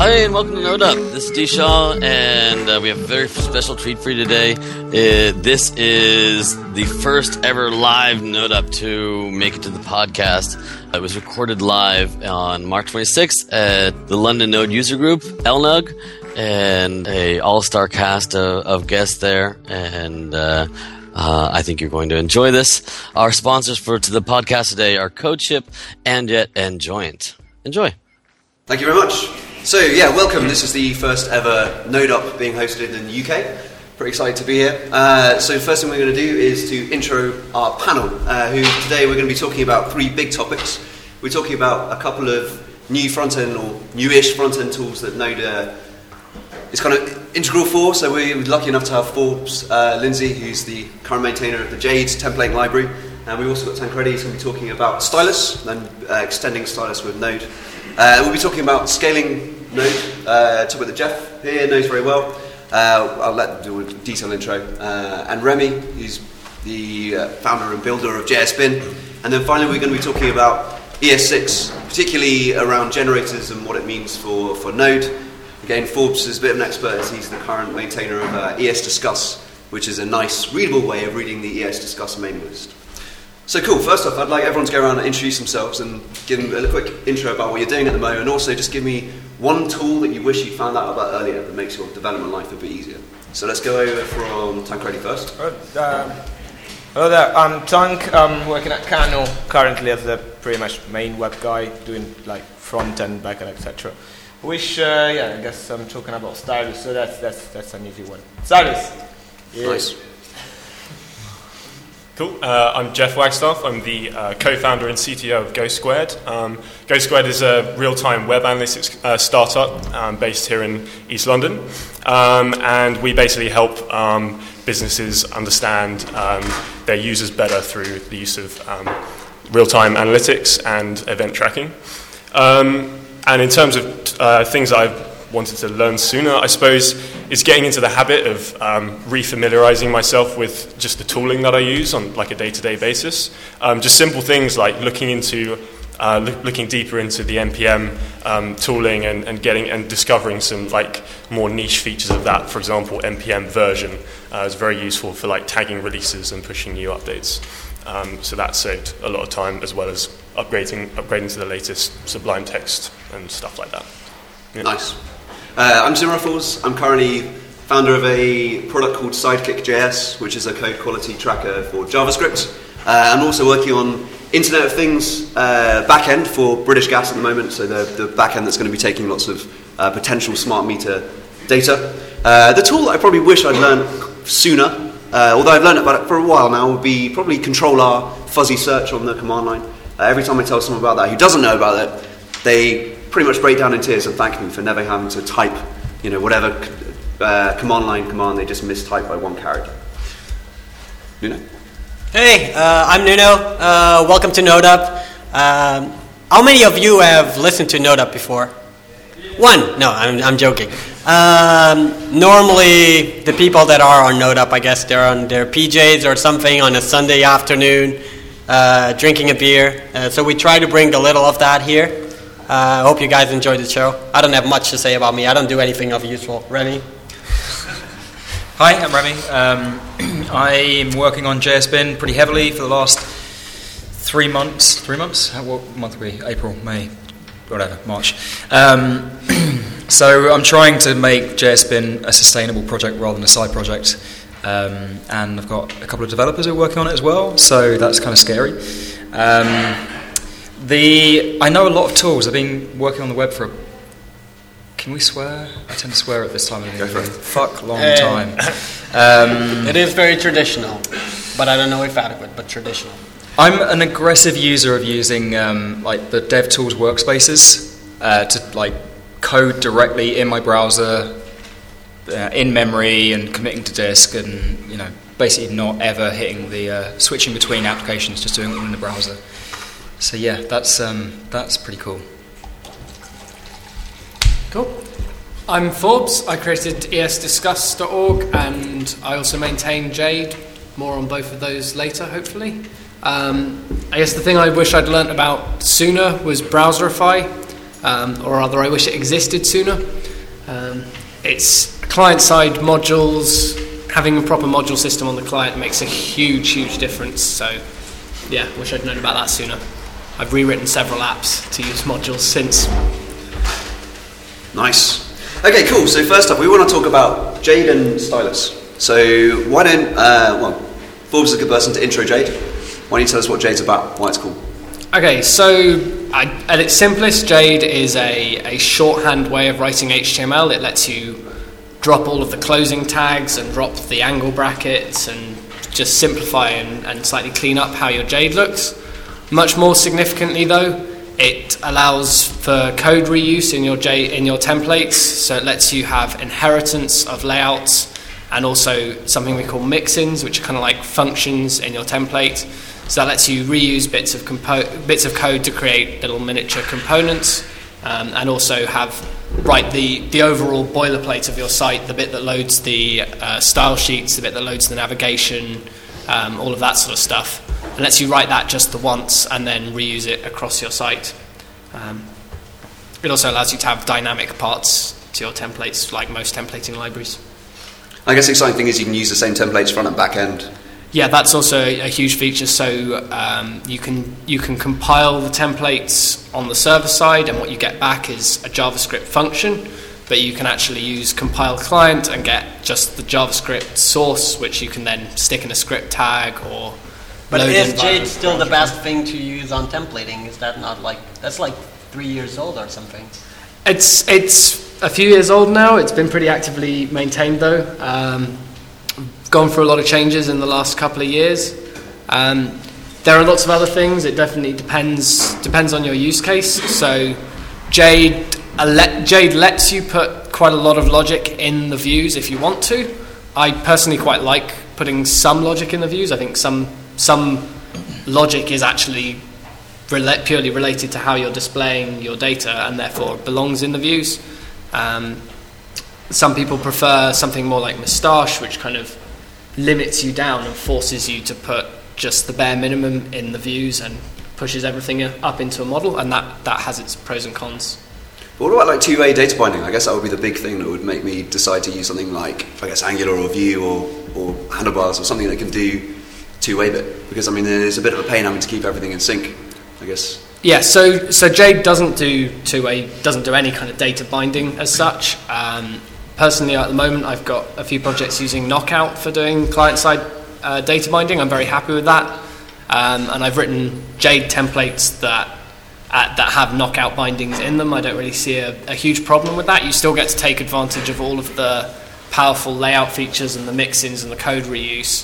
Hi, and welcome to Node Up. This is D. Shaw, and we have a very special treat for you today. This is the first ever live Node Up to make it to the podcast. It was recorded live on March 26th at the London Node User Group, LNUG, and a all-star cast of guests there, and I think you're going to enjoy this. Our sponsors to the podcast today are CodeShip, Andjet, and Joint. Enjoy. Thank you very much. So, welcome. This is the first ever Node Up being hosted in the UK. Pretty excited to be here. So the first thing we're going to do is to intro our panel, who today we're going to be talking about three big topics. We're talking about a couple of new front-end or newish front-end tools that Node is kind of integral for. So we're lucky enough to have Forbes Lindsay, who's the current maintainer of the Jade templating library. And we've also got Tancredi, who's going to be talking about Stylus and extending Stylus with Node. We'll be talking about scaling Node, talk with Jeff here, knows very well. I'll let him do a detailed intro. And Remy, who's the founder and builder of JSBin. And then finally we're going to be talking about ES6, particularly around generators and what it means for Node. Again, Forbes is a bit of an expert as he's the current maintainer of ES Discuss, which is a nice, readable way of reading the ES Discuss mailing list. So cool, first off, I'd like everyone to go around and introduce themselves and give them a quick intro about what you're doing at the moment, and also just give me one tool that you wish you found out about earlier that makes your development life a bit easier. So let's go over from Tancredi first. Hello there, I'm Tank. I'm working at Kano currently as the pretty much main web guy, doing like front end, back end, etc. I guess I'm talking about Stylus, so that's an easy one. Stylus! Yeah. Nice. Cool. I'm Jeff Wagstaff. I'm the co-founder and CTO of GoSquared. GoSquared is a real-time web analytics startup based here in East London. And we basically help businesses understand their users better through the use of real-time analytics and event tracking. And in terms of things that I've wanted to learn sooner, I suppose, is getting into the habit of refamiliarizing myself with just the tooling that I use on like a day-to-day basis. Just simple things like looking deeper into the NPM tooling and discovering some like more niche features of that. For example, NPM version is very useful for like tagging releases and pushing new updates. So that saved a lot of time, as well as upgrading to the latest Sublime Text and stuff like that. Yeah. Nice. I'm Tim Ruffles. I'm currently founder of a product called Sidekick.js, which is a code quality tracker for JavaScript. I'm also working on Internet of Things backend for British Gas at the moment, so the backend that's going to be taking lots of potential smart meter data. The tool that I probably wish I'd learned sooner, although I've learned about it for a while now, would be probably Control-R fuzzy search on the command line. Every time I tell someone about that who doesn't know about it, they pretty much break down in tears and thank me for never having to type, whatever command line command they just mistype by one character. Nuno? Hey, I'm Nuno. Welcome to Node Up. How many of you have listened to Node Up before? One. No, I'm joking. Normally, the people that are on Node Up, I guess they're on their PJs or something on a Sunday afternoon, drinking a beer. So we try to bring a little of that here. I hope you guys enjoyed the show. I don't have much to say about me. I don't do anything of useful. Remy? Hi, I'm Remy. I'm working on JSBin pretty heavily for the last 3 months. 3 months? What month are we? April, May, whatever, March. So I'm trying to make JSBin a sustainable project rather than a side project. And I've got a couple of developers who are working on it as well, so that's kind of scary. I know a lot of tools. I've been working on the web for can we swear? I tend to swear at this time of the year. Long time. It is very traditional, but I don't know if adequate, but traditional. I'm an aggressive user of using like the DevTools workspaces to like code directly in my browser, in memory, and committing to disk, and basically not ever hitting the switching between applications, just doing it in the browser. So yeah, that's pretty cool. Cool. I'm Forbes. I created esdiscuss.org, and I also maintain Jade. More on both of those later, hopefully. I guess the thing I wish I'd learnt about sooner was Browserify. or rather I wish it existed sooner. It's client-side modules. Having a proper module system on the client makes a huge difference. So, yeah, wish I'd known about that sooner. I've rewritten several apps to use modules since. Nice. Okay, cool. So first up, we want to talk about Jade and Stylus. So why don't, Forbes is a good person to intro Jade. Why don't you tell us what Jade's about, why it's cool? Okay, so at its simplest, Jade is a shorthand way of writing HTML. It lets you drop all of the closing tags and drop the angle brackets and just simplify and slightly clean up how your Jade looks. Much more significantly though, it allows for code reuse in your templates, so it lets you have inheritance of layouts and also something we call mix-ins, which are kind of like functions in your template. So that lets you reuse bits of code to create little miniature components, and also write the overall boilerplate of your site, the bit that loads the style sheets, the bit that loads the navigation, all of that sort of stuff. And lets you write that just the once and then reuse it across your site. It also allows you to have dynamic parts to your templates, like most templating libraries. I guess the exciting thing is you can use the same templates front and back end. Yeah, that's also a huge feature. So you can compile the templates on the server side, and what you get back is a JavaScript function. But you can actually use compile client and get just the JavaScript source, which you can then stick in a script tag or. But is Jade still the best thing to use on templating? Is that not that's 3 years old or something? It's a few years old now. It's been pretty actively maintained though. Gone through a lot of changes in the last couple of years. There are lots of other things. It definitely depends on your use case. So Jade lets you put quite a lot of logic in the views if you want to. I personally quite like putting some logic in the views. I think some logic is actually purely related to how you're displaying your data and therefore belongs in the views. Some people prefer something more like Moustache, which kind of limits you down and forces you to put just the bare minimum in the views and pushes everything up into a model, and that has its pros and cons. But what about two-way data binding? I guess that would be the big thing that would make me decide to use something like, I guess, Angular or Vue or Handlebars or something that can do two-way bit. Because, there's a bit of a pain having to keep everything in sync, I guess. Yeah, so Jade doesn't do two-way, doesn't do any kind of data binding as such. Personally, at the moment, I've got a few projects using Knockout for doing client-side data binding. I'm very happy with that. And I've written Jade templates that have Knockout bindings in them. I don't really see a huge problem with that. You still get to take advantage of all of the powerful layout features and the mix-ins and the code reuse.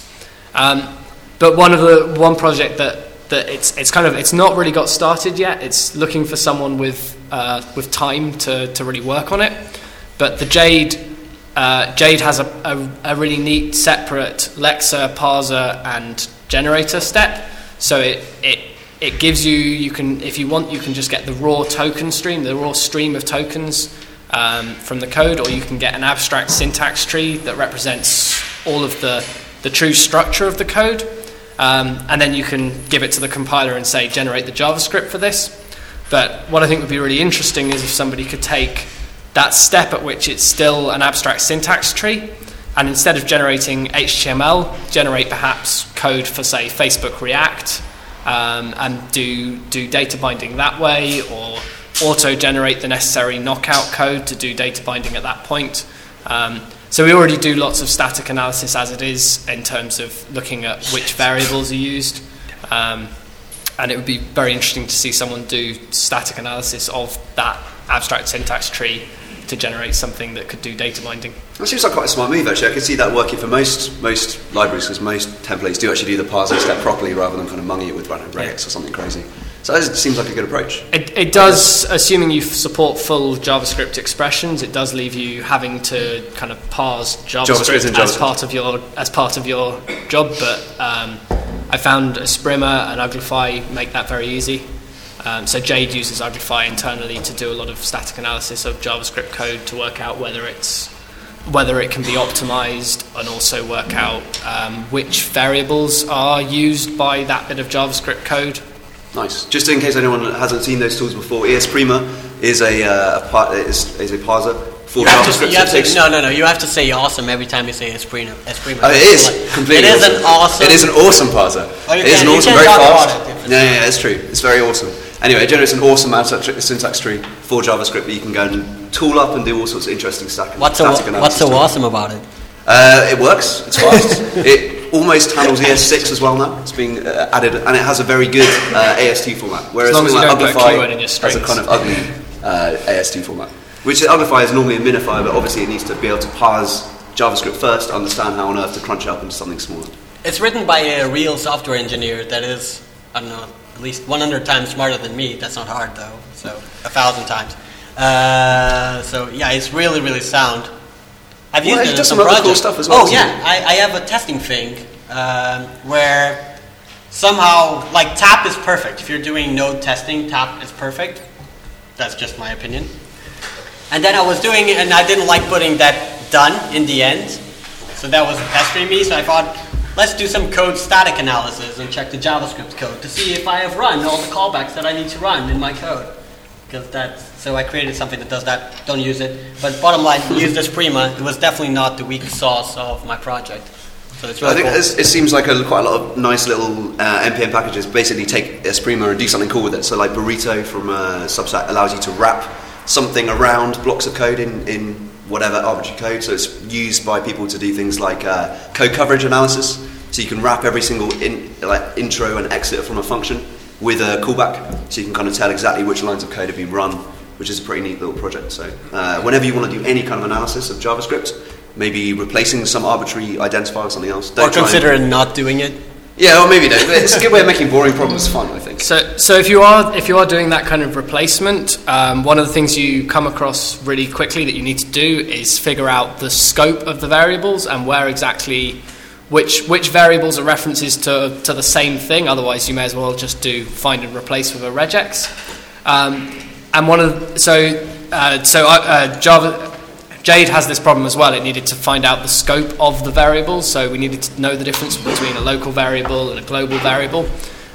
But one project that it's not really got started yet. It's looking for someone with time to really work on it. But the Jade has a really neat separate lexer, parser, and generator step. So it gives you can, if you want, you can just get the raw token stream, the raw stream of tokens from the code, or you can get an abstract syntax tree that represents all of the true structure of the code. And then you can give it to the compiler and say, generate the JavaScript for this. But what I think would be really interesting is if somebody could take that step at which it's still an abstract syntax tree, and instead of generating HTML, generate perhaps code for, say, Facebook React, and do data binding that way, or auto-generate the necessary knockout code to do data binding at that point. So we already do lots of static analysis as it is in terms of looking at which variables are used. And it would be very interesting to see someone do static analysis of that abstract syntax tree to generate something that could do data binding. That seems like quite a smart move, actually. I can see that working for most libraries, because most templates do actually do the parser step properly rather than kind of munging it with regex or something crazy. So that seems like a good approach. It does, assuming you support full JavaScript expressions, it does leave you having to kind of parse JavaScript as part of your job. But I found Esprima and Uglify make that very easy. So Jade uses Uglify internally to do a lot of static analysis of JavaScript code to work out whether it can be optimized, and also work out which variables are used by that bit of JavaScript code. Nice. Just in case anyone hasn't seen those tools before, Esprima is a parser for You have JavaScript. to, you have to, no. You have to say awesome every time you say Esprima. Oh, it is completely. It is an awesome. It is an awesome parser. Oh, it is an awesome, very fast. Yeah, it's true. It's very awesome. Anyway, it generates an awesome syntax tree for JavaScript that you can go and tool up and do all sorts of interesting static What's so awesome about it? It works. It's fast. It almost handles ES6 as well now. It's being added, and it has a very good AST format. Whereas something like Uglify has a kind of ugly AST format. Which Uglify is normally a minifier, but obviously it needs to be able to parse JavaScript first to understand how on earth to crunch it up into something smaller. It's written by a real software engineer that is, I don't know, at least 100 times smarter than me. That's not hard though, so 1,000 times. So yeah, it's really, really sound. I've used it in some other cool stuff as well. Oh yeah, I have a testing thing where somehow, like tap is perfect. If you're doing node testing, tap is perfect. That's just my opinion. And then I was doing it, and I didn't like putting that done in the end. So that was pestering me, so I thought, let's do some code static analysis and check the JavaScript code to see if I have run all the callbacks that I need to run in my code. So I created something that does that. Don't use it. But bottom line, use Esprima. It was definitely not the weak sauce of my project. So it's really I think cool. it seems like quite a lot of nice little NPM packages basically take Esprima and do something cool with it. So like Burrito from Substack allows you to wrap something around blocks of code in whatever arbitrary code. So it's used by people to do things like code coverage analysis. So you can wrap every single intro and exit from a function with a callback. So you can kind of tell exactly which lines of code have been run, which is a pretty neat little project. So whenever you want to do any kind of analysis of JavaScript, maybe replacing some arbitrary identifier or something else. Or consider not doing it. Yeah, or maybe don't. It's a good way of making boring problems fun, I think. So if you are doing that kind of replacement, one of the things you come across really quickly that you need to do is figure out the scope of the variables and where exactly which variables are references to the same thing. Otherwise, you may as well just do find and replace with a regex. Jade has this problem as well. It needed to find out the scope of the variables, so we needed to know the difference between a local variable and a global variable.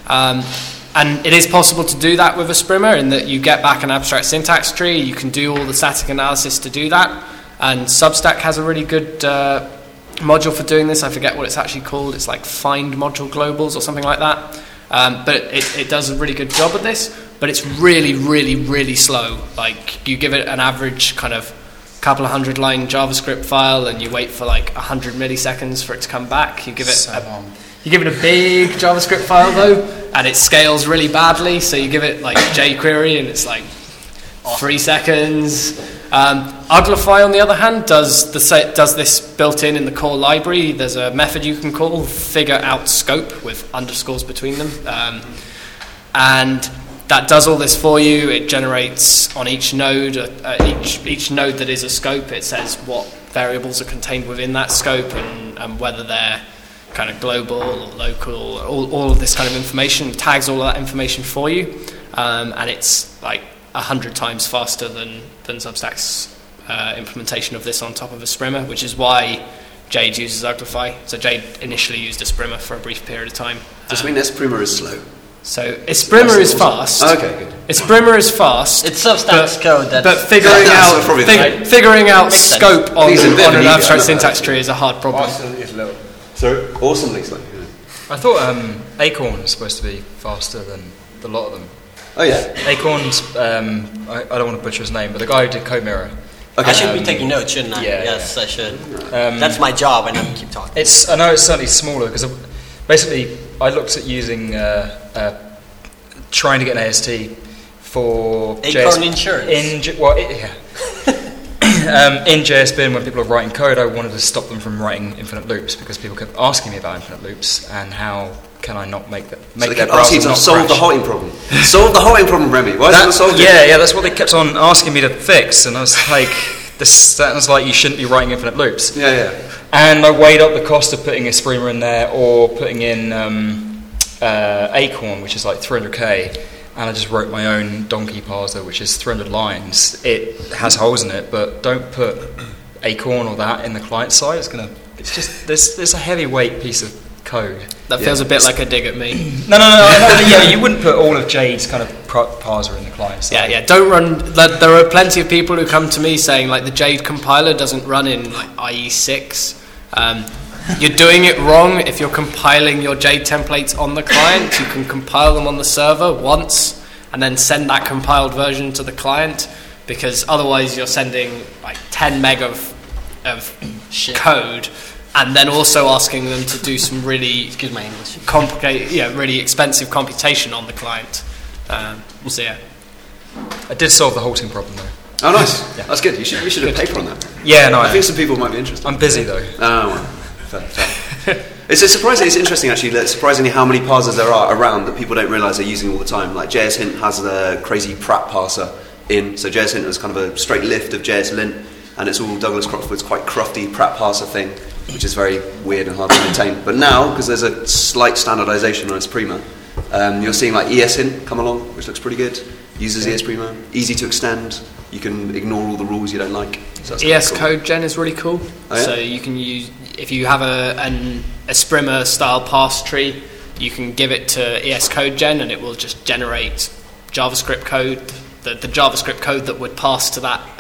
And it is possible to do that with Esprima in that you get back an abstract syntax tree, you can do all the static analysis to do that, and Substack has a really good module for doing this. I forget what it's actually called. It's like find module globals or something like that. But it does a really good job of this, but it's really, really, really slow. Like you give it an average kind of couple of 100-line JavaScript file and you wait for like 100 milliseconds for it to come back. You give it a big JavaScript file though, and it scales really badly. So you give it like jQuery and it's like 3 seconds. Uglify, on the other hand, does this built in the core library. There's a method you can call figure out scope with underscores between them, and that does all this for you. It generates on each node, each node that is a scope, it says what variables are contained within that scope and whether they're kind of global or local, all of this kind of information, tags all of that information for you, and it's like 100 times faster than Substack's implementation of this on top of Esprima, which is why Jade uses Uglify. So Jade initially used Esprima for a brief period of time. Does it mean Esprima is slow? So Esprima is fast. Okay, good. Esprima is fast. It's Substack's code. But figuring out scope on an abstract syntax tree is a hard problem. Awesome is low. So awesomely slow. Yeah. I thought Acorn was supposed to be faster than a lot of them. Oh yeah. Acorn's I don't want to butcher his name, but the guy who did CodeMirror. Okay. I should be taking notes, shouldn't I? Yeah, yes, I should. That's my job. I never keep talking. I know it's certainly smaller because basically I looked at using trying to get an AST for Acorn Insurance. In JSBin, when people are writing code, I wanted to stop them from writing infinite loops because people kept asking me about infinite loops and how can I not make their browser not solve crash. the halting problem. Solve the halting problem, Remy. Why is it not solved? Yeah, that's what they kept on asking me to fix, and I was like, this sounds like you shouldn't be writing infinite loops. Yeah. And I weighed up the cost of putting Esprima in there or putting in Acorn, which is like 300k, and I just wrote my own donkey parser, which is 300 lines. It has holes in it, but don't put Acorn or that in the client side. It's just there's a heavyweight piece of code. That feels a bit like a dig at me. No. Yeah, you wouldn't put all of Jade's kind of parser in the client. So. Yeah. Don't run. There are plenty of people who come to me saying like the Jade compiler doesn't run in like IE6. You're doing it wrong. If you're compiling your Jade templates on the client, you can compile them on the server once and then send that compiled version to the client, because otherwise you're sending like 10 meg of code and then also asking them to do some really complicated, really expensive computation on the client. So yeah. I did solve the halting problem though. Oh, nice. Yeah. That's good. We should have paper on that. Yeah, no. I think some people might be interested. I'm busy though. Oh, well. Fair. It's interesting actually that surprisingly how many parsers there are around that people don't realise they're using all the time. Like JS Hint has the crazy Pratt parser in, so JS Hint is kind of a straight lift of JS Lint, and it's all Douglas Crockford's quite crufty Pratt parser thing, which is very weird and hard to maintain. But now, because there's a slight standardisation on its Prima, you're seeing like ES Hint come along, which looks pretty good. Uses ES Prima, easy to extend. You can ignore all the rules you don't like. So ES Code Gen is really cool. Oh, yeah? So you can use, if you have a Sprimmer style parse tree, you can give it to ES Code Gen and it will just generate JavaScript code, the JavaScript code that would pass to that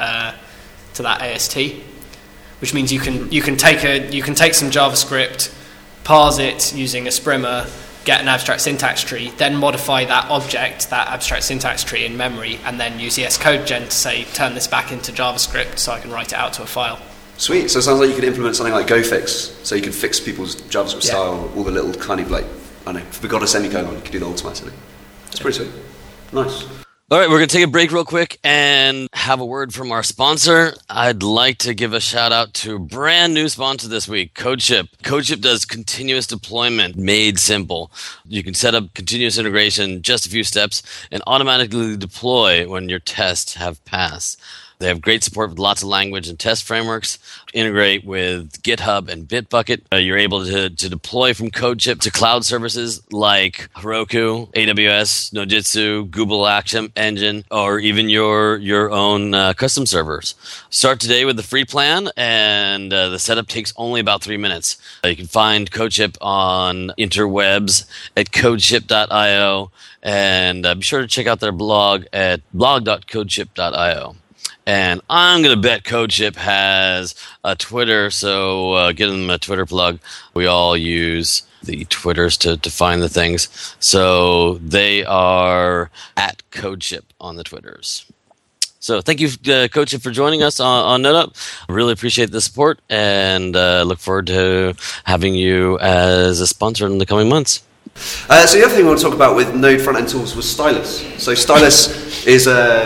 AST, which means you can take some JavaScript, parse it using a Sprimmer, get an abstract syntax tree, then modify that object, that abstract syntax tree in memory, and then use ES Code Gen to say, turn this back into JavaScript so I can write it out to a file. Sweet. So it sounds like you could implement something like GoFix, so you could fix people's JavaScript style, all the little kind of like, I don't know, if we got a semicolon, you could do that automatically. That's pretty sweet. Nice. All right, we're going to take a break real quick and have a word from our sponsor. I'd like to give a shout out to a brand new sponsor this week, CodeShip. CodeShip does continuous deployment made simple. You can set up continuous integration, just a few steps, and automatically deploy when your tests have passed. They have great support with lots of language and test frameworks, integrate with GitHub and Bitbucket. You're able to deploy from CodeShip to cloud services like Heroku, AWS, Nodejitsu, Google Action Engine, or even your own custom servers. Start today with the free plan, and the setup takes only about 3 minutes. You can find CodeShip on interwebs at codeship.io, and be sure to check out their blog at blog.codeship.io. And I'm going to bet CodeShip has a Twitter, so give them a Twitter plug. We all use the Twitters to find the things. So they are at CodeShip on the Twitters. So thank you, CodeShip, for joining us on NodeUp. I really appreciate the support and look forward to having you as a sponsor in the coming months. So the other thing I want to talk about with Node front-end tools was Stylus. So Stylus is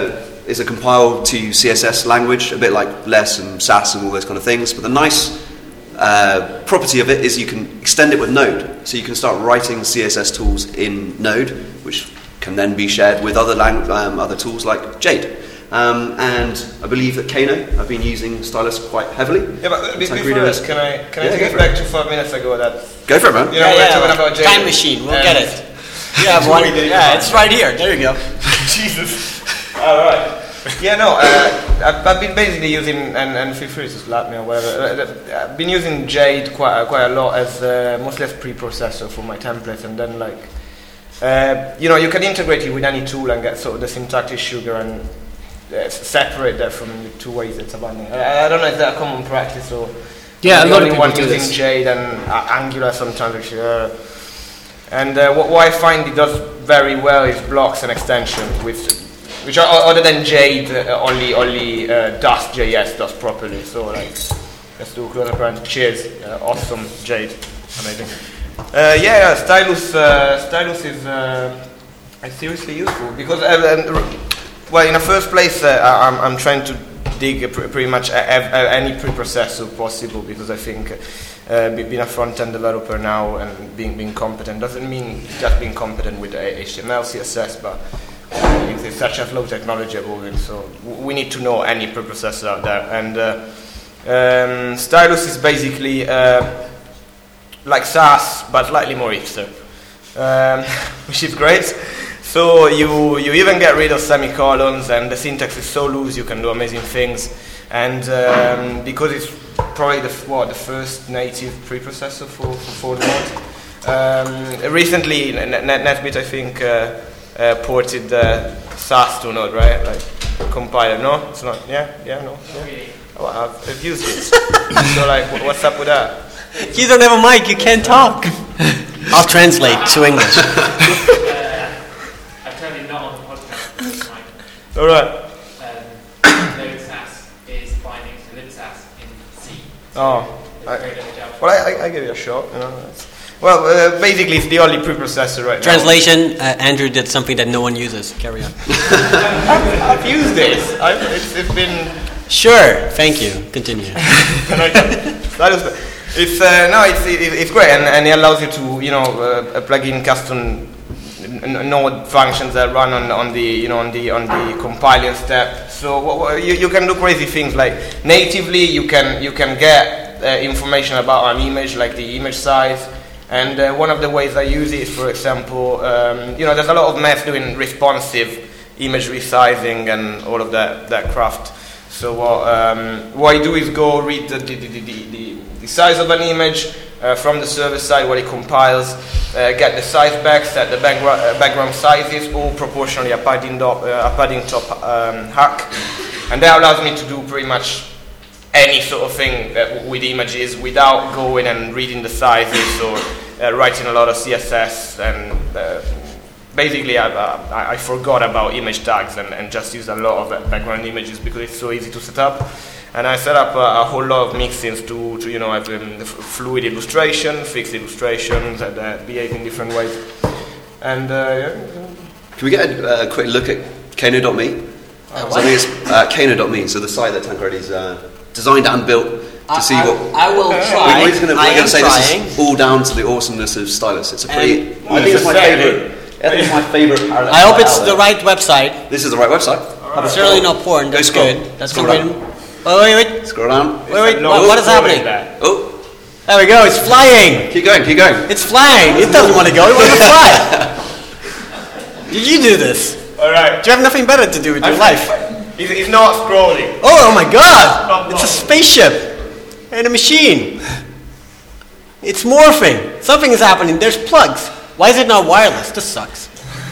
a compiled to CSS language, a bit like Less and Sass and all those kind of things. But the nice property of it is you can extend it with Node. So you can start writing CSS tools in Node, which can then be shared with other tools like Jade. And I believe that Kano have been using Stylus quite heavily. Yeah, but before this, can I take it back to 5 minutes ago? Go for it, man. You know, we're talking about Jade. Time machine, we'll get it. You have one. Yeah, it's right here. There you go. Jesus. All right. Yeah, no, I've been basically using, and feel free to slap me or whatever, I've been using Jade quite a lot as mostly as preprocessor for my templates, and then you can integrate it with any tool and get sort of the syntactic sugar and separate that from the two ways it's abandoned. I don't know if that's a common practice or a lot of people using do this. Jade and Angular sometimes actually. And what I find it does very well is blocks and extensions, which are, other than Jade, only Dust.js does properly. So let's do a close up. Cheers, awesome Jade, amazing. Stylus is seriously useful because in the first place I'm trying to dig pretty much any preprocessor possible, because I think being a front-end developer now and being competent doesn't mean just being competent with HTML, CSS, but it's such a slow technology evolving, so we need to know any preprocessor out there. And Stylus is basically like Sass, but slightly more hipster, which is great. So you even get rid of semicolons, and the syntax is so loose you can do amazing things. And because it's probably the first native preprocessor for Node. Recently, NetBeat I think ported SAS to Node, right? Like compiler. No, it's not. Yeah, no. Yeah. Oh, I've used it. So like, what's up with that? You don't have a mic, you can't talk. I'll translate to English. I'm currently not on the podcast. All right. LibSAS is binding to libsas in C. I give it a shot. You know. Basically, it's the only preprocessor right Translation: Andrew did something that no one uses. Carry on. I've used this. It's been. Sure. Thank you. Continue. It's great, and it allows you to plug in custom node functions that run on the compiling step. So you can do crazy things like natively you can get information about an image, like the image size. And one of the ways I use it is, for example, there's a lot of mess doing responsive image resizing and all of that craft. So what I do is go read the size of an image from the server side, what it compiles, get the size back, set the background sizes, all proportionally a padding top hack, and that allows me to do pretty much any sort of thing with images without going and reading the sizes or writing a lot of CSS. And basically I forgot about image tags and just used a lot of background images because it's so easy to set up. And I set up a whole lot of mixins to have fluid illustration, fixed illustrations that behave in different ways. And Can we get a quick look at Kano.me? So I think it's Kano.me, so the site that Tancredi's designed and built to see what. I will try. We're going to say this is all down to the awesomeness of Stylus. It's a pretty. I think it's my favourite. I think it's my favourite parallel. I hope it's the right website. This is the right website. It's certainly not porn. That's good. That's Scroll good. down. Wait. Scroll down. Wait. What is happening? Oh, there we go. It's flying. keep going. It's flying. It doesn't want to go. It wants to fly. Did you do this? all right, Do you have nothing better to do with your life? it's not scrolling. Oh my God! It's a spaceship and a machine. It's morphing. Something is happening. There's plugs. Why is it not wireless? This sucks.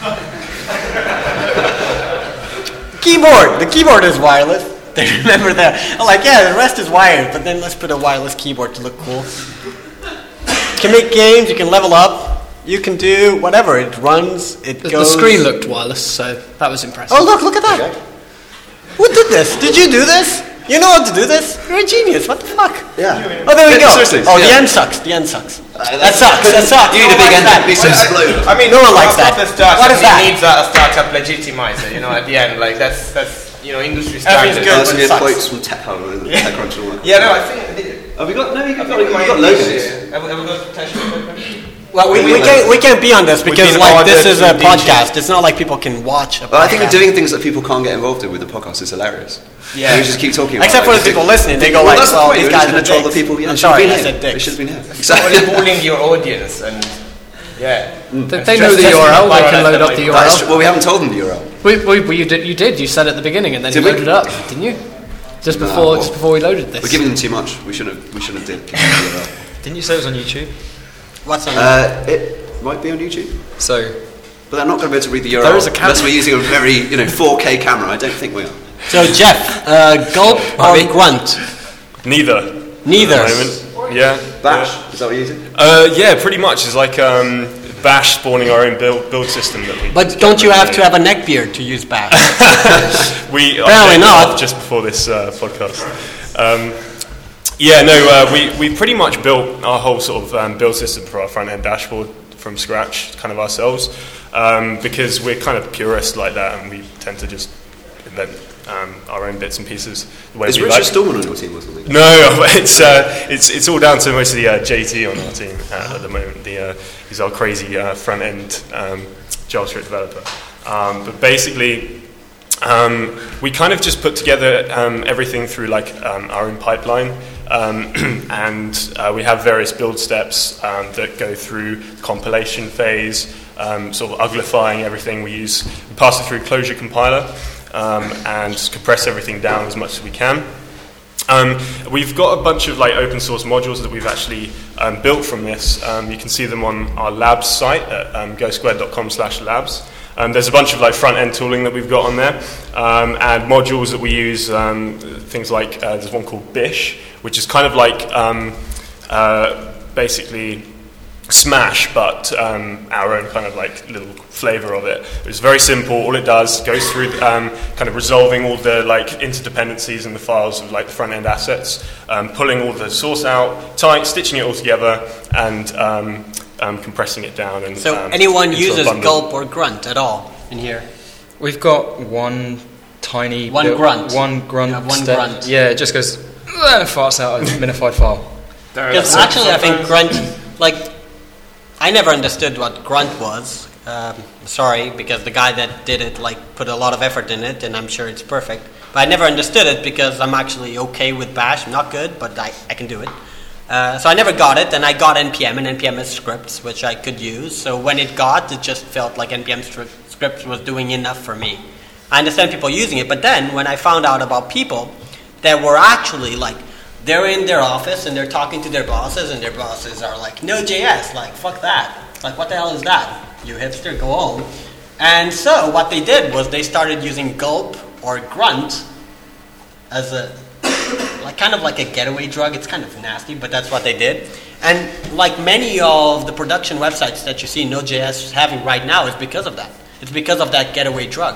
Keyboard. The keyboard is wireless. They remember that. I'm like, yeah, the rest is wired, but then let's put a wireless keyboard to look cool. You can make games. You can level up. You can do whatever. It runs. It The goes. screen looked wireless, so that was impressive. Oh, look at that. Who did this? Did you do this? You know how to do this? You're a genius. What the fuck? Yeah. Oh, there we go. Seriously. Oh, yeah. the end sucks. That sucks. That sucks. You need a big end that needs to explode. I mean, No one likes that. What What is that? It needs a startup legitimizer, at the end. Like that's industry standard. Everything's good. Some Sucks. quotes from TechCrunch and TechCrunch and all that. Yeah, no, I think I did it. Have we got? No, you've I got think my logos. Have we got potential? Well, we can't be on this because been this ordered is a to podcast. It's not like people can watch a podcast. Well, I think we're doing things that people can't get involved in with the podcast is hilarious. Yeah. And we just keep talking about Except for the people listening, they go well, like, that's the well, point. these We're just guys going are to troll the dicks. people. Yeah, I'm they should sorry, be I here. said They dicks. should be here. Only Exactly. bullying your audience and yeah. They know the URL. They can load up the That's true. URL. Well, we haven't told them the URL. You did. You said at the beginning, and then Did you we? loaded up, didn't you? Just before we loaded this. We're giving them too much. We shouldn't have did the URL. Didn't you say it was on YouTube? What's on It might be on YouTube, So, but they're not going to be able to read the URL There is a camera. unless we're using a very 4K camera. I don't think we are. So, Jeff, gulp or grunt? Neither. Neither. At the moment. Yeah. Bash, is that what you're using? Yeah, pretty much. It's like Bash spawning our own build system. That we But don't you have to have a neckbeard to use Bash? we Apparently updated not. it just before this podcast. We pretty much built our whole sort of build system for our front end dashboard from scratch, kind of ourselves, because we're kind of purists like that, and we tend to just invent our own bits and pieces the way Is we Richard like. Stallman on your team or something? No, it's all down to mostly JT on our team at the moment. He's our crazy front end JavaScript developer. But basically, we kind of just put together everything through like our own pipeline, and we have various build steps that go through the compilation phase, sort of uglifying everything. We pass it through Clojure compiler. And compress everything down as much as we can. We've got a bunch of like open source modules that we've actually built from this. You can see them on our labs site at ghostsquared.com/labs. There's a bunch of like front-end tooling that we've got on there, and modules that we use, things like there's one called Bish, which is kind of like basically Smash, but our own kind of like little flavor of it. It's very simple. All it does goes through kind of resolving all the like interdependencies in the files of like the front end assets, pulling all the source out, stitching it all together, and compressing it down. And so anyone into a uses bundle. Gulp or Grunt at all in here? We've got one tiny One bit- grunt. One grunt. Yeah, one step. grunt. Yeah, it just goes and farts out a minified file. Because actually, I think Grunt, like, I never understood what Grunt was. Sorry, because the guy that did it, like, put a lot of effort in it, and I'm sure it's perfect. But I never understood it because I'm actually okay with Bash. I'm not good, but I can do it. So I never got it, and I got NPM and NPM scripts, which I could use. So when it just felt like NPM scripts was doing enough for me. I understand people using it, but then when I found out about people that were actually, like, they're in their office and they're talking to their bosses, and their bosses are like, Node.js, like, fuck that. Like, what the hell is that? You hipster, go home. And so what they did was they started using Gulp or Grunt as a, like, kind of like a getaway drug. It's kind of nasty, but that's what they did. And like many of the production websites that you see Node.js having right now is because of that. It's because of that getaway drug.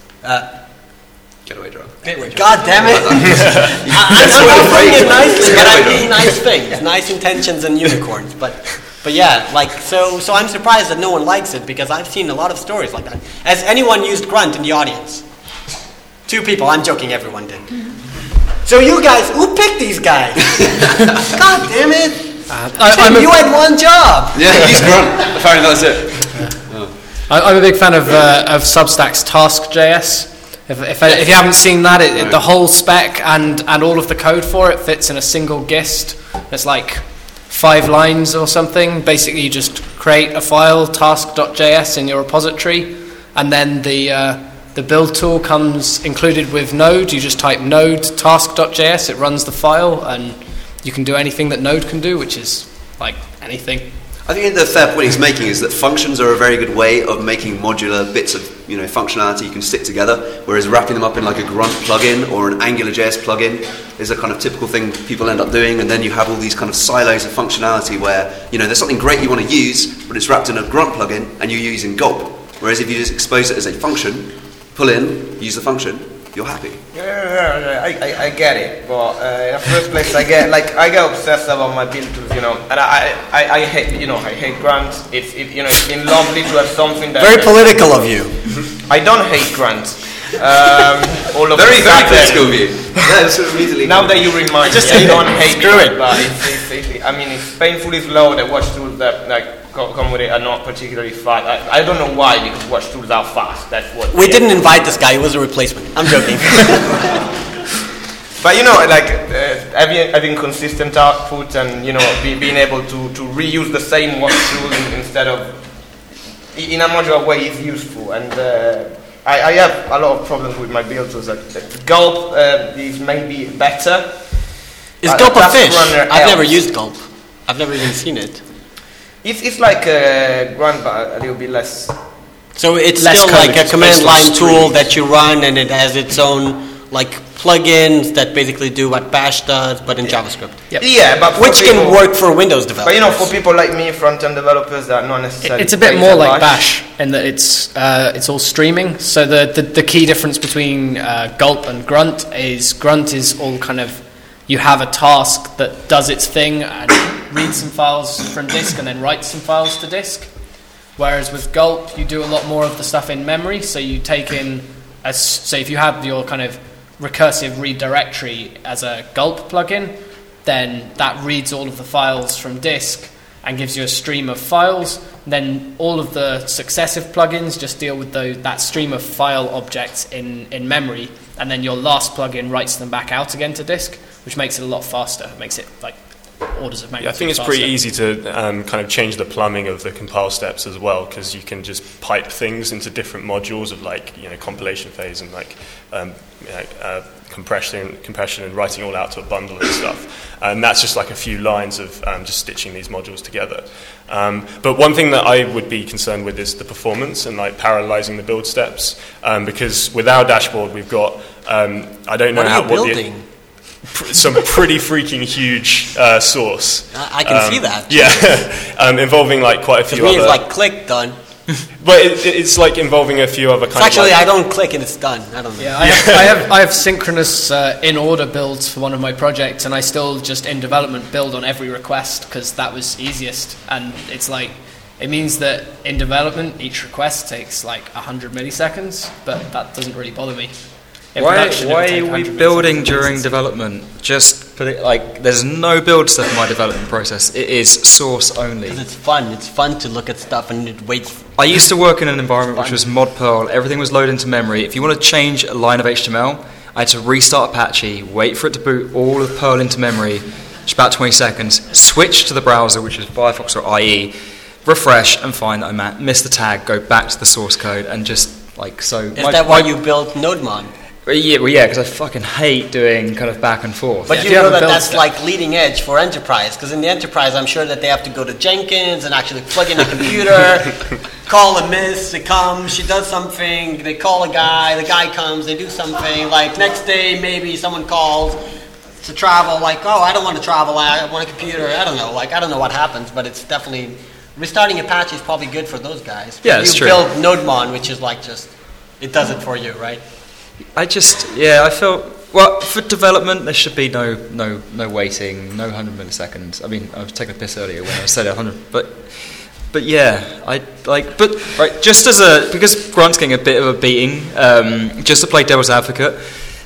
Getaway drug. God damn it! I'm not putting it nicely, but I mean nice things, nice intentions and unicorns. But yeah, like so I'm surprised that no one likes it because I've seen a lot of stories like that. Has anyone used Grunt in the audience? 2 people. I'm joking. Everyone did. So you guys, who picked these guys? God damn it! You had one job. Yeah, he's Grunt. Apparently that's it. I'm a big fan of Substack's Task.js. If you haven't seen that, the whole spec and all of the code for it fits in a single gist. It's like 5 lines or something. Basically, you just create a file, task.js, in your repository, and then the build tool comes included with Node. You just type node task.js, it runs the file, and you can do anything that Node can do, which is like anything. I think the fair point he's making is that functions are a very good way of making modular bits of functionality you can stick together, whereas wrapping them up in like a Grunt plugin or an AngularJS plugin is a kind of typical thing people end up doing, and then you have all these kind of silos of functionality where there's something great you want to use, but it's wrapped in a Grunt plugin and you're using Gulp. Whereas if you just expose it as a function, pull in, use the function, you're happy. Yeah, I get it, but in the first place, I get obsessed about my build tools, and I hate Grunt. It's been lovely to have something that Very political of you. I don't hate Grunt. All of Very, a very sudden- political of you. Yeah, sort of immediately. Now that you remind me, I don't hate it, but it's painfully slow. The watch tools that come with it are not particularly fast. I don't know why, because watch tools are fast. That's what. We didn't invite this guy. He was a replacement. I'm joking. But having consistent output and being able to reuse the same watch tool instead of in a modular way is useful. And I have a lot of problems with my build tools. Gulp is maybe better. Is Gulp a fish? Runner I've never else. used Gulp. I've never even seen it. It's like a Grunt, but a little bit less. So it's Less still code, like a it's command based on line tool streams. that you run, and it has its own like plugins that basically do what Bash does, but in JavaScript. Yep. Yeah, but for Which people, can work for Windows developers. But for people like me, front-end developers that are not necessarily. It's a bit great more at like Bash in that it's all streaming. So the key difference between Gulp and Grunt is all kind of, you have a task that does its thing and reads some files from disk and then writes some files to disk. Whereas with Gulp, you do a lot more of the stuff in memory. So you take in, say if you have your kind of recursive read directory as a Gulp plugin, then that reads all of the files from disk and gives you a stream of files. Then all of the successive plugins just deal with that stream of file objects in memory, and then your last plugin writes them back out again to disk, which makes it a lot faster. It makes it like orders of magnitude Yeah, I think it's faster. pretty easy to kind of change the plumbing of the compile steps as well, because you can just pipe things into different modules of compilation phase and compression and writing all out to a bundle and stuff. And that's just like a few lines of just stitching these modules together. But one thing that I would be concerned with is the performance and like parallelizing the build steps, because with our dashboard we've got I don't know what are you building? Some pretty freaking huge source. I can see that. Yeah, involving like quite a few other. It's like click done. But it's like involving a few other kind actually, of. I don't click and it's done. I don't know. Yeah, I have synchronous in order builds for one of my projects, and I still just in development build on every request because that was easiest. And it's like it means that in development each request takes like 100 milliseconds, but that doesn't really bother me. Why are we building during development? Just put it like there's no build stuff in my development process. It is source only. Because it's fun. It's fun to look at stuff and it waits. I used to work in an environment which was mod Perl. Everything was loaded into memory. If you want to change a line of HTML, I had to restart Apache, wait for it to boot all of Perl into memory, which is about 20 seconds, switch to the browser, which is Firefox or IE, refresh and find that I missed the tag, go back to the source code and just like so. Is that why you built NodeMon? Yeah, because I fucking hate doing kind of back and forth. But you know that that's like leading edge for enterprise, because in the enterprise I'm sure that they have to go to Jenkins and actually plug in a computer, call a miss, it comes, she does something, they call a guy, the guy comes, they do something, like next day maybe someone calls to travel, like, oh, I don't want to travel, I want a computer, I don't know what happens, but it's definitely, restarting Apache is probably good for those guys. Yeah, it's true. You build NodeMon, which is like just, it does it for you, right? I felt, well, for development, there should be no waiting, no 100 milliseconds. I mean, I was taking a piss earlier when I said 100, but yeah, because Grunt's getting a bit of a beating, just to play devil's advocate,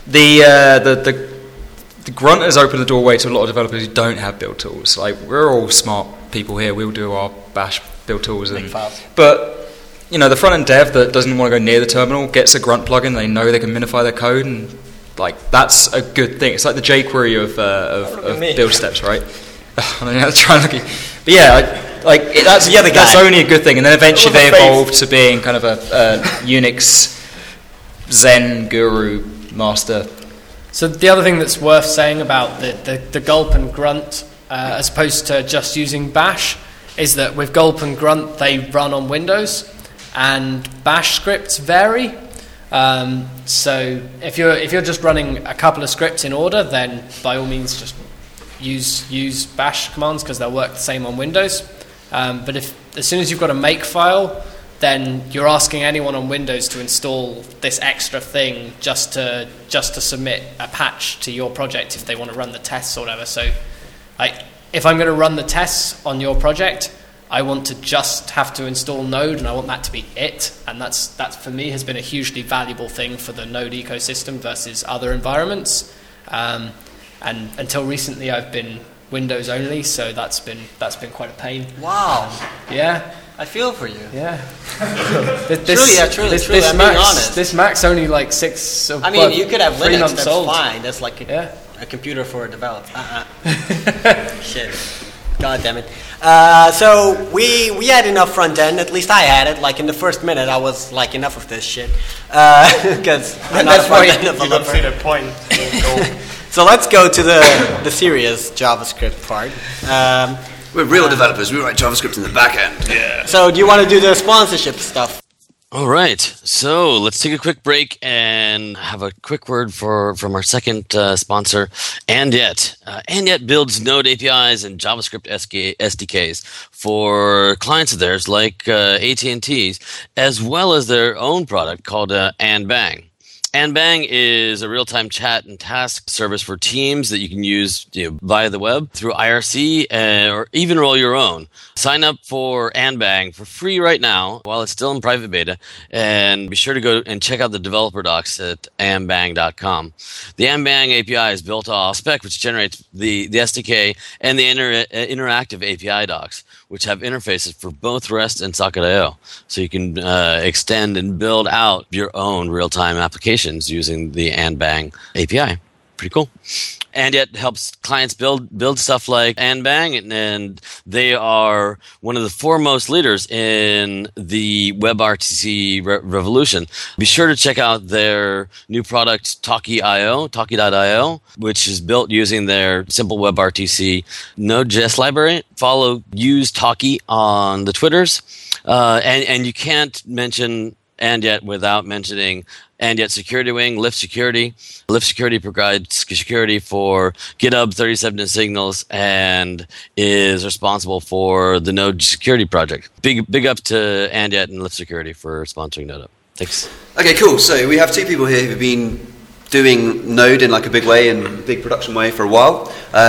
the Grunt has opened the doorway to a lot of developers who don't have build tools. Like, we're all smart people here, we'll do our bash build tools, but you know, the front-end dev that doesn't want to go near the terminal gets a Grunt plugin. They know they can minify their code, and like that's a good thing. It's like the jQuery of build steps, right? I don't know how to try and look at you. But yeah, that's only a good thing. And then eventually they evolve to being kind of a Unix Zen guru master. So the other thing that's worth saying about the Gulp and Grunt, as opposed to just using Bash, is that with Gulp and Grunt they run on Windows. And Bash scripts vary. So if you're just running a couple of scripts in order, then by all means just use Bash commands because they'll work the same on Windows. But as soon as you've got a make file, then you're asking anyone on Windows to install this extra thing just to submit a patch to your project if they want to run the tests or whatever. So if I'm going to run the tests on your project, I want to just have to install Node, and I want that to be it. And that for me has been a hugely valuable thing for the Node ecosystem versus other environments. And until recently, I've been Windows only, so that's been quite a pain. Wow. Yeah. I feel for you. Yeah. Truly. I'm being honest. This Mac's only like 6. I mean, you could have Linux. That's old. Fine. That's like a computer for a developer. Shit. God damn it. So we had enough front end, at least I had it. Like in the first minute I was like, enough of this shit. Because I'm not a front end developer. You don't see the point. So let's go to the serious JavaScript part. We're real developers, we write JavaScript in the back end. Yeah. So do you want to do the sponsorship stuff? All right, so let's take a quick break and have a quick word from our second sponsor, Andyet. Andyet builds Node APIs and JavaScript SDKs for clients of theirs like AT&T's, as well as their own product called AndBang. AndBang is a real-time chat and task service for teams that you can use via the web through IRC or even roll your own. Sign up for AndBang for free right now while it's still in private beta, and be sure to go and check out the developer docs at andbang.com. The AndBang API is built off Spec, which generates the SDK and the interactive API docs, which have interfaces for both REST and Socket.io. So you can extend and build out your own real-time applications using the AndBang API. Pretty cool. and yet helps clients build stuff like Anbang, and they are one of the foremost leaders in the WebRTC revolution. Be sure to check out their new product, Talkie.io, which is built using their simple WebRTC Node.js library. Use Talkie on the Twitters, and you can't mention Andyet without mentioning Andyet Security Wing, Lift Security. Lift Security provides security for GitHub 37 signals and is responsible for the Node security project. Big up to Andyet and Lift Security for sponsoring NodeUp. Thanks. Okay, cool. So we have two people here who've been doing Node in like a big way and big production way for a while.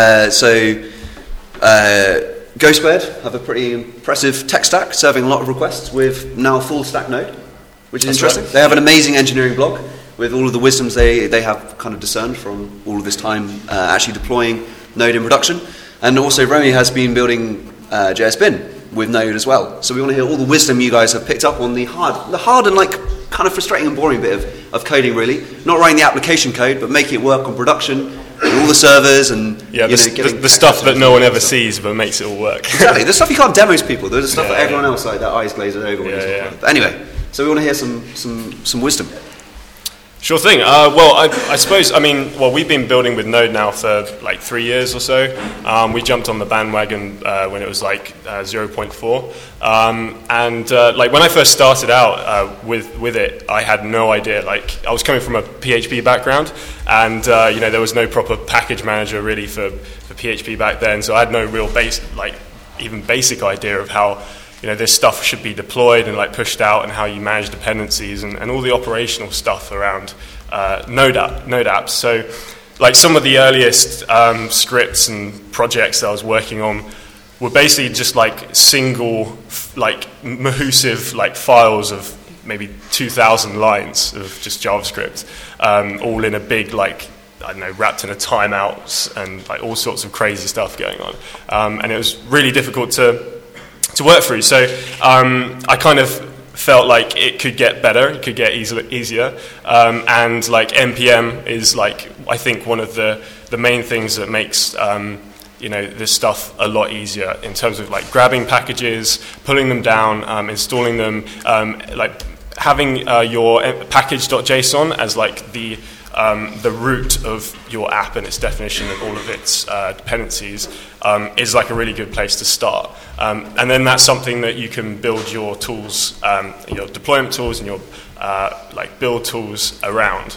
Go Squared have a pretty impressive tech stack, serving a lot of requests with now full stack Node, which is interesting. Right. They have an amazing engineering blog with all of the wisdoms they have kind of discerned from all of this time actually deploying Node in production. And also Romy has been building JS Bin with Node as well. So we want to hear all the wisdom you guys have picked up on the hard and like kind of frustrating and boring bit of coding, really. Not writing the application code, but making it work on production with all the servers and the stuff that no one ever sees but makes it all work. Exactly. The stuff you can't demo to people. There's the stuff that everyone else like their eyes glazed over. But anyway, so we want to hear some wisdom. Sure thing. I suppose, we've been building with Node now for like 3 years or so. We jumped on the bandwagon when it was like 0.4. When I first started out with it, I had no idea. Like, I was coming from a PHP background, and there was no proper package manager really for PHP back then, so I had no real basic idea of how this stuff should be deployed and like pushed out, and how you manage dependencies and all the operational stuff around Node apps. So like some of the earliest scripts and projects that I was working on were basically just like single like massive like files of maybe 2,000 lines of just JavaScript, all in a big like, I don't know, wrapped in a timeouts and like all sorts of crazy stuff going on. And it was really difficult to work through. So I kind of felt like it could get better, it could get easier. And like NPM is like, I think one of the main things that makes this stuff a lot easier in terms of like grabbing packages, pulling them down, installing them, like having your package.json as like the root of your app and its definition of all of its dependencies is like a really good place to start. And then that's something that you can build your tools, your deployment tools and your like build tools around.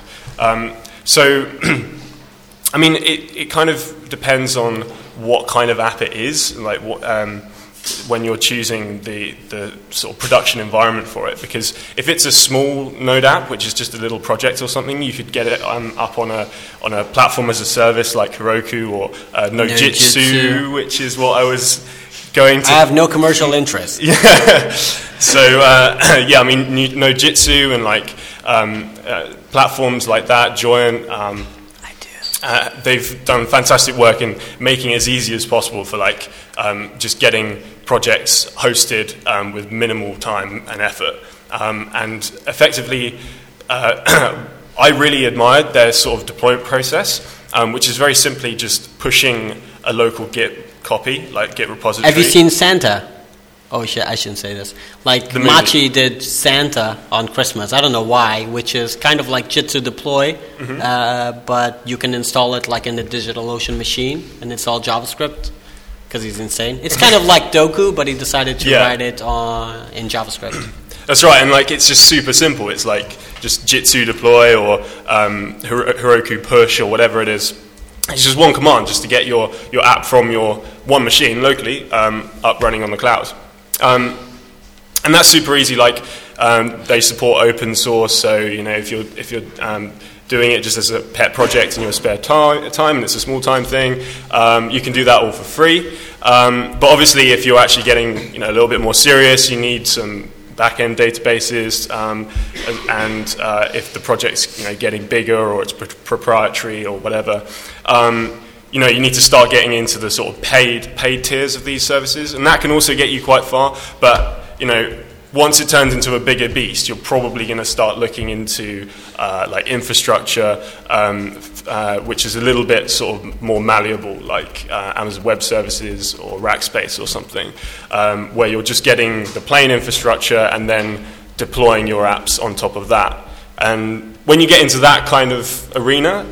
It kind of depends on what kind of app it is, like what when you're choosing the sort of production environment for it. Because if it's a small Node app, which is just a little project or something, you could get it up on a platform as a service like Heroku or Nodejitsu, which is what I was going to. I have no commercial interest. Yeah. So Nodejitsu and like platforms like that, Joyent. They've done fantastic work in making it as easy as possible for like just getting projects hosted with minimal time and effort. And effectively, I really admired their sort of deployment process, which is very simply just pushing a local Git copy, like Git repository. Have you seen Santa? Oh shit, I shouldn't say this. Like Machi did Santa on Christmas. I don't know why, which is kind of like Jitsu deploy, but you can install it like in the DigitalOcean machine, and it's all JavaScript because he's insane. It's kind of like Doku, but he decided to write it in JavaScript. That's right, and like it's just super simple. It's like just Jitsu deploy or Heroku push or whatever it is. It's just one command just to get your app from your one machine locally up running on the cloud. And that's super easy. Like they support open source, so if you're doing it just as a pet project in your spare time and it's a small time thing, you can do that all for free. But obviously, if you're actually getting a little bit more serious, you need some back-end databases, and if the project's getting bigger or it's proprietary or whatever. You need to start getting into the sort of paid tiers of these services, and that can also get you quite far. But once it turns into a bigger beast, you're probably going to start looking into like infrastructure, which is a little bit sort of more malleable, like Amazon Web Services or Rackspace or something, where you're just getting the plain infrastructure and then deploying your apps on top of that. And when you get into that kind of arena,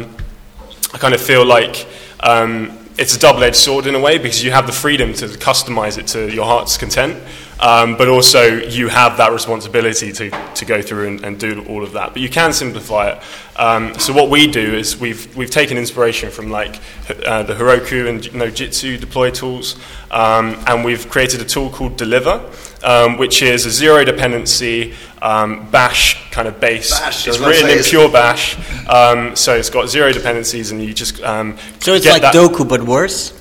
I kind of feel like it's a double-edged sword in a way, because you have the freedom to customize it to your heart's content, but also you have that responsibility to go through and do all of that. But you can simplify it. So what we do is we've taken inspiration from like the Heroku and Nodejitsu deploy tools, and we've created a tool called Deliver, which is a zero dependency Bash kind of base. It's written in pure Bash, so it's got zero dependencies, and you just so it's like Doku but worse.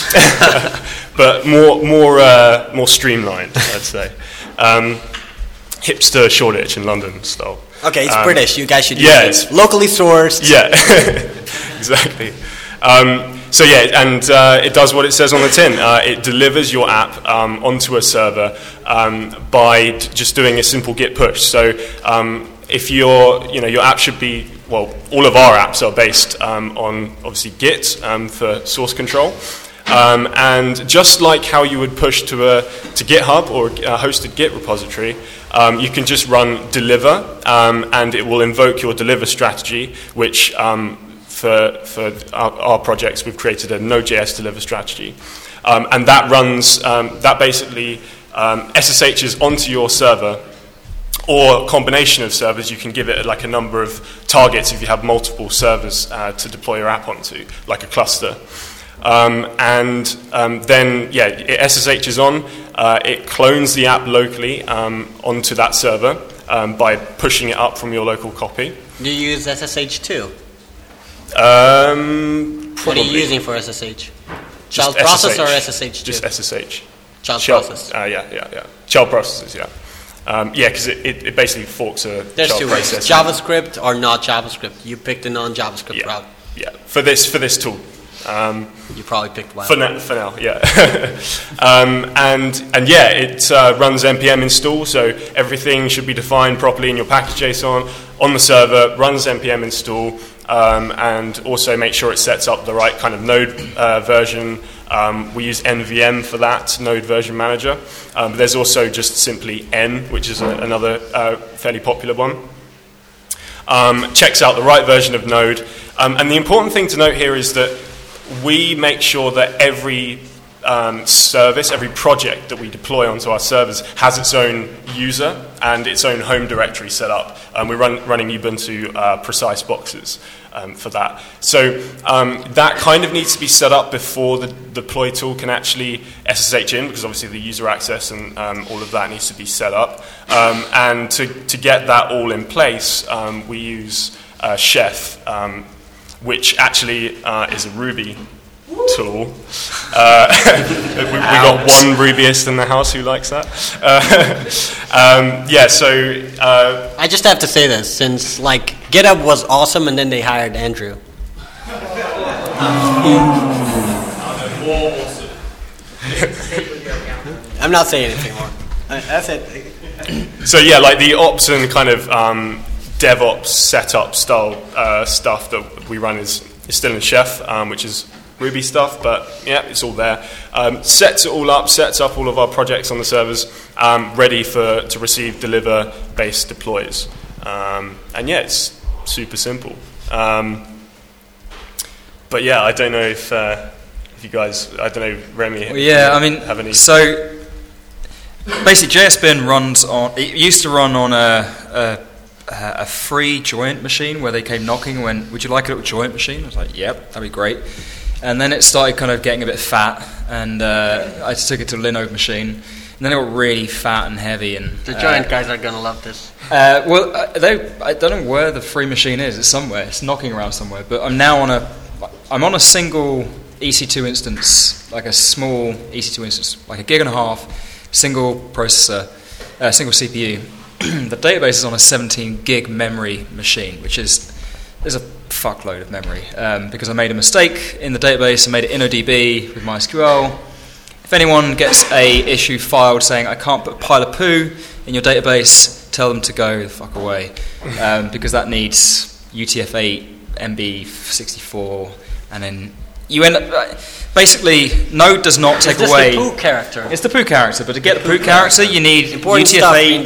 But more streamlined, I'd say. Hipster Shoreditch in London style. Okay, it's British. You guys should use it's locally sourced. Yeah, exactly. So yeah, and it does what it says on the tin. It delivers your app onto a server by just doing a simple git push. So if your app should be, well, all of our apps are based on obviously Git for source control. And just like how you would push to GitHub or a hosted Git repository, you can just run deliver, and it will invoke your deliver strategy, which for our projects we've created a Node.js deliver strategy, and that runs that basically SSHs onto your server, or a combination of servers. You can give it like a number of targets if you have multiple servers to deploy your app onto, like a cluster. And then, yeah, it SSHs on, it clones the app locally onto that server by pushing it up from your local copy. Do you use SSH too? What are you using for SSH? Child process SSH. or SSH too? Just SSH. Child process. Yeah. Child processes, yeah. Because it basically forks a There's child two ways: process. JavaScript or not JavaScript. You picked a non-JavaScript route. Yeah, for this tool. You probably picked one. For now, yeah. and yeah, it runs npm install, so everything should be defined properly in your package.json on the server. Runs npm install, and also make sure it sets up the right kind of node version. We use NVM for that, Node Version Manager. But there's also just simply N, which is another fairly popular one. Checks out the right version of Node. And the important thing to note here is that we make sure that every service, every project that we deploy onto our servers has its own user and its own home directory set up. We're running Ubuntu precise boxes for that. So that kind of needs to be set up before the deploy tool can actually SSH in, because obviously the user access and all of that needs to be set up. And to get that all in place, we use Chef, which actually is a Ruby tool. We got one Rubyist in the house who likes that. I just have to say this, since like GitHub was awesome and then they hired Andrew. I'm not saying anything more. That's it. So yeah, like the ops and kind of DevOps setup style stuff that we run is still in Chef, which is Ruby stuff, but yeah, it's all there. Sets it all up, sets up all of our projects on the servers, ready to receive deliver-based deploys. And yeah, it's super simple. But yeah, I don't know if you guys, I don't know, Remy, have any... So basically JSBin runs on, it used to run on a free joint machine where they came knocking and went, would you like a little joint machine? I was like, yep, that'd be great. And then it started kind of getting a bit fat, and I took it to a Linode machine, and then it got really fat and heavy. And the giant guys are going to love this. I don't know where the free machine is. It's somewhere. It's knocking around somewhere. But I'm now on a single EC2 instance, like a small EC2 instance, like 1.5 GB, single processor, single CPU. The database is on a 17 gig memory machine, which is a fuckload of memory, because I made a mistake in the database. I made it InnoDB with MySQL. if anyone gets a issue filed saying I can't put a pile of poo in your database, tell them to go the fuck away, because that needs UTF-8, MB64, and then you end up... Basically, Node does not take away... It's the poo character. It's the poo character, but to get the poo character, you need UTF-8,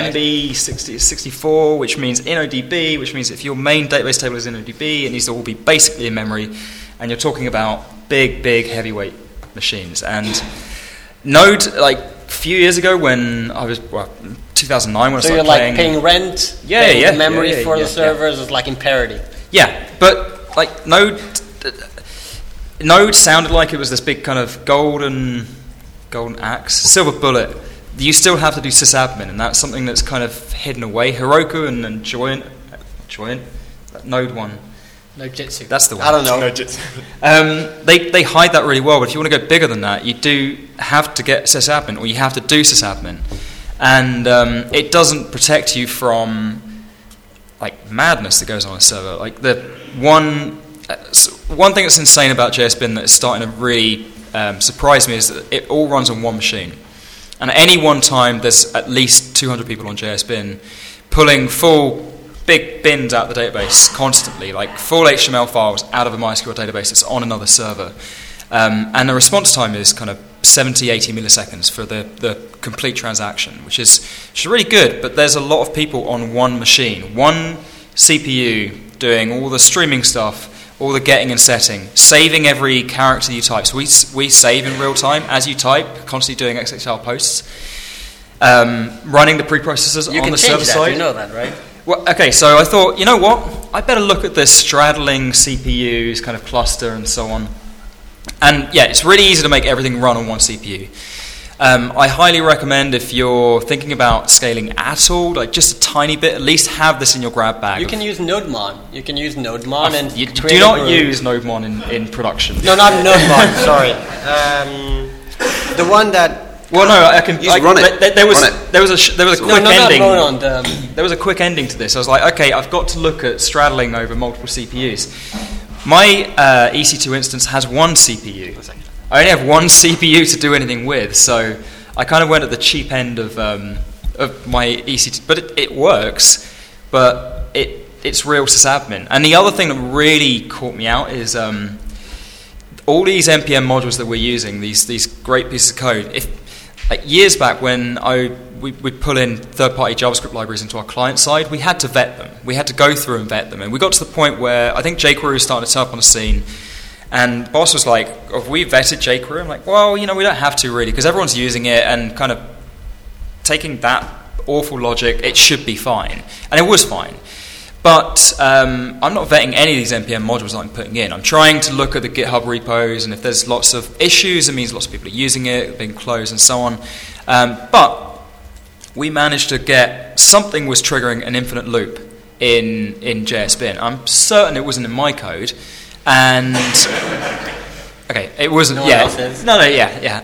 MB64, which means InnoDB, which means if your main database table is InnoDB, it needs to all be basically in memory, and you're talking about big, heavyweight machines. And Node, like, a few years ago when I was... 2009 when I started playing... So you're like paying rent, paying the memory for the servers, is like in parity. Yeah, but like Node sounded like it was this big kind of golden axe, silver bullet. You still have to do sysadmin, and that's something that's kind of hidden away. Heroku and Joint, Node one. Node-Jitsu. That's the one. I don't know. Node-Jitsu. They hide that really well, but if you want to go bigger than that, you do have to get sysadmin, or you have to do sysadmin. And it doesn't protect you from like madness that goes on a server. Like the one thing that's insane about JSBin that is starting to really surprise me is that it all runs on one machine. And at any one time, there's at least 200 people on JSBin pulling full big bins out of the database constantly, like full HTML files out of a MySQL database that's on another server. And the response time is kind of 70, 80 milliseconds for the complete transaction, which is really good, but there's a lot of people on one machine, one CPU doing all the streaming stuff, all the getting and setting, saving every character you type. So we save in real time as you type, constantly doing XHL posts, running the preprocessors on the server side. You know that, right? Well, okay, so I thought, you know what? I better look at this straddling CPUs kind of cluster and so on. And yeah, it's really easy to make everything run on one CPU. I highly recommend if you're thinking about scaling at all, like just a tiny bit, at least have this in your grab bag. You can use NodeMon. And you do not use NodeMon in production. No, not NodeMon. Sorry. The one that. Well, no, I can run it. There was a quick ending. No, there was a quick ending to this. I was like, okay, I've got to look at straddling over multiple CPUs. My EC2 instance has one CPU. I only have one CPU to do anything with, so I kind of went at the cheap end of my EC2. But it works, but it's real sysadmin. And the other thing that really caught me out is all these NPM modules that we're using, these great pieces of code. Years back when we'd pull in third-party JavaScript libraries into our client side, we had to vet them. We had to go through and vet them. And we got to the point where I think jQuery was starting to turn up on the scene. And boss was like, have we vetted jQuery? I'm like, well, we don't have to really, because everyone's using it and kind of taking that awful logic, it should be fine. And it was fine. But I'm not vetting any of these NPM modules that I'm putting in. I'm trying to look at the GitHub repos, and if there's lots of issues, it means lots of people are using it, being closed and so on. But we managed to get something was triggering an infinite loop in JSBin. I'm certain it wasn't in my code. And okay, it wasn't. No, yeah.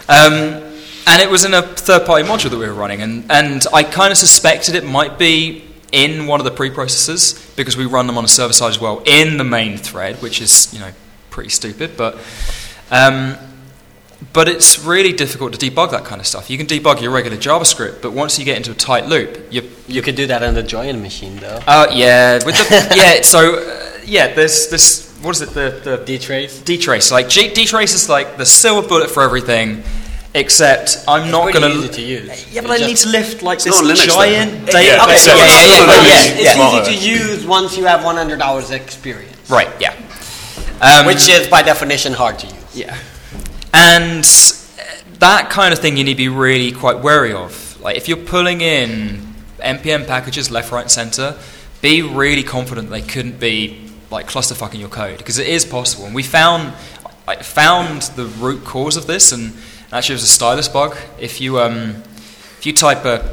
And it was in a third-party module that we were running, and I kind of suspected it might be in one of the preprocessors because we run them on a server side as well in the main thread, which is pretty stupid, but it's really difficult to debug that kind of stuff. You can debug your regular JavaScript, but once you get into a tight loop, you could do that on the Join machine, though. Yeah, with the there's this. What is it? The dtrace. Dtrace. Like dtrace is like the silver bullet for everything. Except I'm not going to. Easy to use. Yeah, but I need to lift like this Linux, giant though. data. It's easy to use once you have 100 hours experience. Right. Yeah. Which is by definition hard to use. Yeah. And that kind of thing you need to be really quite wary of. Like if you're pulling in npm packages left, right, and center, be really confident they couldn't be like clusterfucking your code, because it is possible. And we found the root cause of this, and actually it was a stylus bug. If you type a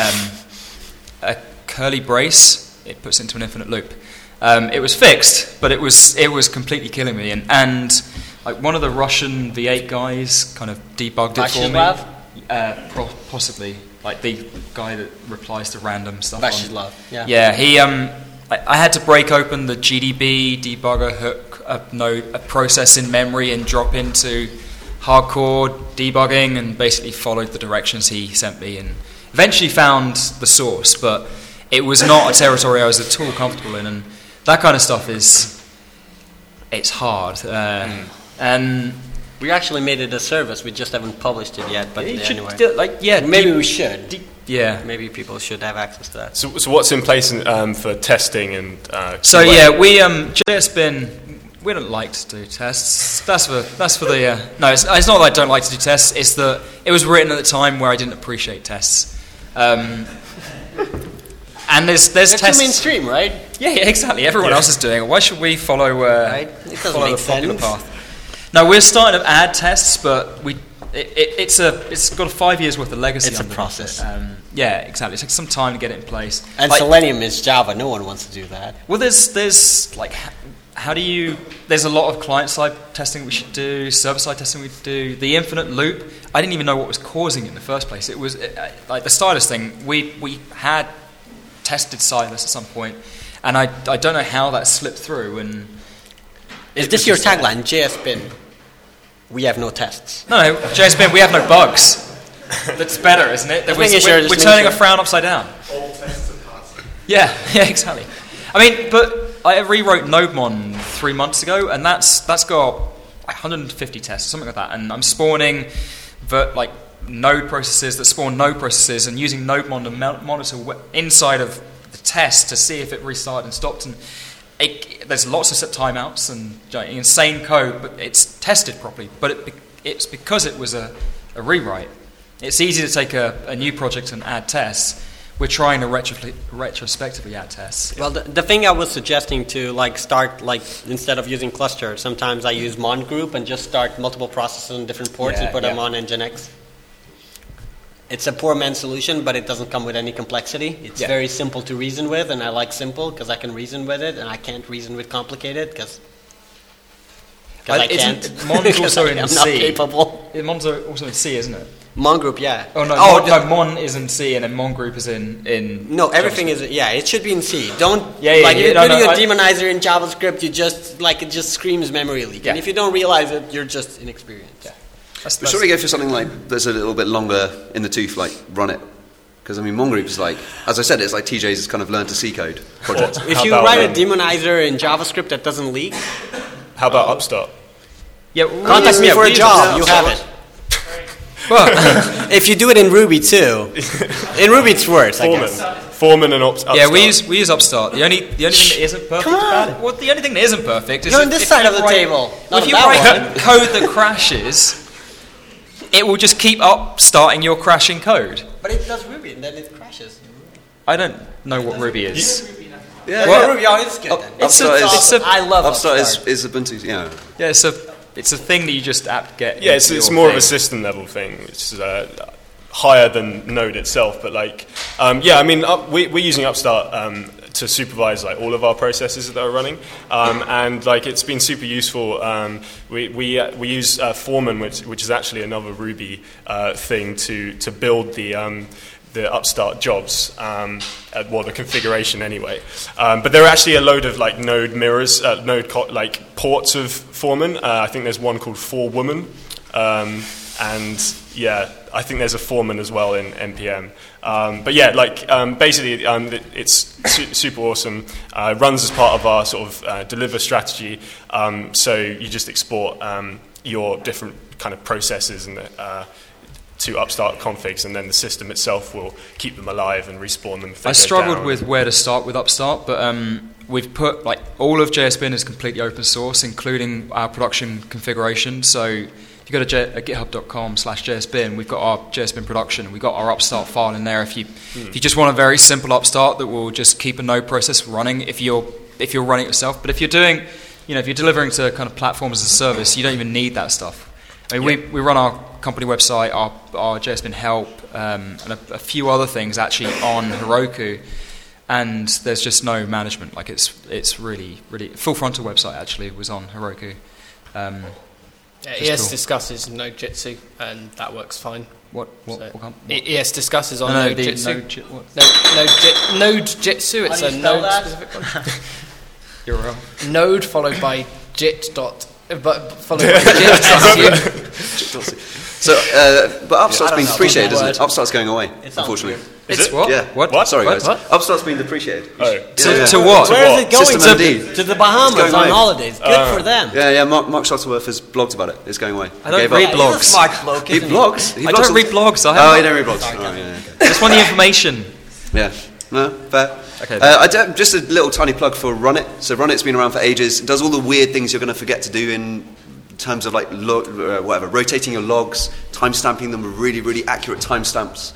curly brace, it puts it into an infinite loop. It was fixed, but it was completely killing me. And like one of the Russian V8 guys kind of debugged it for me. Possibly, like the guy that replies to random stuff. Vashislav. Yeah. He I had to break open the GDB debugger, hook a process in memory, and drop into hardcore debugging and basically followed the directions he sent me and eventually found the source, but it was not a territory I was at all comfortable in, and that kind of stuff it's hard. And we actually made it a service. We just haven't published it yet. But anyway, maybe we should. Maybe people should have access to that. So what's in place for testing and? We JSBin. We don't like to do tests. That's for the. No, it's not that I don't like to do tests. It's that it was written at the time where I didn't appreciate tests. And there's tests. It's mainstream, right? Yeah, exactly. Everyone else is doing it. Why should we follow? Right? It doesn't follow make the popular sense. path. No, we're starting to add tests, but it's got 5 years worth of legacy. It's a underneath process. it. Yeah, exactly. It takes some time to get it in place. And Selenium is Java. No one wants to do that. Well, there's like. How do you... There's a lot of client-side testing we should do, server-side testing we should do. The infinite loop, I didn't even know what was causing it in the first place. It was like the stylus thing. We had tested stylus at some point, and I don't know how that slipped through. And is this your tagline, JSBin? We have no tests. No, JSBin, we have no bugs. That's better, isn't it? We're turning a frown upside down. All tests are passing. Yeah, exactly. I mean, but I rewrote NodeMon 3 months ago, and that's got 150 tests, something like that. And I'm spawning node processes that spawn node processes, and using NodeMon to monitor inside of the test to see if it restarted and stopped. And there's lots of set timeouts and insane code, but it's tested properly. But it's because it was a rewrite. It's easy to take a new project and add tests. We're trying to retrospectively add tests. Well, the thing I was suggesting to start instead of using cluster, sometimes I use mon group and just start multiple processes on different ports and put them on Nginx. It's a poor man's solution, but it doesn't come with any complexity. It's very simple to reason with, and I like simple because I can reason with it, and I can't reason with complicated because I can't. Mon's also in I'm C. not capable. Mon's also in C, isn't it? Mon group, yeah. Oh no, Mon is in C, and then Mon group is in. No, everything is. Yeah, it should be in C. Don't. If you're putting a demonizer in JavaScript, you just it just screams memory leak, and if you don't realize it, you're just inexperienced. Yeah. But should we go for something that's a little bit longer in the tooth, run it? Because Mon group is as I said, it's like TJ's kind of learn to C code project. If you write a demonizer in JavaScript that doesn't leak, how about Upstart? Yeah, contact me for a job. You have it. Well, if you do it in Ruby too, in Ruby it's worse. Foreman and Upstart. Yeah, we use Upstart. The only thing that isn't perfect about it. Well, the only thing that isn't perfect is you're on this side of the table. If you write code that crashes, it will just keep starting your crashing code. But it does Ruby and then it crashes. I don't know what Ruby is. Ruby, it's good. I love Upstart. Is Ubuntu. Yeah, it's a thing that you just apt get. Yeah, it's more of a system level thing. It's higher than Node itself, but we're using Upstart to supervise all of our processes that are running, and it's been super useful. We use Foreman, which is actually another Ruby thing to build the Upstart jobs, the configuration anyway. But there are actually a load of Node mirrors, ports of Foreman. I think there's one called Forewoman, and I think there's a Foreman as well in NPM. Basically, it's super awesome. Runs as part of our sort of deliver strategy. So you just export your different kind of processes and to Upstart configs, and then the system itself will keep them alive and respawn them. I struggled with where to start with Upstart, but we've put all of JSBin is completely open source, including our production configuration. So if you go to github.com/JSBin, we've got our JSBin production. We've got our Upstart file in there. If you just want a very simple Upstart that will just keep a node process running, if you're running it yourself, but if you're doing, if you're delivering to kind of platforms as a service, you don't even need that stuff. I mean, we run our company website, our JSBin help, and a few other things actually on Heroku, and there's just no management. It's really, really full frontal website actually was on Heroku. ES discusses Node.jitsu, and that works fine. What ES discusses on Node.jitsu. Node.jitsu. It's a node specific one. You're wrong. Node followed by jit dot. But followed by jit. So, but Upstart's been know depreciated, that isn't it? word. Upstart's going away, It sounds unfortunately. weird. Is it? What? Yeah. What? Sorry, guys. What? Upstart's been depreciated. Oh. To what? Where is it going? System MD. To the Bahamas It's going on away. holidays. Good for them. Yeah. Mark Shuttleworth has blogged about it. It's going away. I don't Gave read up. He's a blogs. smart bloke, He isn't he? blogs. He I blogs don't on- read blogs. Oh, you don't read blogs. Oh, yeah, okay. Just want the information. Yeah. No, fair. Okay. Just a little tiny plug for Run It. So Run It's been around for ages. It does all the weird things you're going to forget to do in terms of like rotating your logs, timestamping them with really, really accurate timestamps.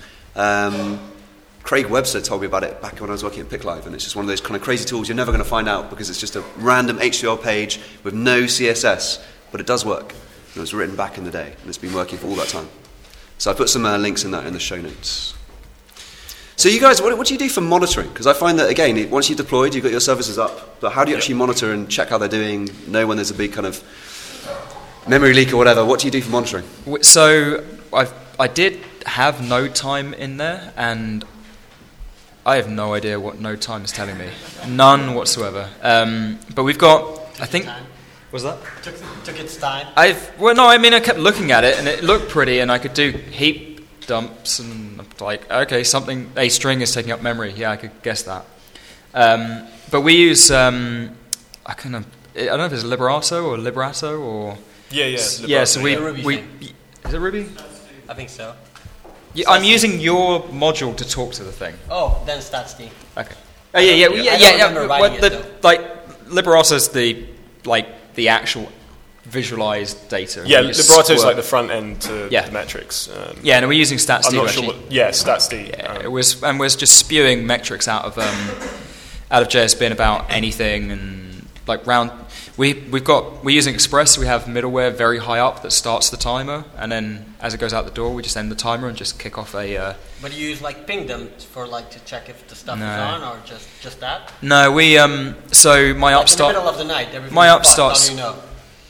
Craig Webster told me about it back when I was working at PickLive, and it's just one of those kind of crazy tools you're never going to find out because it's just a random HTML page with no CSS, but it does work. It was written back in the day, and it's been working for all that time. So I put some links in the show notes. So you guys, what do you do for monitoring? Because I find that, again, once you've deployed, you've got your services up, but how do you actually monitor and check how they're doing, know when there's a big kind of memory leak or whatever? What do you do for monitoring? So I did have node time in there, and I have no idea what node time is telling me. None whatsoever. But we've got, I think, was that? Took its time. I kept looking at it, and it looked pretty, and I could do heap dumps, and like, okay, a string is taking up memory. Yeah, I could guess that. But we use, I don't know if it's Liberato or Liberato or... Yeah. So we is it Ruby? I think so. Yeah, I'm using your module to talk to the thing. Oh, then StatsD. Okay. Oh yeah. I don't remember writing it, though. Like Liberato's the actual visualized data. Yeah, We just Librato's squirt. like the front end to Yeah. the metrics. Yeah, and we're using StatsD. I'm not to sure actually- what... Yeah, StatsD. Yeah, it was just spewing metrics out of JSBin about anything, and like we're using Express. We have middleware very high up that starts the timer, and then as it goes out the door, we just end the timer and just kick off a. But you use like pingdom for like to check if the stuff No. is on, or just that. No, we so my Like upstart. in the middle of the night, everything's My fucked, upstarts- How do you know?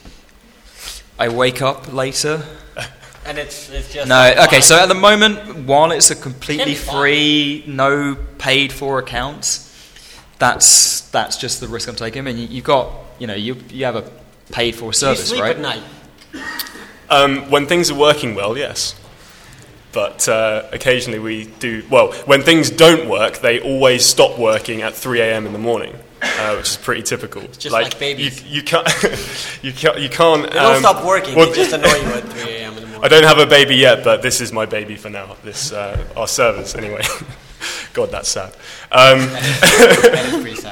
I wake up later. And it's just No, like, okay. fine. So at the moment, while it's a Can completely be fine. free, no paid for account, that's just the risk I'm taking. I mean, you've got you have a paid for Do you service, sleep right? at night? When things are working well, yes. But occasionally we do... Well, when things don't work, they always stop working at 3 a.m. in the morning, which is pretty typical. Just like babies. You can't... you can't... They don't stop working. well, They just annoy you at 3 a.m. in the morning. I don't have a baby yet, but this is my baby for now. This our servers, anyway. God, that's sad. That is pretty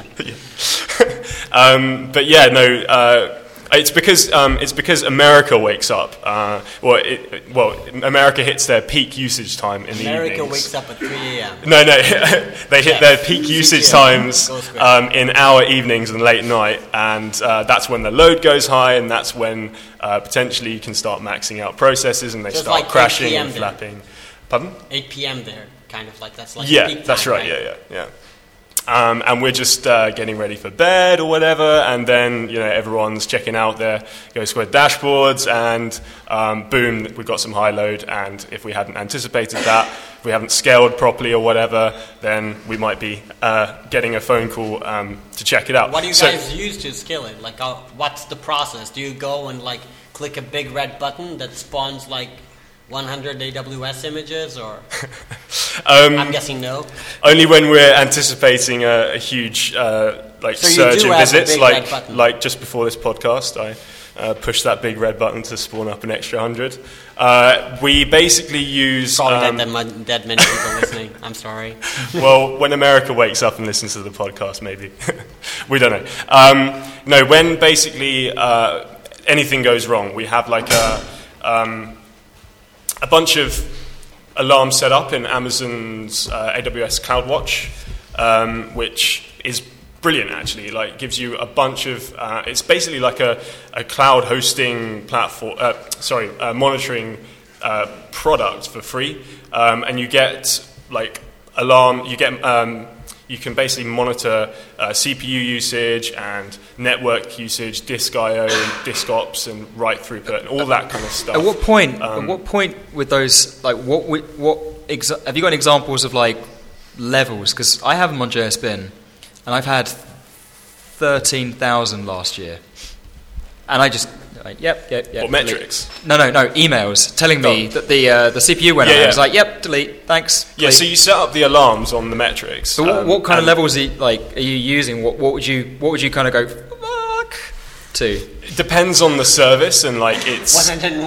sad. But yeah, no. It's because America wakes up. America hits their peak usage time in the America evenings. wakes up at 3 a.m. No, they hit their peak usage times Go square. in our evenings and late night, and that's when the load goes high, and that's when potentially you can start maxing out processes, and they So it's start like 8 crashing PM and then. flapping. Pardon? 8 p.m. there, kind of like that's like Yeah, peak that's time, right. Yeah. And we're just getting ready for bed or whatever, and then everyone's checking out their Go Square dashboards, and boom, we've got some high load. And if we hadn't anticipated that, if we haven't scaled properly or whatever, then we might be getting a phone call to check it out. What do you guys use to scale it? Like, what's the process? Do you go and like click a big red button that spawns like 100 AWS images, or I'm guessing no. Only when we're anticipating a huge So you surge do in have a visits, big red button. like just before this podcast, I pushed that big red button to spawn up an extra 100. We basically use Probably that many people listening. I'm sorry. well, when America wakes up and listens to the podcast, maybe we don't know. No, when basically anything goes wrong, we have like a bunch of alarms set up in Amazon's AWS CloudWatch, which is brilliant actually. Like, gives you a bunch of it's basically like a cloud hosting platform, monitoring product for free, and you get like alarm. You can basically monitor CPU usage and network usage, disk I/O, disk ops, and write throughput, and all that kind of stuff. At what point with those, like, have you got examples of like levels? Because I have them on JSBin, and I've had 13,000 last year, and Like, yep. What, delete. metrics? No, emails telling me that the CPU went on. I was like, yep, delete, thanks. Yeah, so you set up the alarms on the metrics. So what kind of levels are you using? What would you kind of go fuck to? It depends on the service, and like it's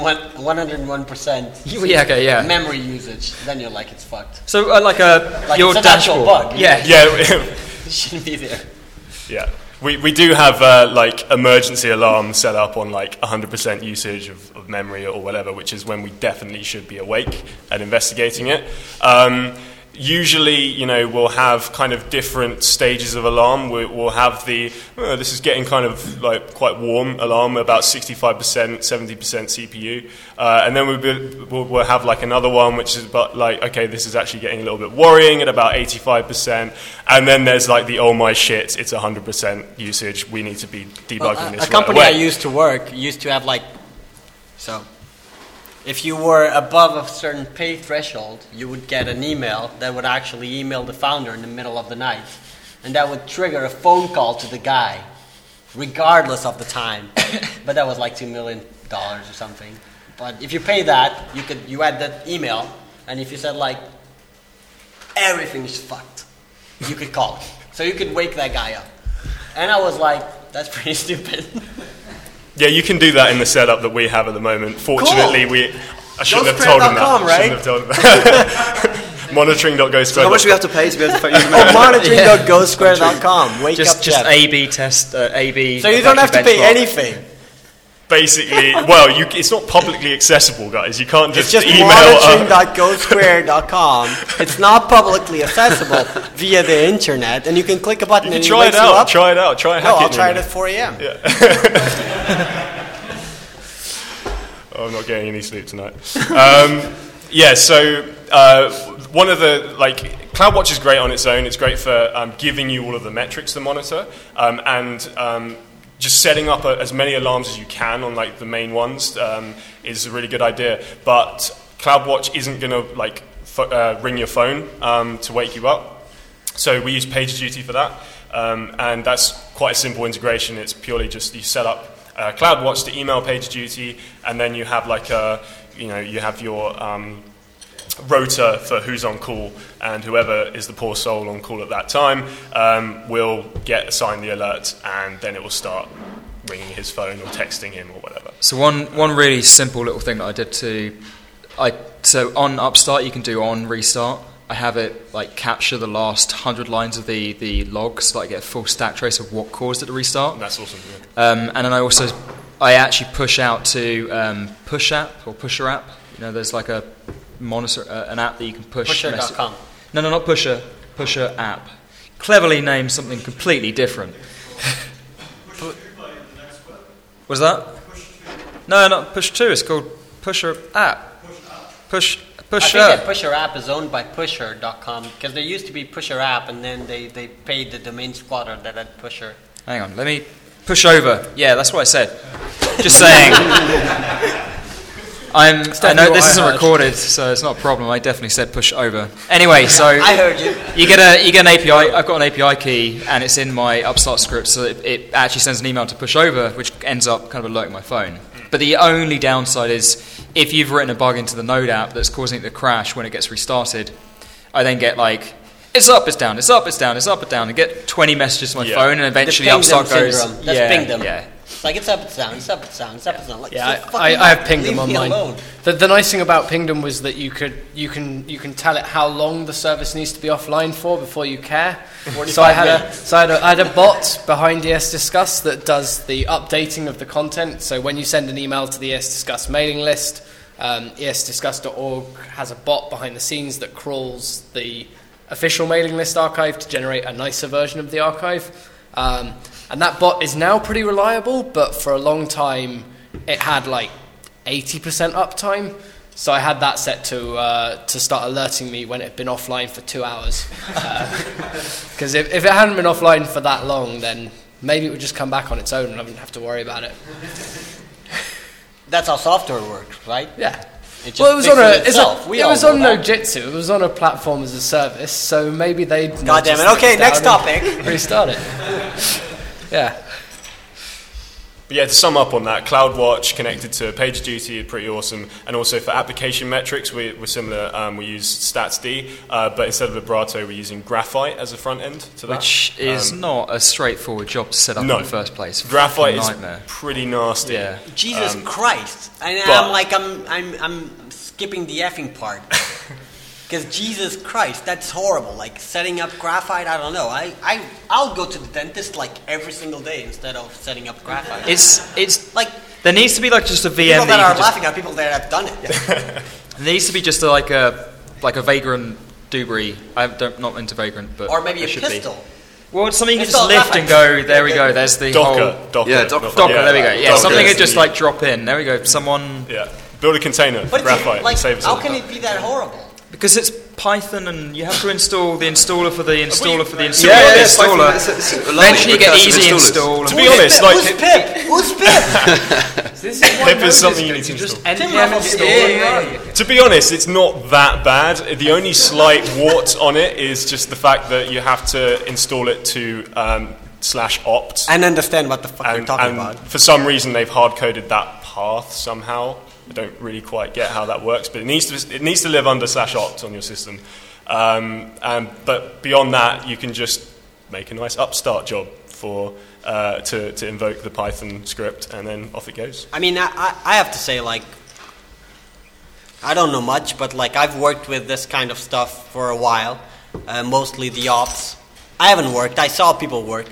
101%. Yeah, okay, yeah. Memory usage. Then you're like, it's fucked. So Like your it's an actual dashboard. bug. Yeah. It shouldn't be there. Yeah, we do have like emergency alarms set up on like 100% usage of memory or whatever, which is when we definitely should be awake and investigating it. Usually, we'll have kind of different stages of alarm. We'll have this is getting kind of like quite warm alarm, about 65%, 70% CPU. And then we'll have like another one, which is about like, okay, this is actually getting a little bit worrying at about 85%. And then there's like the, oh my shit, it's 100% usage. We need to be debugging this A company right away. I used to work used to have like, so if you were above a certain pay threshold, you would get an email that would actually email the founder in the middle of the night. And that would trigger a phone call to the guy, regardless of the time. But that was like $2 million or something. But if you pay that, you add that email, and if you said like, everything is fucked, you could call it. So you could wake that guy up. And I was like, that's pretty stupid. Yeah, you can do that in the setup that we have at the moment. Fortunately, I shouldn't have told him that. Right? Shouldn't have told him that. Monitoring.go. So how much do we have to pay to be able to phone you? monitoring.gosquare.com. Wake up, Just Jeff. A/B test, A/B. So you don't have to pay anything. Basically, well, it's not publicly accessible, guys. You can't It's just just email. monitoring.gosquare.com. It's not publicly accessible via the internet, and you can click a button You and can it try it wakes you out. up. Try it out. Try No, I'll hacking. try it at 4 a.m. Oh, I'm not getting any sleep tonight. So one of the CloudWatch is great on its own. It's great for giving you all of the metrics to monitor and just setting up as many alarms as you can on like the main ones is a really good idea. But CloudWatch isn't going to ring your phone to wake you up. So we use PagerDuty for that, and that's quite a simple integration. It's purely just you set up CloudWatch to email PagerDuty, and then you have you have your rota for who's on call, and whoever is the poor soul on call at that time will get assigned the alert, and then it will start ringing his phone or texting him or whatever. So one really simple little thing that I did so on Upstart you can do on restart. I have it capture the last 100 lines of the log so that I get a full stack trace of what caused it to restart. And that's awesome. Yeah. And then I actually push out to Push App or Pusher App. There's like a monitor, an app that you can push. Pusher.com. No, not Pusher. Pusher App. Cleverly named something completely different. Was that? No, not Push 2. It's called Pusher App. Pusher. I think that Pusher App is owned by Pusher.com because there used to be Pusher App, and then they paid the domain squatter that had Pusher. Hang on, let me push over. Yeah, that's what I said. Just saying. I know this isn't recorded, so it's not a problem. I definitely said push over. Anyway, so I heard you. You get an API. I've got an API key, and it's in my Upstart script, so it actually sends an email to push over, which ends up kind of alerting my phone. But the only downside is if you've written a bug into the Node app that's causing it to crash when it gets restarted, I then get it's up, it's down, it's up, it's down, it's up, it's down, and get 20 messages to my phone, and eventually Upstart goes, syndrome. That's pingdom. Yeah. It's it's up, it's down, it's up, it's down, it's up, it's down. I have pingdom on mine. Alone. The nice thing about pingdom was that you can tell it how long the service needs to be offline for before you care. So I had a bot behind ESDiscuss that does the updating of the content. So when you send an email to the ESDiscuss mailing list, ESDiscuss.org has a bot behind the scenes that crawls the official mailing list archive to generate a nicer version of the archive. And that bot is now pretty reliable, but for a long time it had 80% uptime. So I had that set to start alerting me when it had been offline for 2 hours. Because if it hadn't been offline for that long, then maybe it would just come back on its own and I wouldn't have to worry about it. That's how software works, right? Yeah. It was on Nodejitsu. It was on a platform as a service, so maybe they'd... God damn it. Okay, next topic. Restart it. Yeah. But yeah, to sum up on that, CloudWatch connected to PagerDuty is pretty awesome, and also for application metrics, we're similar. We use StatsD, but instead of Vibrato, we're using Graphite as a front end to that. Which is not a straightforward job to set up in the first place. Graphite is nightmare. pretty nasty. Yeah. Jesus Christ! And but- I'm skipping the effing part. Because Jesus Christ, that's horrible. Like setting up Graphite, I don't know. I'll go to the dentist like every single day instead of setting up Graphite. It's like there needs to be like just a VM. people that are just, laughing at people that have done it. there needs to be just like a Vagrant Dubry. I'm not into Vagrant, but Or maybe a it should pistol. Be. Well, something you can Install just lift and Graphite. go. There we go. There's the Docker. whole Docker. Yeah, Docker. There we go. Yeah, Docker something is that just the- like drop in. There we go. Someone Yeah. Build a container for But Graphite it's, like, and save us how all can the it be that horrible? because it's Python and you have to install the installer for the installer for the installer. Yeah, the yeah, installer. It's a lot Eventually, you of get recursive easy installers. install. To be honest, Who's like Pip? Who's Pip? This is Pip is something you need to just install. npm install. To be honest, it's not that bad. The only slight wart on it is just the fact that you have to install it to /opt. And understand what the fuck you're talking and about. for some reason, they've hard-coded that path somehow. I don't really quite get how that works, but it needs to live under /opt on your system. But beyond that, you can just make a nice upstart job for to invoke the Python script, and then off it goes. I mean, I have to say, like, I don't know much, but like I've worked with this kind of stuff for a while, mostly the ops. I haven't worked. I saw people work.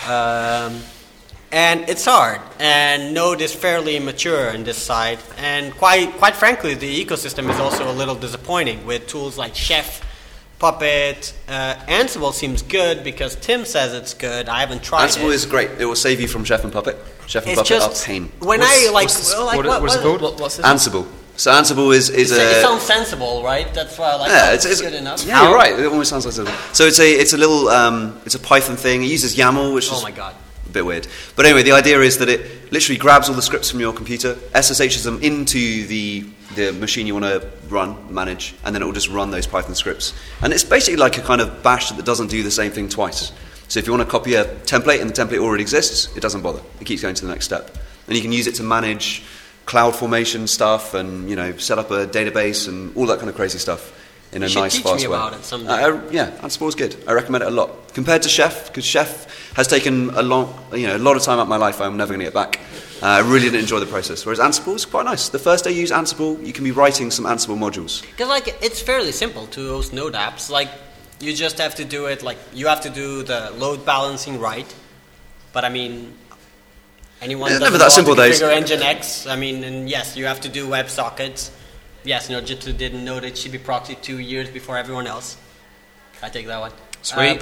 And it's hard, and Node is fairly immature on this side, and quite frankly, the ecosystem is also a little disappointing with tools like Chef, Puppet. Ansible seems good because Tim says it's good. I haven't tried Ansible it. is great. It will save you from Chef and Puppet. Chef and It's Puppet just are pain. when What's- I like, what's- well, like what is it called? What's this? Ansible. So Ansible is It a sounds sensible, right? That's why I like. yeah, it. it's good enough. Yeah, you're right. It almost sounds like something. So it's a little it's a Python thing. It uses YAML, which Oh is my god. a bit weird. But anyway, the idea is that it literally grabs all the scripts from your computer, SSHs them into the machine you want to run, manage, and then it will just run those Python scripts. And it's basically like a kind of bash that doesn't do the same thing twice. So if you want to copy a template and the template already exists, it doesn't bother. It keeps going to the next step. And you can use it to manage cloud formation stuff and, set up a database and all that kind of crazy stuff in a You should nice, teach fast me way. about it someday. Yeah, Ansible is good. I recommend it a lot. Compared to Chef, because Chef has taken a lot of time out of my life I'm never going to get back. I really didn't enjoy the process. Whereas Ansible is quite nice. The first day you use Ansible, you can be writing some Ansible modules. Because like it's fairly simple to host Node apps. Like you just have to do it. Like you have to do the load balancing right. But I mean, anyone It's doesn't never that want simple, to Dave. configure Nginx. I mean, and yes, you have to do WebSockets. Yes, Jitsu didn't know that it should be proxied 2 years before everyone else. I take that one. Sweet.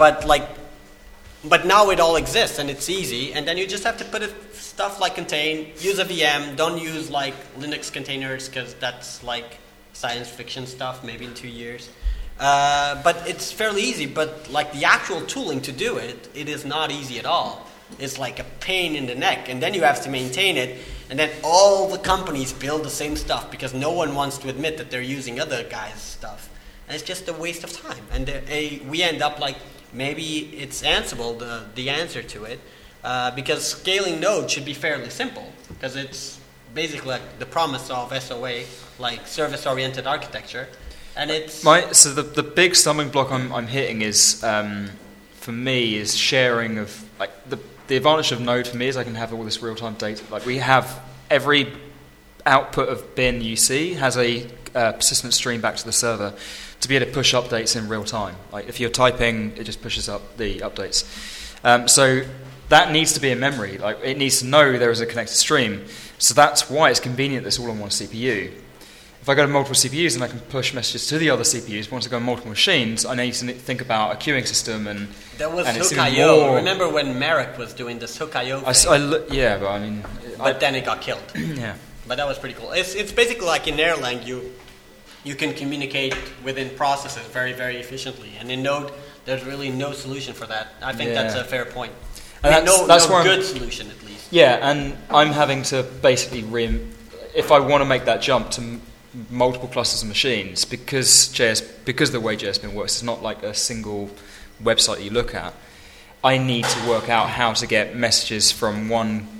But now it all exists and it's easy, and then you just have to put stuff like contain, use a VM, don't use like Linux containers because that's like science fiction stuff, maybe in 2 years. But it's fairly easy, but like the actual tooling to do it, it is not easy at all. It's like a pain in the neck, and then you have to maintain it, and then all the companies build the same stuff because no one wants to admit that they're using other guys' stuff. And it's just a waste of time. And we end up like, maybe it's Ansible, the answer to it, because scaling Node should be fairly simple, because it's basically like the promise of SOA, like service-oriented architecture, and it's... So the big stumbling block I'm hitting is, for me, is sharing of, like, the advantage of Node for me is I can have all this real-time data. Like, we have every output of bin you see has a persistent stream back to the server to be able to push updates in real time. Like if you're typing, it just pushes up the updates. So that needs to be in memory. Like it needs to know there is a connected stream. So that's why it's convenient that it's all on one CPU. If I go to multiple CPUs, then I can push messages to the other CPUs. Once I go on multiple machines, I need to think about a queuing system and That was and it's even Hook.io. more- Remember when Merrick was doing this Hook.io thing? yeah, but I mean, But then it got killed. yeah. But that was pretty cool. It's basically like in Erlang, you can communicate within processes very, very efficiently. And in Node, there's really no solution for that. I think Yeah. that's a fair point. And I mean, that's no where I'm- good solution, at least. Yeah, and I'm having to basically if I want to make that jump to multiple clusters of machines, because the way JSPin works, it's not like a single website that you look at. I need to work out how to get messages from one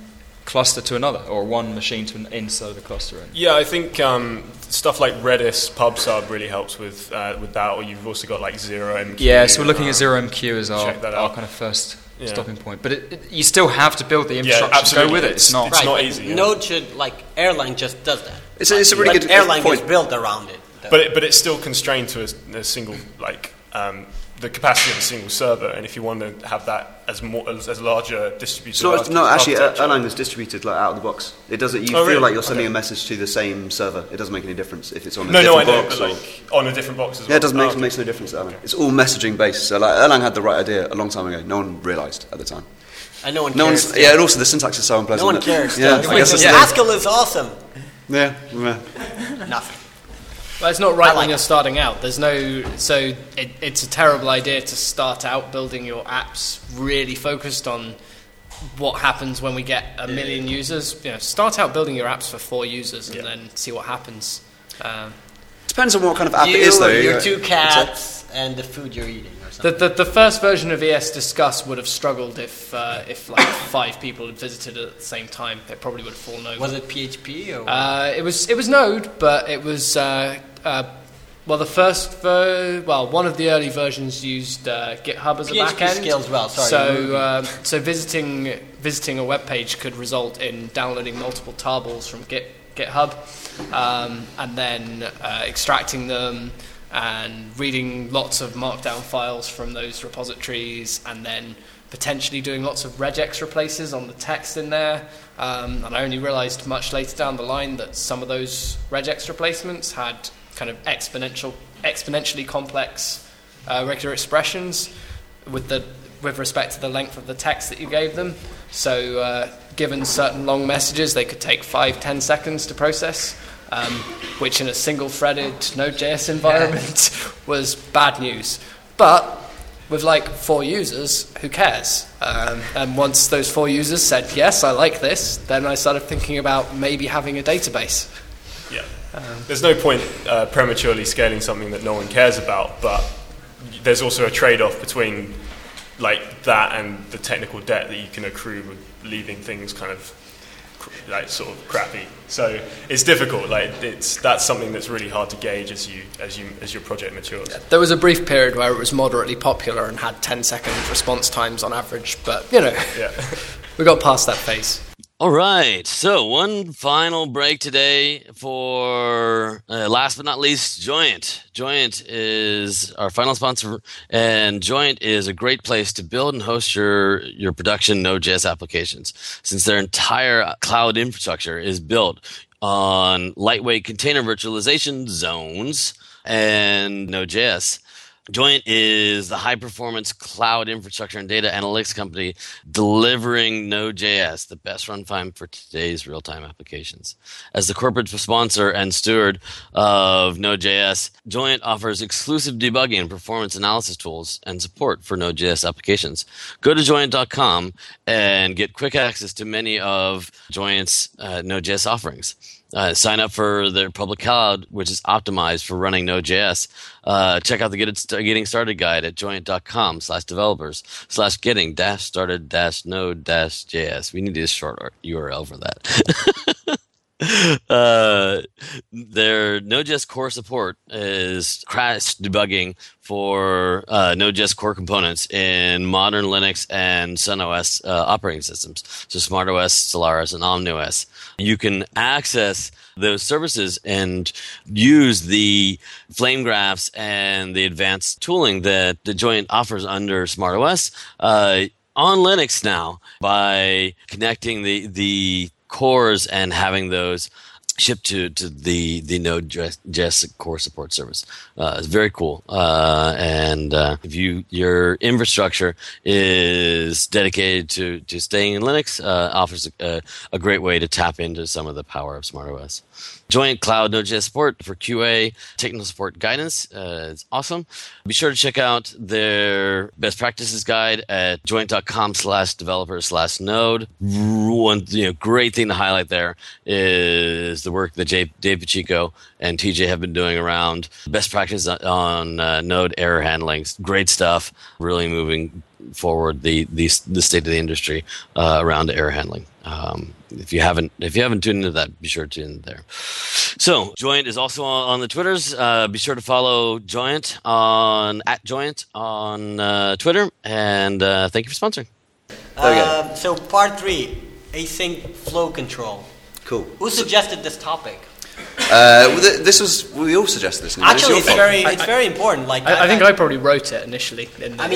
cluster to another, or one machine to inside the cluster. Yeah, I think stuff like Redis PubSub really helps with that. Or you've also got like ZeroMQ. Yeah, so we're looking at ZeroMQ as our check that out. kind of first stopping point. But you still have to build the infrastructure to absolutely. go with it. It's not Right, easy. Node should, like, Erlang just does that. It's a really good Erlang point. is built around it. But it's still constrained to a single, like, the capacity of a single server, and if you want to have that as larger distributed Actually, architecture- Erlang is distributed like out of the box. It doesn't. You feel like you're sending a message to the same server. It doesn't make any difference if it's on a different box. but like on a different box as well. Yeah, it doesn't makes no difference to Erlang. It's all messaging based. So like Erlang had the right idea a long time ago. No one realised at the time. And no one cares. And also the syntax is so unpleasant. No one cares. Yeah, I guess that's the thing. Haskell is awesome. Yeah. Nothing. Well, it's not right I like when you're starting out. There's no, so it's a terrible idea to start out building your apps really focused on what happens when we get a million users. You know, start out building your apps for 4 users and then see what happens. Depends on what kind of app it is, though. Your 2 cats and the food you're eating. The first version of ES Discuss would have struggled if like 5 people had visited it at the same time. It probably would have fallen over. Was it PHP or? It was Node, but it was one of the early versions used GitHub as a PHP backend. scales well. Sorry. So visiting a web page could result in downloading multiple tarballs from GitHub, and then extracting them and reading lots of markdown files from those repositories, and then potentially doing lots of regex replaces on the text in there. And I only realized much later down the line that some of those regex replacements had kind of exponentially complex regular expressions with respect to the length of the text that you gave them. So given certain long messages, they could take 5-10 seconds to process. Which in a single-threaded Node.js environment was bad news. But with like 4 users, who cares? And once those 4 users said, yes, I like this, then I started thinking about maybe having a database. Yeah. There's no point prematurely scaling something that no one cares about, but there's also a trade-off between like that and the technical debt that you can accrue with leaving things kind of like sort of crappy. So it's difficult. Like that's something that's really hard to gauge as your project matures. There was a brief period where it was moderately popular and had 10-second response times on average, but we got past that phase. All right, so one final break today for, last but not least, Joyent. Joyent is our final sponsor, and Joyent is a great place to build and host your production Node.js applications, since their entire cloud infrastructure is built on lightweight container virtualization zones and Node.js. Joyent is the high-performance cloud infrastructure and data analytics company delivering Node.js, the best runtime for today's real-time applications. As the corporate sponsor and steward of Node.js, Joyent offers exclusive debugging and performance analysis tools and support for Node.js applications. Go to Joyent.com and get quick access to many of Joyent's Node.js offerings. Sign up for their public cloud, which is optimized for running Node.js. Check out the Getting Started guide at joyent.com/developers/getting-started-node-js. We need a short URL for that. Their Node.js core support is crash debugging for Node.js core components in modern Linux and SunOS operating systems, so SmartOS, Solaris, and OmniOS. You can access those services and use the flame graphs and the advanced tooling that the Joyent offers under SmartOS on Linux now by connecting the cores and having those shipped to the Node.js core support service. It's very cool. And if your infrastructure is dedicated to staying in Linux, offers a great way to tap into some of the power of SmartOS. Joyent Cloud Node.js support for QA, technical support guidance. It's awesome. Be sure to check out their best practices guide at joyent.com/developers/node. One great thing to highlight there is the work that Dave Pacheco and TJ have been doing around best practice on node error handling. Great stuff. Really moving forward the state of the industry around error handling. If you haven't tuned into that, be sure to tune in there. So Joyent is also on the Twitters. Be sure to follow Joyent on @Joyent on Twitter, and thank you for sponsoring. So part 3, async flow control. Cool. Who suggested this topic? We all suggested this. Actually, it's very important. Like I think I probably wrote it initially.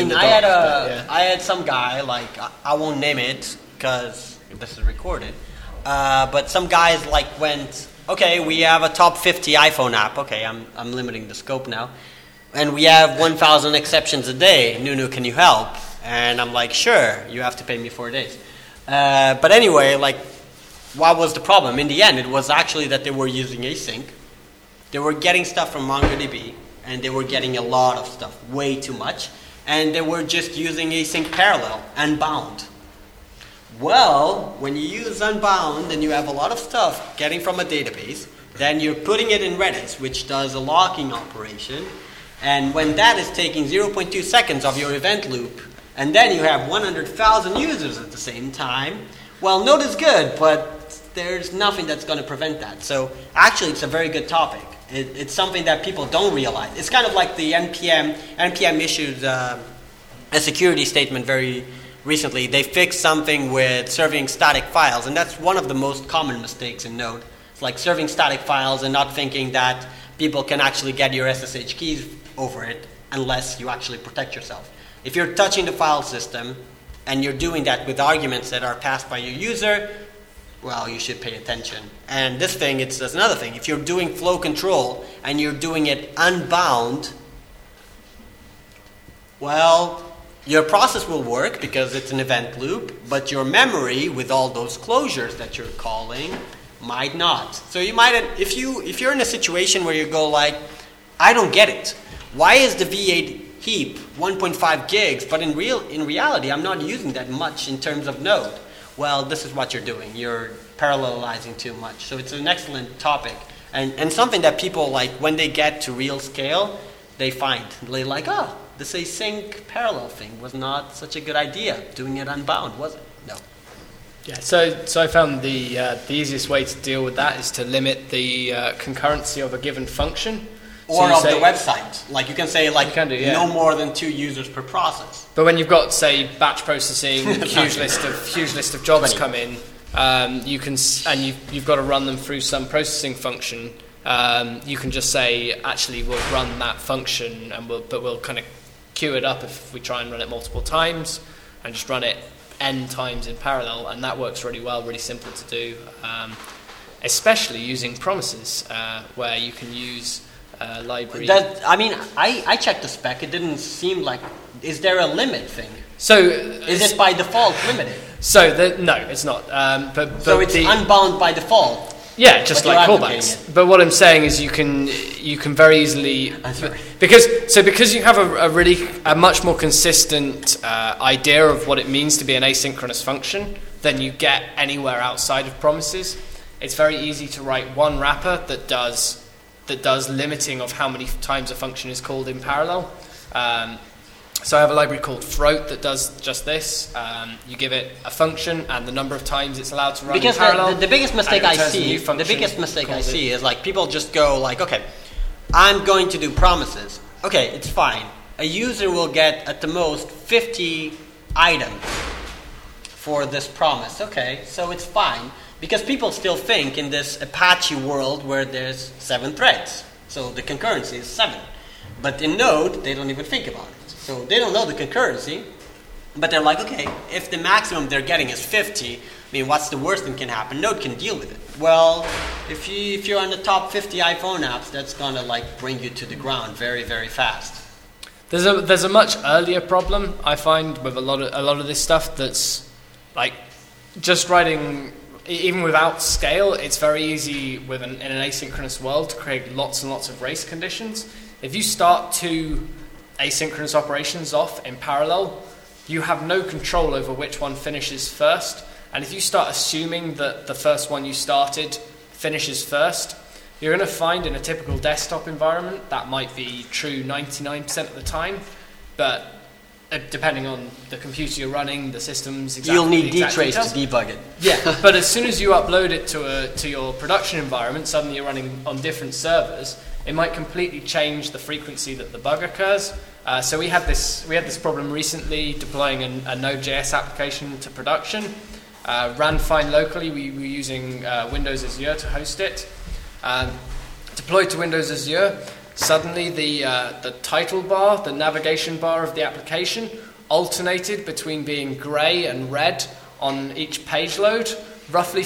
I had some guy, like I won't name it because this is recorded, but some guys like went, okay, we have a top 50 iPhone app. Okay, I'm limiting the scope now, and we have 1,000 exceptions a day. Nunu, can you help? And I'm like, sure, you have to pay me 4 days. But anyway, like, what was the problem? In the end, it was actually that they were using async. They were getting stuff from MongoDB, and they were getting a lot of stuff, way too much, and they were just using async parallel, unbound. Well, when you use unbound and you have a lot of stuff getting from a database, then you're putting it in Redis, which does a locking operation, and when that is taking 0.2 seconds of your event loop, and then you have 100,000 users at the same time, well, Node is good, but there's nothing that's going to prevent that. So actually, it's a very good topic. It's something that people don't realize. It's kind of like the NPM. NPM issued a security statement very recently. They fixed something with serving static files, and that's one of the most common mistakes in Node. It's like serving static files and not thinking that people can actually get your SSH keys over it unless you actually protect yourself. If you're touching the file system and you're doing that with arguments that are passed by your user, well, you should pay attention. And this thing, there's another thing. If you're doing flow control and you're doing it unbound, well, your process will work because it's an event loop, but your memory with all those closures that you're calling might not. So you might, if you're in a situation where you go like, I don't get it. Why is the V8 heap 1.5 gigs, but in reality, I'm not using that much in terms of node? Well, this is what you're doing. You're parallelizing too much. So it's an excellent topic. And something that people, like, when they get to real scale, they find. They're like, oh, this async parallel thing was not such a good idea. Doing it unbound, was it? No. Yeah, so I found the easiest way to deal with that is to limit the concurrency of a given function. Or of the website. Like you can say no more than 2 users per process. But when you've got, say, batch processing, huge list of jobs come in, you've got to run them through some processing function. You can just say, actually, we'll run that function, but we'll kind of queue it up if we try and run it multiple times, and just run it n times in parallel, and that works really well, really simple to do, especially using promises, where you can use library. I checked the spec. It didn't seem like. Is there a limit thing? So is it by default limited? So no, it's not. So it's unbound by default. Yeah, just like callbacks. But what I'm saying is you can very easily because you have a much more consistent idea of what it means to be an asynchronous function than you get anywhere outside of promises. It's very easy to write one wrapper that does limiting of how many times a function is called in parallel. So I have a library called Throat that does just this. You give it a function and the number of times it's allowed to run in parallel. Because the biggest mistake I see is like people just go like, okay, I'm going to do promises. Okay, it's fine. A user will get at the most 50 items for this promise. Okay, so it's fine. Because people still think in this Apache world where there's 7 threads. So the concurrency is 7. But in Node, they don't even think about it. So they don't know the concurrency. But they're like, okay, if the maximum they're getting is 50, I mean, what's the worst that can happen? Node can deal with it. Well, if you're on the top 50 iPhone apps, that's going to like bring you to the ground very, very fast. There's a much earlier problem I find with a lot of this stuff that's like just writing. Even without scale, it's very easy in an asynchronous world to create lots and lots of race conditions. If you start 2 asynchronous operations off in parallel, you have no control over which one finishes first. And if you start assuming that the first one you started finishes first. You're going to find in a typical desktop environment that might be true 99% of the time, but depending on the computer you're running, the systems, exactly, you'll need exactly dtrace to debug it. Yeah, but as soon as you upload it to your production environment, suddenly you're running on different servers. It might completely change the frequency that the bug occurs. So we had this problem recently deploying a Node.js application to production. Ran fine locally. We were using Windows Azure to host it. Deployed to Windows Azure. Suddenly the title bar, the navigation bar of the application, alternated between being grey and red on each page load, roughly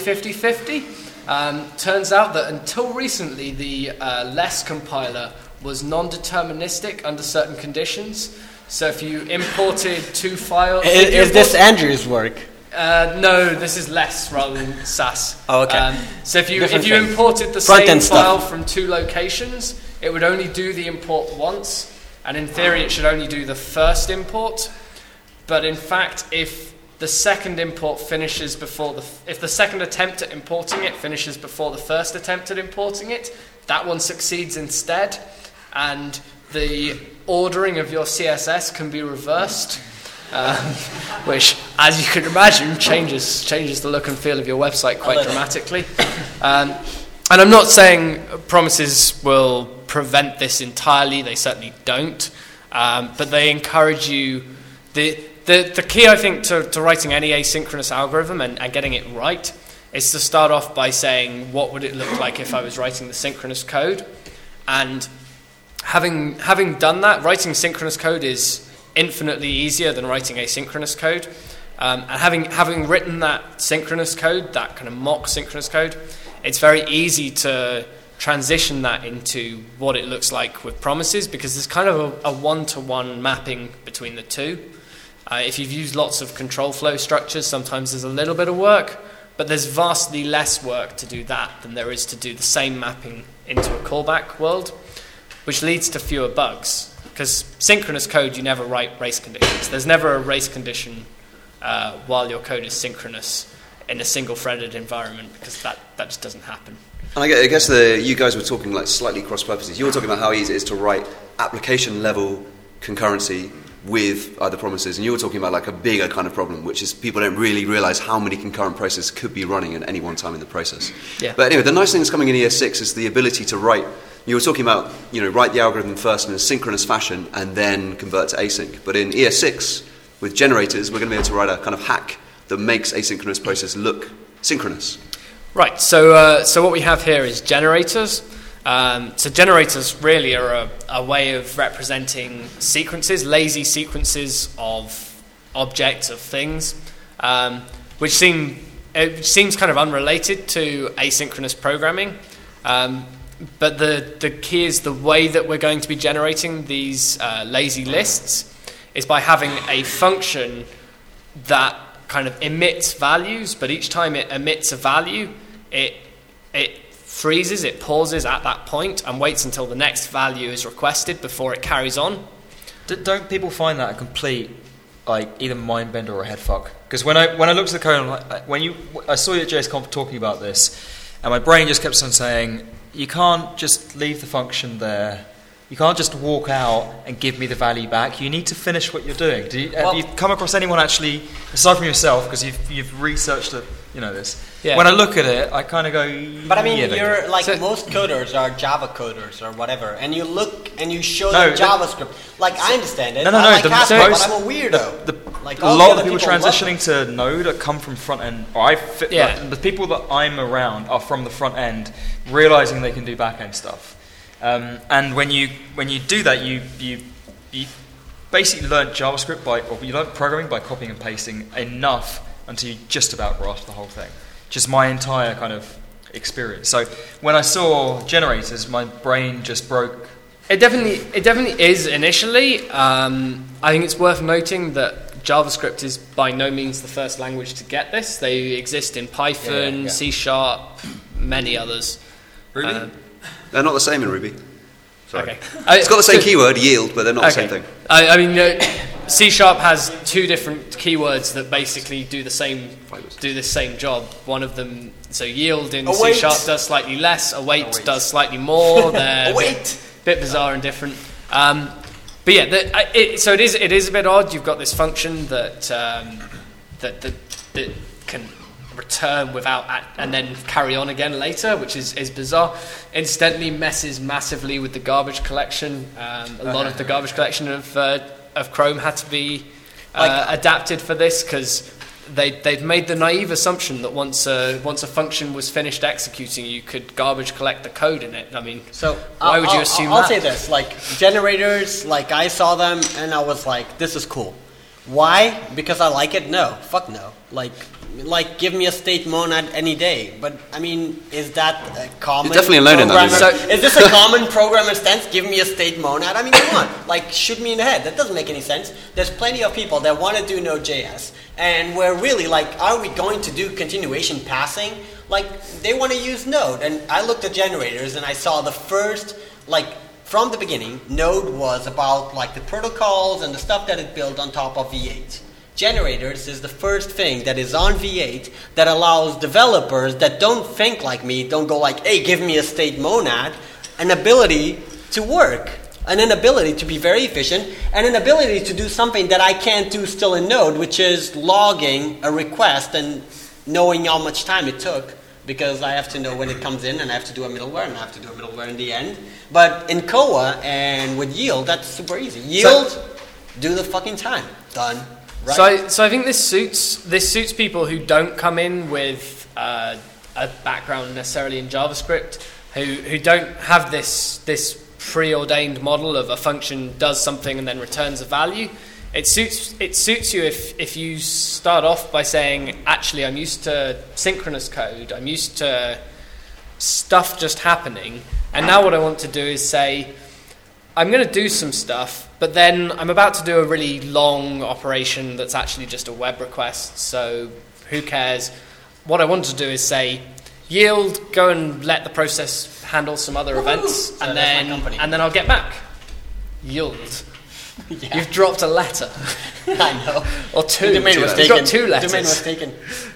50-50. Turns out that until recently the less compiler was non-deterministic under certain conditions. So if you imported two files... Is this Andrew's work? No, this is less rather than SAS. Oh, okay. So if you Different imported the Front-end same file stuff. from two locations, it would only do the import once, and in theory it should only do the first import. But in fact, if the second import finishes before if the second attempt at importing it finishes before the first attempt at importing it, that one succeeds instead, and the ordering of your CSS can be reversed. Which, as you can imagine, changes the look and feel of your website quite dramatically. And I'm not saying promises will prevent this entirely. They certainly don't. But they encourage you. The key, I think, to writing any asynchronous algorithm and getting it right is to start off by saying, what would it look like if I was writing the synchronous code? And having done that, writing synchronous code is infinitely easier than writing asynchronous code. And having written that synchronous code, that kind of mock synchronous code, it's very easy to transition that into what it looks like with promises, because there's kind of a one-to-one mapping between the two. If you've used lots of control flow structures, sometimes there's a little bit of work, but there's vastly less work to do that than there is to do the same mapping into a callback world, which leads to fewer bugs. Because synchronous code, you never write race conditions. There's never a race condition while your code is synchronous in a single-threaded environment, because that just doesn't happen. And I guess you guys were talking like slightly cross-purposes. You were talking about how easy it is to write application-level concurrency with other promises, and you were talking about like a bigger kind of problem, which is people don't really realize how many concurrent processes could be running at any one time in the process. Yeah. But anyway, the nice thing that's coming in ES6 is the ability to write. You were talking about, write the algorithm first in a synchronous fashion and then convert to async. But in ES6, with generators, we're going to be able to write a kind of hack that makes asynchronous process look synchronous. Right, so what we have here is generators. So generators really are a way of representing sequences, lazy sequences of objects, of things, which seems kind of unrelated to asynchronous programming. But the key is the way that we're going to be generating these lazy lists is by having a function that kind of emits values, but each time it emits a value, it freezes, it pauses at that point and waits until the next value is requested before it carries on. Don't people find that a complete, like, either mind bender or a head fuck? Because when I looked at the code, I saw you at JSConf talking about this, and my brain just kept on saying, you can't just leave the function there. You can't just walk out and give me the value back. You need to finish what you're doing. Have you come across anyone actually, aside from yourself, because you've researched it, this? Yeah. When I look at it, I kind of go. But I mean, yeah, you're like most coders are Java coders or whatever, and you look and you show them JavaScript. Like I understand it. No. I like Haskell, but I'm a weirdo. A lot of the people transitioning to Node come from front end. The people that I'm around are from the front end, realizing they can do back end stuff. And when you do that, you basically learn JavaScript you learn programming by copying and pasting enough until you just about grasp the whole thing. Just my entire kind of experience. So when I saw generators, my brain just broke. It definitely is initially. I think it's worth noting that JavaScript is by no means the first language to get this. They exist in Python, C#, many others. Ruby? They're not the same in Ruby. Sorry. Okay. It's got the same keyword, yield, but they're not the same thing. I mean, C# has two different keywords that basically do the same job. One of them, so yield in C# does slightly less, await does slightly more. They're a bit bizarre and different. But yeah, so it is a bit odd. You've got this function that can return without and then carry on again later, which is bizarre. Incidentally, messes massively with the garbage collection. A lot of the garbage collection of Chrome had to be adapted for this because they'd made the naive assumption that once a function was finished executing, you could garbage collect the code in it. I mean, so why would you assume that? I'll say this: like generators, like I saw them and I was like, "This is cool." Why? Because I like it? No, fuck no. Like give me a state monad any day. But I mean, is that a common? You're definitely alone in that. So, is this a common programmer stance? Give me a state monad. I mean, come on, like shoot me in the head. That doesn't make any sense. There's plenty of people that want to do Node.js, and we're really like, are we going to do continuation passing? Like they want to use Node, and I looked at generators and I saw the first from the beginning, Node was about like the protocols and the stuff that it built on top of V8. Generators is the first thing that is on V8 that allows developers that don't think like me, don't go like, hey, give me a state monad, an ability to work, and an ability to be very efficient, and an ability to do something that I can't do still in Node, which is logging a request and knowing how much time it took, because I have to know when it comes in, and I have to do a middleware, and I have to do a middleware in the end. But in Koa and with Yield, that's super easy. Yield, do the fucking time. Done. Right. So I think this suits people who don't come in with a background necessarily in JavaScript, who don't have this preordained model of a function does something and then returns a value. It suits you if you start off by saying, actually, I'm used to synchronous code. I'm used to stuff just happening. And now what I want to do is say, I'm going to do some stuff, but then I'm about to do a really long operation that's actually just a web request. So who cares? What I want to do is say, yield, go and let the process handle some other events, and then I'll get back. Yield. Yeah. You've dropped a letter. I know. Or two. The domain was taken. You've got two letters. The domain was taken.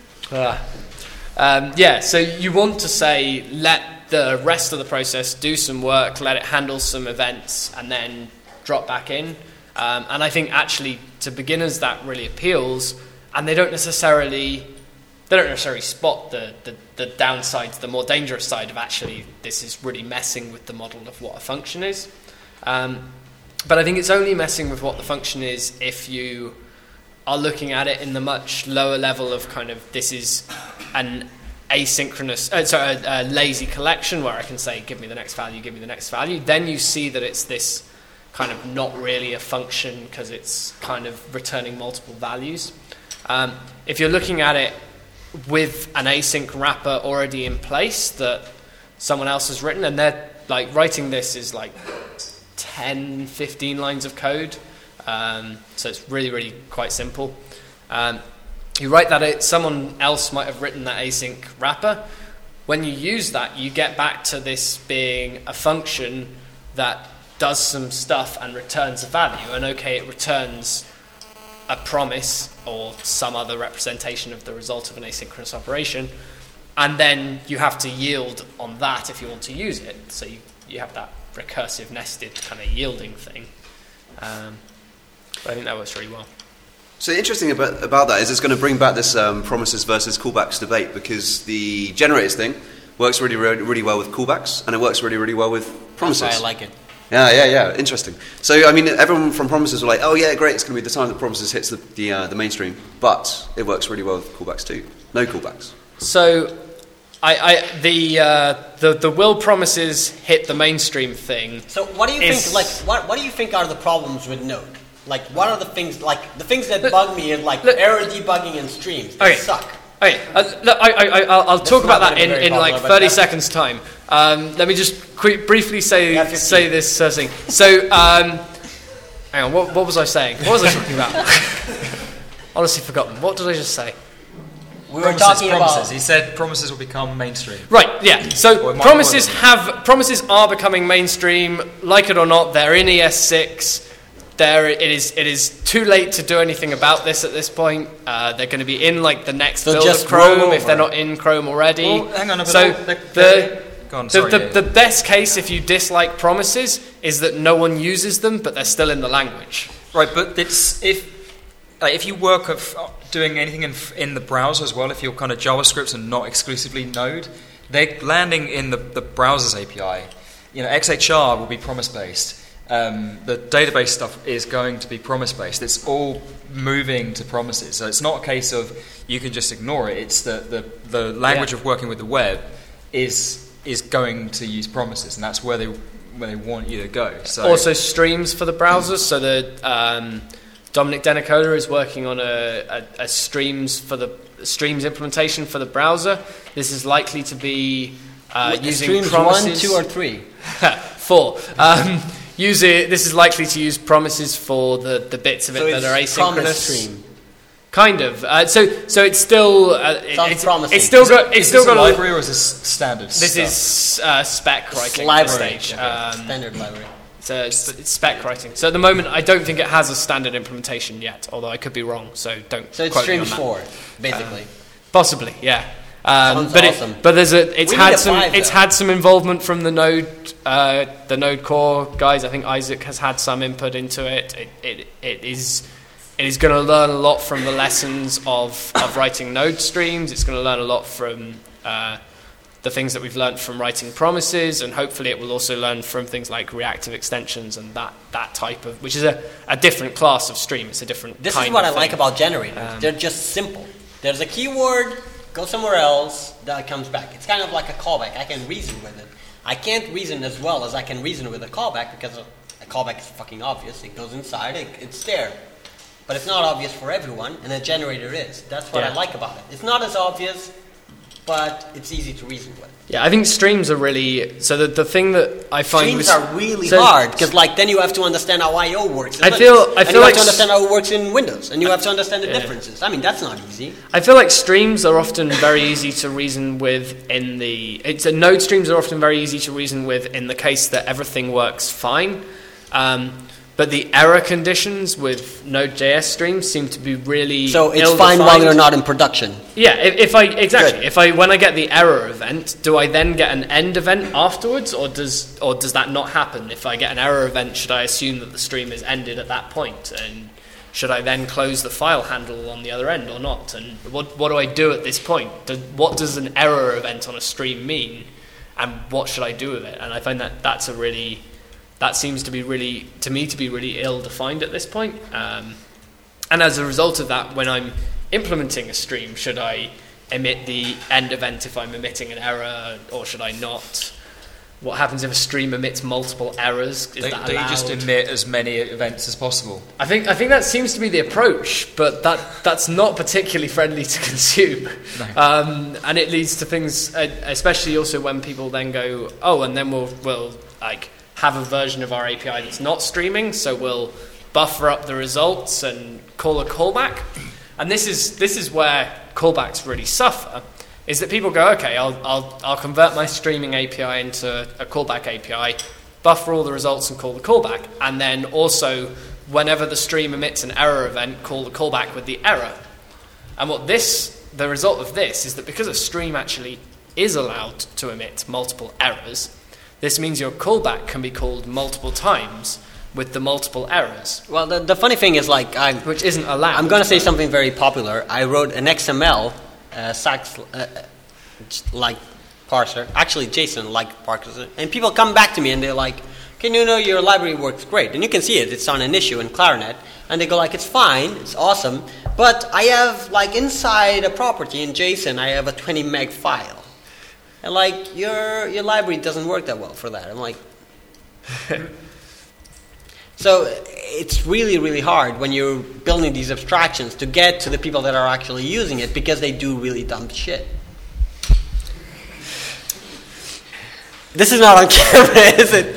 So you want to say, let the rest of the process do some work, let it handle some events, and then drop back in. And I think actually to beginners that really appeals, and they don't necessarily spot the downsides, the more dangerous side of actually this is really messing with the model of what a function is. But I think it's only messing with what the function is if you are looking at it in the much lower level of kind of this is an asynchronous, a lazy collection where I can say give me the next value, give me the next value. Then you see that it's this kind of not really a function because it's kind of returning multiple values. If you're looking at it with an async wrapper already in place that someone else has written, and they're like writing this is like 10, 15 lines of code. So it's really, really quite simple. You write that someone else might have written that async wrapper. When you use that, you get back to this being a function that does some stuff and returns a value. And okay, it returns a promise or some other representation of the result of an asynchronous operation. And then you have to yield on that if you want to use it. So you have that recursive nested kind of yielding thing. But I think that works really well. So the interesting about that is it's going to bring back this promises versus callbacks debate, because the generators thing works really, really, really well with callbacks, and it works really, really well with promises. That's why I like it. Yeah. Interesting. So I mean, everyone from promises were like, "Oh yeah, great! It's going to be the time that promises hits the mainstream," but it works really well with callbacks too. No callbacks. So the will promises hit the mainstream thing. So what do you think? Like, what do you think are the problems with Node? Like, what are the things? Like, the things that bug me is like error debugging and streams. They suck. Okay, I'll talk about that in like 30 seconds time. Let me just briefly say this thing. So, hang on, what was I saying? What was I talking about? Honestly forgotten. What did I just say? We were talking about. He said promises will become mainstream. Right. Yeah. So promises are becoming mainstream. Like it or not, they're in ES6. it is too late to do anything about this at this point. They're going to be in like the next So build just of Chrome roll if they're over. not in Chrome already. Well, hang on, but so go on, sorry, the best case if you dislike promises is that no one uses them, but they're still in the language. Right, but it's if you work of doing anything in the browser as well, if you're kind of JavaScript and not exclusively Node, they're landing in the browser's API. XHR will be promise-based. The database stuff is going to be promise-based. It's all moving to promises. So it's not a case of you can just ignore it. It's the language of working with the web is going to use promises, and that's where they want you to go. So Also streams for the browsers. So the Dominic Denicola is working on a streams implementation for the browser. This is likely to be using streams promises. 1, 2, or 3. 4. This is likely to use promises for the bits of it that are it's promise asynchronous. stream. Kind of. So it's still Sounds promising. it's still got is still this got a library or is this standard? This is spec writing at this Library. stage. Standard library. So it's spec writing. So at the moment, I don't think it has a standard implementation yet. Although I could be wrong. So don't. So it's quote me on streams that. 4, basically. Possibly, yeah. Sounds But awesome. but it's We had need a some 5, it's though. had some involvement from the Node Core guys. I think Isaac has had some input into it. It is going to learn a lot from the lessons of writing Node streams. It's going to learn a lot from the things that we've learned from writing promises, and hopefully it will also learn from things like reactive extensions and that type of, which is a different class of stream. It's a different This kind is what of I like thing. about generators. They're just simple. There's a keyword, go somewhere else, that comes back. It's kind of like a callback. I can reason with it. I can't reason as well as I can reason with a callback because a callback is fucking obvious. It goes inside, it's there. But it's not obvious for everyone, and a generator is. That's what I like about it. It's not as obvious, but it's easy to reason with. Yeah, I think streams are really... So the thing that I find... Streams are really hard, because then you have to understand how I.O. works. I feel and you like have to understand how it works in Windows, and you have to understand the differences. I mean, that's not easy. I feel like streams are often very easy to reason with in the... Node streams are often very easy to reason with in the case that everything works fine. But the error conditions with Node.js streams seem to be really So it's ill-defined. fine while they're not in production. Yeah, when I get the error event, do I then get an end event afterwards, or does that not happen? If I get an error event, should I assume that the stream is ended at that point, and should I then close the file handle on the other end or not? And what do I do at this point? What does an error event on a stream mean, and what should I do with it? And I find that seems to be really, to me, to be really ill-defined at this point. And as a result of that, when I'm implementing a stream, should I emit the end event if I'm emitting an error, or should I not? What happens if a stream emits multiple errors? Is that allowed? Don't you just emit as many events as possible? I think that seems to be the approach, but that's not particularly friendly to consume. No. And it leads to things, especially also when people then go, oh, and then we'll like have a version of our API that's not streaming, so we'll buffer up the results and call a callback. And this is where callbacks really suffer, is that people go, okay, I'll convert my streaming API into a callback API, buffer all the results and call the callback, and then also whenever the stream emits an error event, call the callback with the error. And the result of this is that because a stream actually is allowed to emit multiple errors, this means your callback can be called multiple times with the multiple errors. Well, the funny thing is, which isn't allowed. I'm going to say something very popular. I wrote an XML like parser, actually JSON like parser, and people come back to me and they're like, "Can you know your library works great?" And you can see it. It's on an issue in Clarinet, and they go like, "It's fine, it's awesome, but I have inside a property in JSON, I have a 20 meg file." And your library doesn't work that well for that. I'm like, so it's really, really hard when you're building these abstractions to get to the people that are actually using it, because they do really dumb shit. This is not on camera, is it?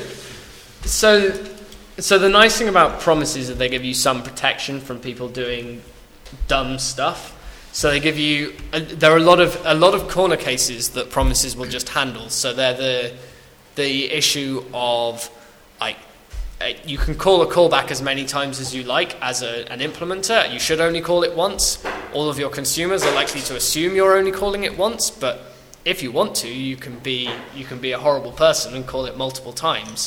So the nice thing about promises is that they give you some protection from people doing dumb stuff. So they give you. There are a lot of corner cases that promises will just handle. So they're the issue of you can call a callback as many times as you like as an implementer. You should only call it once. All of your consumers are likely to assume you're only calling it once, but if you want to, you can be a horrible person and call it multiple times.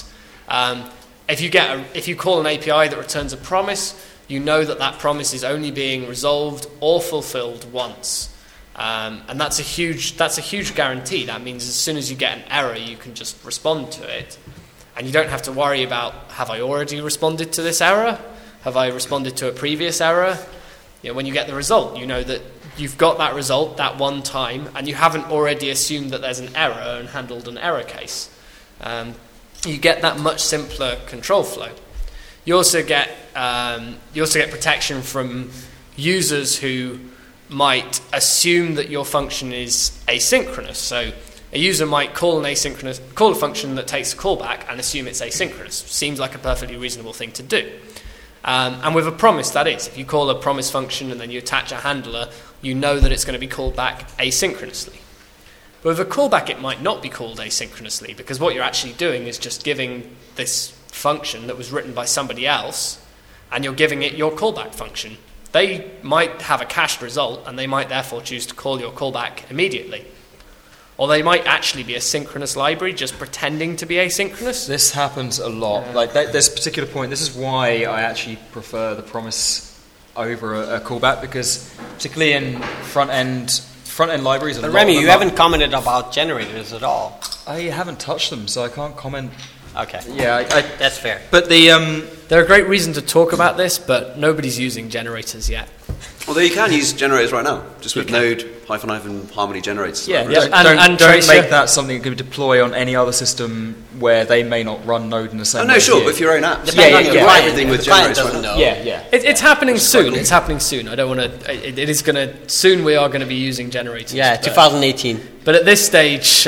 If you call an API that returns a promise, you know that promise is only being resolved or fulfilled once. And that's a huge guarantee. That means as soon as you get an error, you can just respond to it. And you don't have to worry about, have I already responded to this error? Have I responded to a previous error? When you get the result, you know that you've got that result that one time, and you haven't already assumed that there's an error and handled an error case. You get that much simpler control flow. You also get protection from users who might assume that your function is asynchronous. So a user might call a function that takes a callback and assume it's asynchronous. Seems like a perfectly reasonable thing to do. And with a promise, that is. If you call a promise function and then you attach a handler, you know that it's going to be called back asynchronously. But with a callback, it might not be called asynchronously, because what you're actually doing is just giving this function that was written by somebody else, and you're giving it your callback function. They might have a cached result, and they might therefore choose to call your callback immediately. Or they might actually be a synchronous library just pretending to be asynchronous. This happens a lot. Like this particular point, this is why I actually prefer the promise over a callback, because particularly in front-end libraries... But Remy, you haven't commented about generators at all. I haven't touched them, so I can't comment. Okay. Yeah, that's fair. But they're a great reason to talk about this, but nobody's using generators yet. Although you can use generators right now, just with Node -- Harmony generators. Yeah, don't make that something you can deploy on any other system where they may not run Node in the same way. No, sure, with your own apps. Everything with generators right now. Yeah. It's happening soon. It's happening soon. I don't want to. It is going to soon. We are going to be using generators. Yeah, 2018. But at this stage,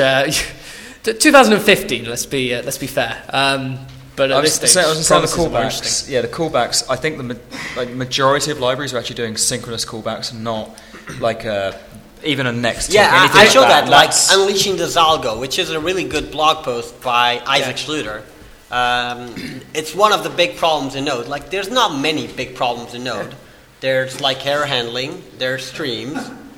2015. Let's be fair. But at this stage, I was going to say the callbacks. Yeah, the callbacks. I think the majority of libraries are actually doing synchronous callbacks, and not like even a next. Yeah, I showed that. Like That's Unleashing the Zalgo, which is a really good blog post by Isaac Schluter. It's one of the big problems in Node. Like, there's not many big problems in Node. There's like error handling. There's streams.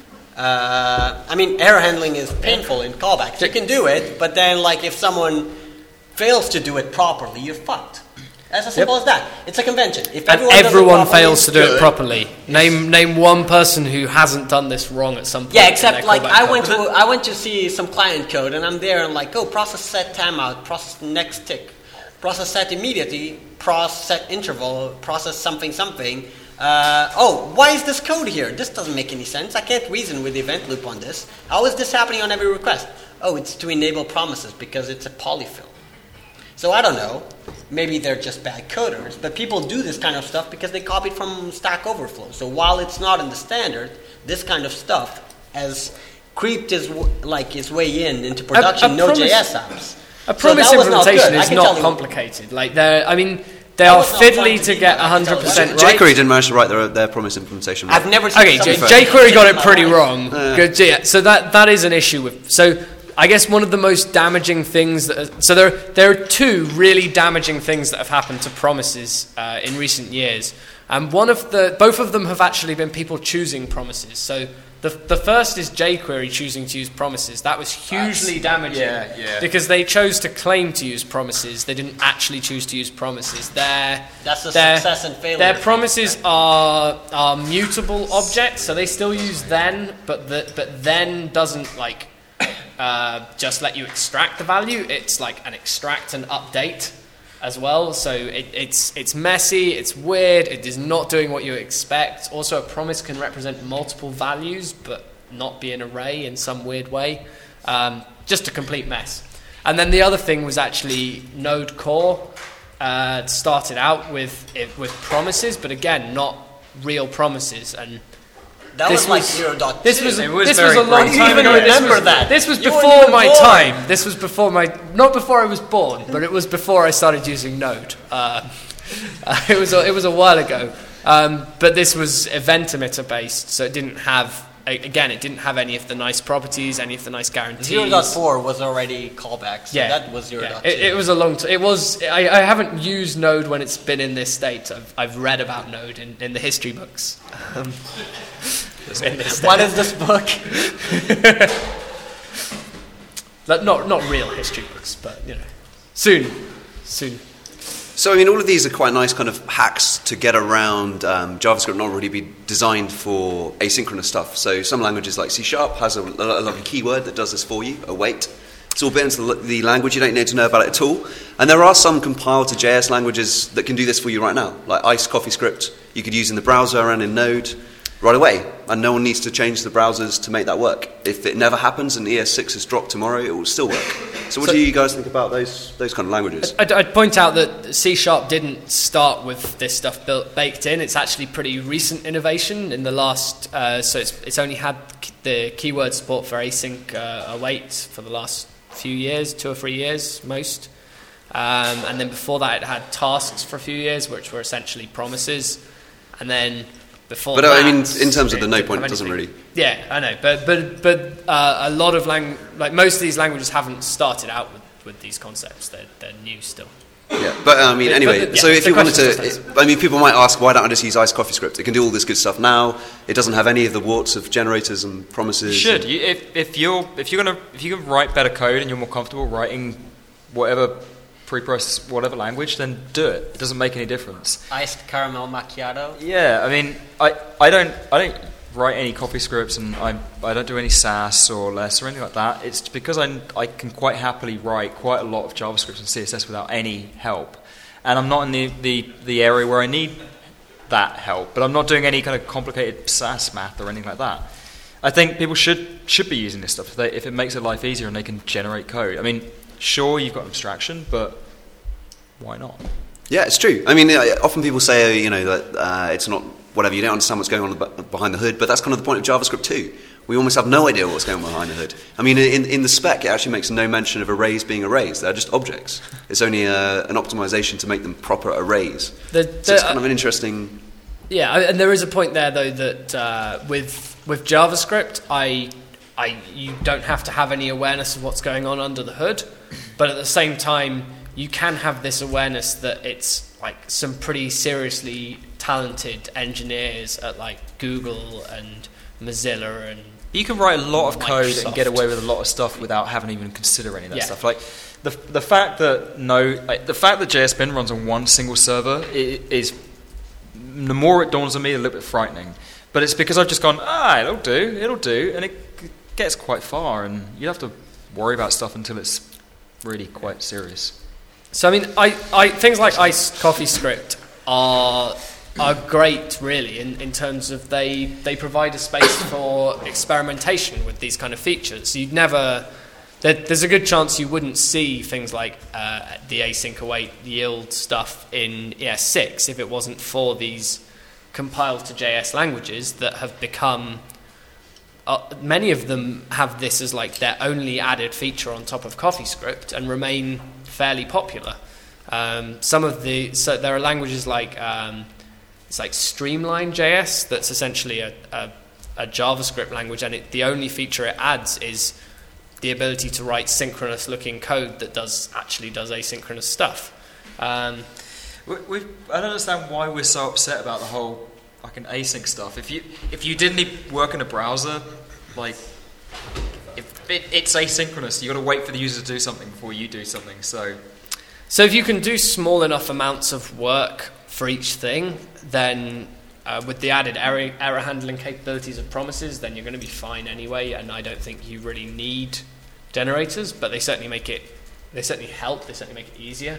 Error handling is painful in callbacks. You can do it, but then like if someone fails to do it properly, you're fucked. As simple as that. It's a convention. If everyone fails to do it properly. Name one person who hasn't done this wrong at some point. Yeah, except like I went to see some client code, and I'm there and like, process set timeout, process next tick, process set immediately, process set interval, process something. Why is this code here? This doesn't make any sense. I can't reason with the event loop on this. How is this happening on every request? Oh, it's to enable promises because it's a polyfill. So I don't know, maybe they're just bad coders, but people do this kind of stuff because they copied from Stack Overflow. So while it's not in the standard, this kind of stuff has creeped its way into production Node.js apps. A promise implementation is not complicated. Like they are fiddly to get 100% right. jQuery didn't manage to write their promise implementation right. I've never seen jQuery got it pretty wrong. Good, yeah. So that is an issue with. So I guess one of the most damaging things there are two really damaging things that have happened to promises in recent years, and both of them have actually been people choosing promises. So the first is jQuery choosing to use promises. That was hugely damaging because they chose to claim to use promises. They didn't actually choose to use promises. That's a success and failure. Their promises are mutable objects, so they still use then, but then doesn't just let you extract the value. It's like an extract and update as well. So it's messy, it's weird, it is not doing what you expect. Also, a promise can represent multiple values but not be an array in some weird way. Just a complete mess. And then the other thing was actually Node Core started out with promises, but again, not real promises. And that was like 0.2. This was a long time ago. This was You before my time. This was before not before I was born, but it was before I started using Node. It was a while ago. But this was event emitter based, so it didn't have again, it didn't have any of the nice properties, any of the nice guarantees. 0.4 was already callbacks. So Yeah, that was 0.2. It was a long time. It was. I haven't used Node when it's been in this state. I've read about Node in the history books. What is this book? Not real history books, but soon. So, I mean, all of these are quite nice kind of hacks to get around JavaScript not really be designed for asynchronous stuff. So some languages like C# has a lovely keyword that does this for you, await. It's all built into the language. You don't need to know about it at all. And there are some compiled to JS languages that can do this for you right now, like Ice CoffeeScript. You could use in the browser and in Node right away. And no one needs to change the browsers to make that work. If it never happens and ES6 is dropped tomorrow, it will still work. So what do you guys think about those kind of languages? I'd point out that C# didn't start with this stuff baked in. It's actually pretty recent innovation in the last. So it's only had the keyword support for async await for the last few years, 2 or 3 years most. And then before that, it had tasks for a few years, which were essentially promises. And then before but that, I mean, in terms of the no point, it doesn't really. Yeah, I know, but a lot of like most of these languages haven't started out with these concepts. They're new still. Yeah, but I mean, anyway. So if you wanted to, I mean, people might ask, why don't I just use Ice CoffeeScript? It can do all this good stuff now. It doesn't have any of the warts of generators and promises. You should. If you can write better code and you're more comfortable writing whatever preprocess, whatever language, then do it. It doesn't make any difference. Iced caramel macchiato. Yeah, I mean, I don't write any CoffeeScripts, and I don't do any Sass or less or anything like that. It's because I can quite happily write quite a lot of JavaScript and CSS without any help, and I'm not in the area where I need that help. But I'm not doing any kind of complicated Sass math or anything like that. I think people should be using this stuff if it makes their life easier and they can generate code. I mean, sure, you've got abstraction, but why not? Yeah, it's true. I mean, often people say, that it's not whatever. You don't understand what's going on behind the hood, but that's kind of the point of JavaScript too. We almost have no idea what's going on behind the hood. I mean, in the spec, it actually makes no mention of arrays being arrays. They're just objects. It's only an optimization to make them proper arrays. So it's kind of an interesting. Yeah, and there is a point there though that with JavaScript, you don't have to have any awareness of what's going on under the hood, but at the same time, you can have this awareness that it's like some pretty seriously talented engineers at like Google and Mozilla and you can write a lot of code Microsoft. And get away with a lot of stuff without having to even consider any of that stuff. Like the fact that JSPin runs on one single server is the more it dawns on me, a little bit frightening. But it's because I've just gone, it'll do, and it gets quite far, and you don't have to worry about stuff until it's really quite serious. So I mean, I things like Ice CoffeeScript are great, really, in terms of they provide a space for experimentation with these kind of features. You'd never. There's a good chance you wouldn't see things like the async await yield stuff in ES6 if it wasn't for these compiled to JS languages that have become. Many of them have this as like their only added feature on top of CoffeeScript and remain fairly popular. So there are languages like it's like Streamline.js that's essentially a JavaScript language, and the only feature it adds is the ability to write synchronous looking code that does asynchronous stuff. I don't understand why we're so upset about the whole fucking async stuff. If you didn't work in a browser, like if it's asynchronous, you got to wait for the user to do something before you do something. So if you can do small enough amounts of work for each thing, then with the added error handling capabilities of promises, then you're going to be fine anyway. And I don't think you really need generators, but they certainly make it. They certainly help. They certainly make it easier.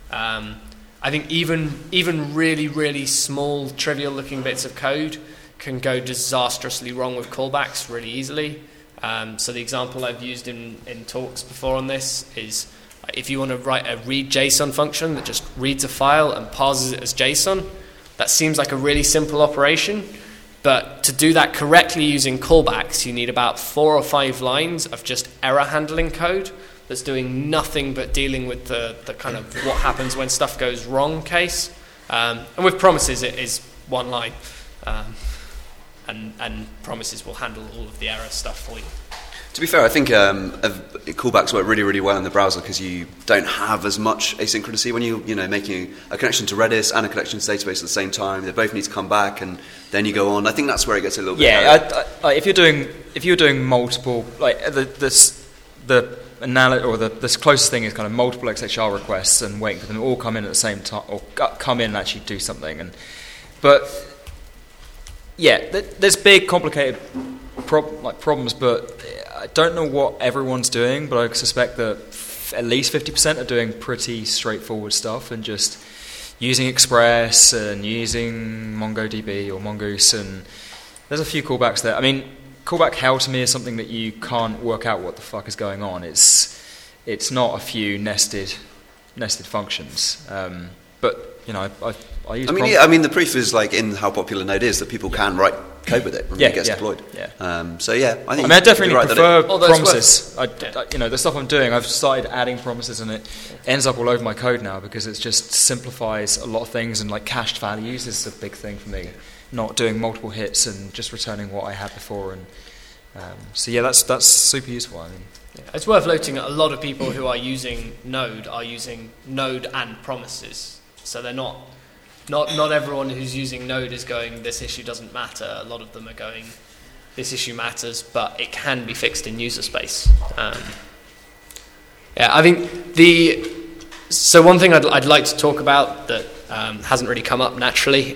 I think even really, really small, trivial-looking bits of code can go disastrously wrong with callbacks really easily. So the example I've used in talks before on this is if you want to write a read JSON function that just reads a file and parses it as JSON, that seems like a really simple operation, but to do that correctly using callbacks, you need about 4 or 5 lines of just error handling code that's doing nothing but dealing with the kind of what happens when stuff goes wrong case. And with promises, it is one line. and promises will handle all of the error stuff for you. To be fair, I think callbacks work really, really well in the browser because you don't have as much asynchronously when you're making a connection to Redis and a connection to the database at the same time. They both need to come back, and then you go on. I think that's where it gets a little bit. Yeah, if you're doing multiple, like the closest thing is kind of multiple XHR requests and waiting for them to all come in at the same time, or come in and actually do something. But yeah, there's big, complicated problems, but I don't know what everyone's doing, but I suspect that at least 50% are doing pretty straightforward stuff and just using Express and using MongoDB or Mongoose, and there's a few callbacks there. I mean, callback hell to me is something that you can't work out what the fuck is going on. It's not a few nested functions, but I use. I mean, the proof is like in how popular Node is that people can write code with it when it gets deployed. Yeah. I definitely prefer Although promises. The stuff I'm doing, I've started adding promises, and it ends up all over my code now because it just simplifies a lot of things, and like cached values is a big thing for me. Not doing multiple hits and just returning what I had before, and that's super useful. I mean, it's worth noting that a lot of people who are using Node and promises, so they're not everyone who's using Node is going, this issue doesn't matter. A lot of them are going, this issue matters, but it can be fixed in user space. I think so one thing I'd like to talk about that hasn't really come up naturally.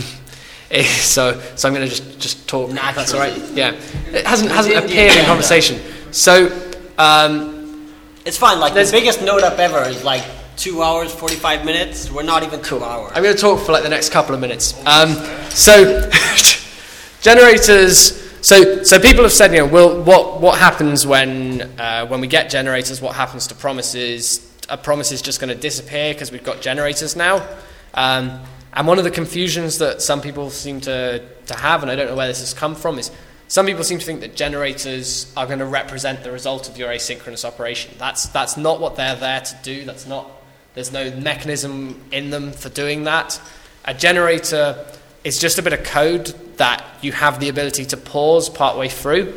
So I'm going to just talk. Naturally. That's all right. Yeah, it hasn't appeared in conversation. So it's fine. Like the biggest Node up ever is like 2 hours 45 minutes. We're not even 2 hours. I'm going to talk for like the next couple of minutes. So generators. So people have said, what happens when we get generators? What happens to promises? A promise is just going to disappear because we've got generators now. And one of the confusions that some people seem to have, and I don't know where this has come from, is some people seem to think that generators are going to represent the result of your asynchronous operation. That's not what they're there to do. There's no mechanism in them for doing that. A generator is just a bit of code that you have the ability to pause partway through.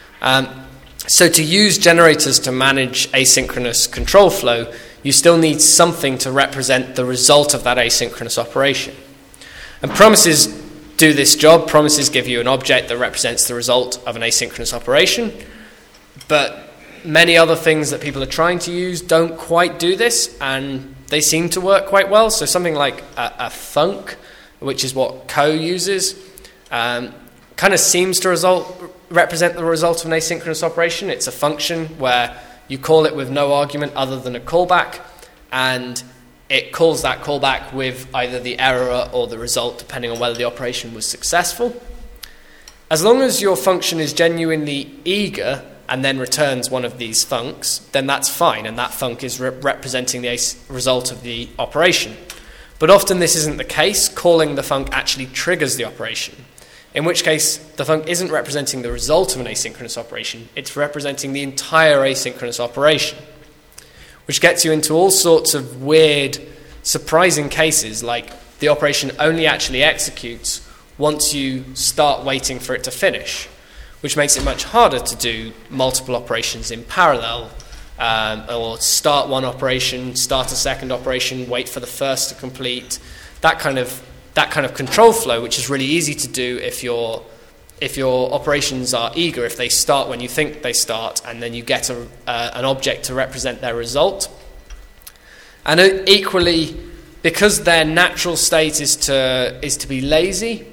So to use generators to manage asynchronous control flow, you still need something to represent the result of that asynchronous operation. And promises do this job. Promises give you an object that represents the result of an asynchronous operation. But many other things that people are trying to use don't quite do this, and they seem to work quite well. So something like a func, which is what Co uses, kind of seems to represent the result of an asynchronous operation. It's a function where you call it with no argument other than a callback, and it calls that callback with either the error or the result, depending on whether the operation was successful. As long as your function is genuinely eager and then returns one of these funcs, then that's fine, and that func is representing the result of the operation. But often this isn't the case. Calling the func actually triggers the operation, in which case the func isn't representing the result of an asynchronous operation, it's representing the entire asynchronous operation, which gets you into all sorts of weird, surprising cases, like the operation only actually executes once you start waiting for it to finish, which makes it much harder to do multiple operations in parallel, or start one operation, start a second operation, wait for the first to complete. That kind of control flow, which is really easy to do if your operations are eager, if they start when you think they start, and then you get an object to represent their result. And equally, because their natural state is to be lazy,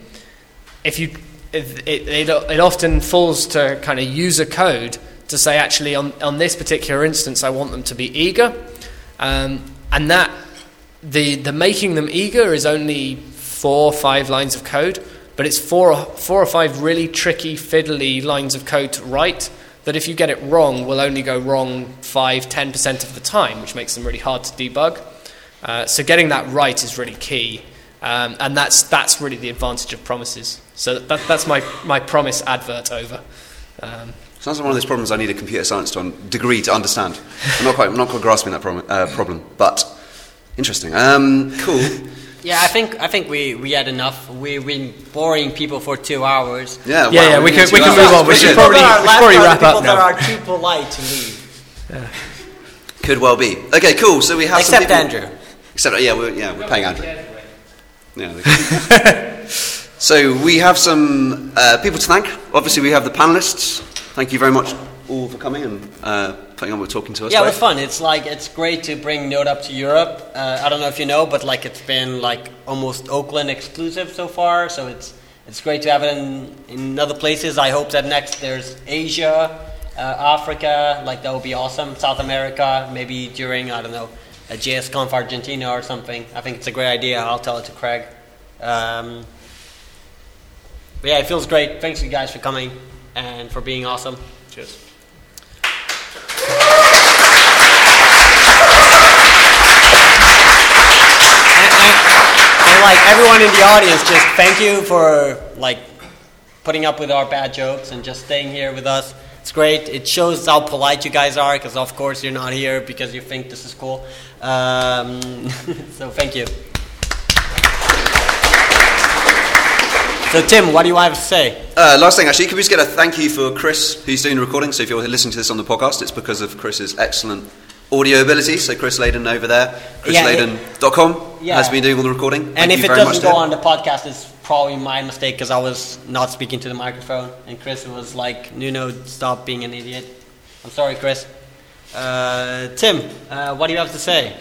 it often falls to kind of user code to say, actually, on this particular instance, I want them to be eager, and that the making them eager is only 4 or 5 lines of code, but it's 4 or 5 really tricky, fiddly lines of code to write that if you get it wrong, will only go wrong 5-10% of the time, which makes them really hard to debug. So getting that right is really key, and that's really the advantage of promises. So that's my promise advert over. Sounds like one of those problems I need a computer science degree to understand. I'm not quite grasping that problem, but interesting. Cool. Yeah, I think we had enough. We've been boring people for 2 hours. Yeah, wow, Yeah, we can did 2 move hours. on. We should Wicked. probably wrap up People now. that are too polite to leave. Could well be. Okay, cool. So we have some Except people, Andrew. Except we're paying Andrew. Yeah. So we have some people to thank. Obviously, we have the panelists. Thank you very much all for coming and putting on with talking to us. Yeah, it was today. fun. It's great to bring Node Up to Europe. I don't know if you know, but it's been almost Oakland exclusive so far. So it's great to have it in other places. I hope that next there's Asia, Africa. That would be awesome. South America, maybe during a JSConf Argentina or something. I think it's a great idea. I'll tell it to Craig. But yeah, it feels great. Thanks you guys for coming and for being awesome. Cheers. And everyone in the audience, just thank you for putting up with our bad jokes and just staying here with us. It's great. It shows how polite you guys are, because of course you're not here because you think this is cool. So thank you. So Tim, what do you have to say? Last thing, actually, could we just get a thank you for Chris, who's doing the recording? So if you're listening to this on the podcast, it's because of Chris's excellent audio ability. So Chris Layden over there, chrislayden.com, has been doing all the recording. And if it doesn't go on the podcast, it's probably my mistake, because I was not speaking to the microphone, and Chris was like, Nuno, stop being an idiot. I'm sorry, Chris. Tim, what do you have to say?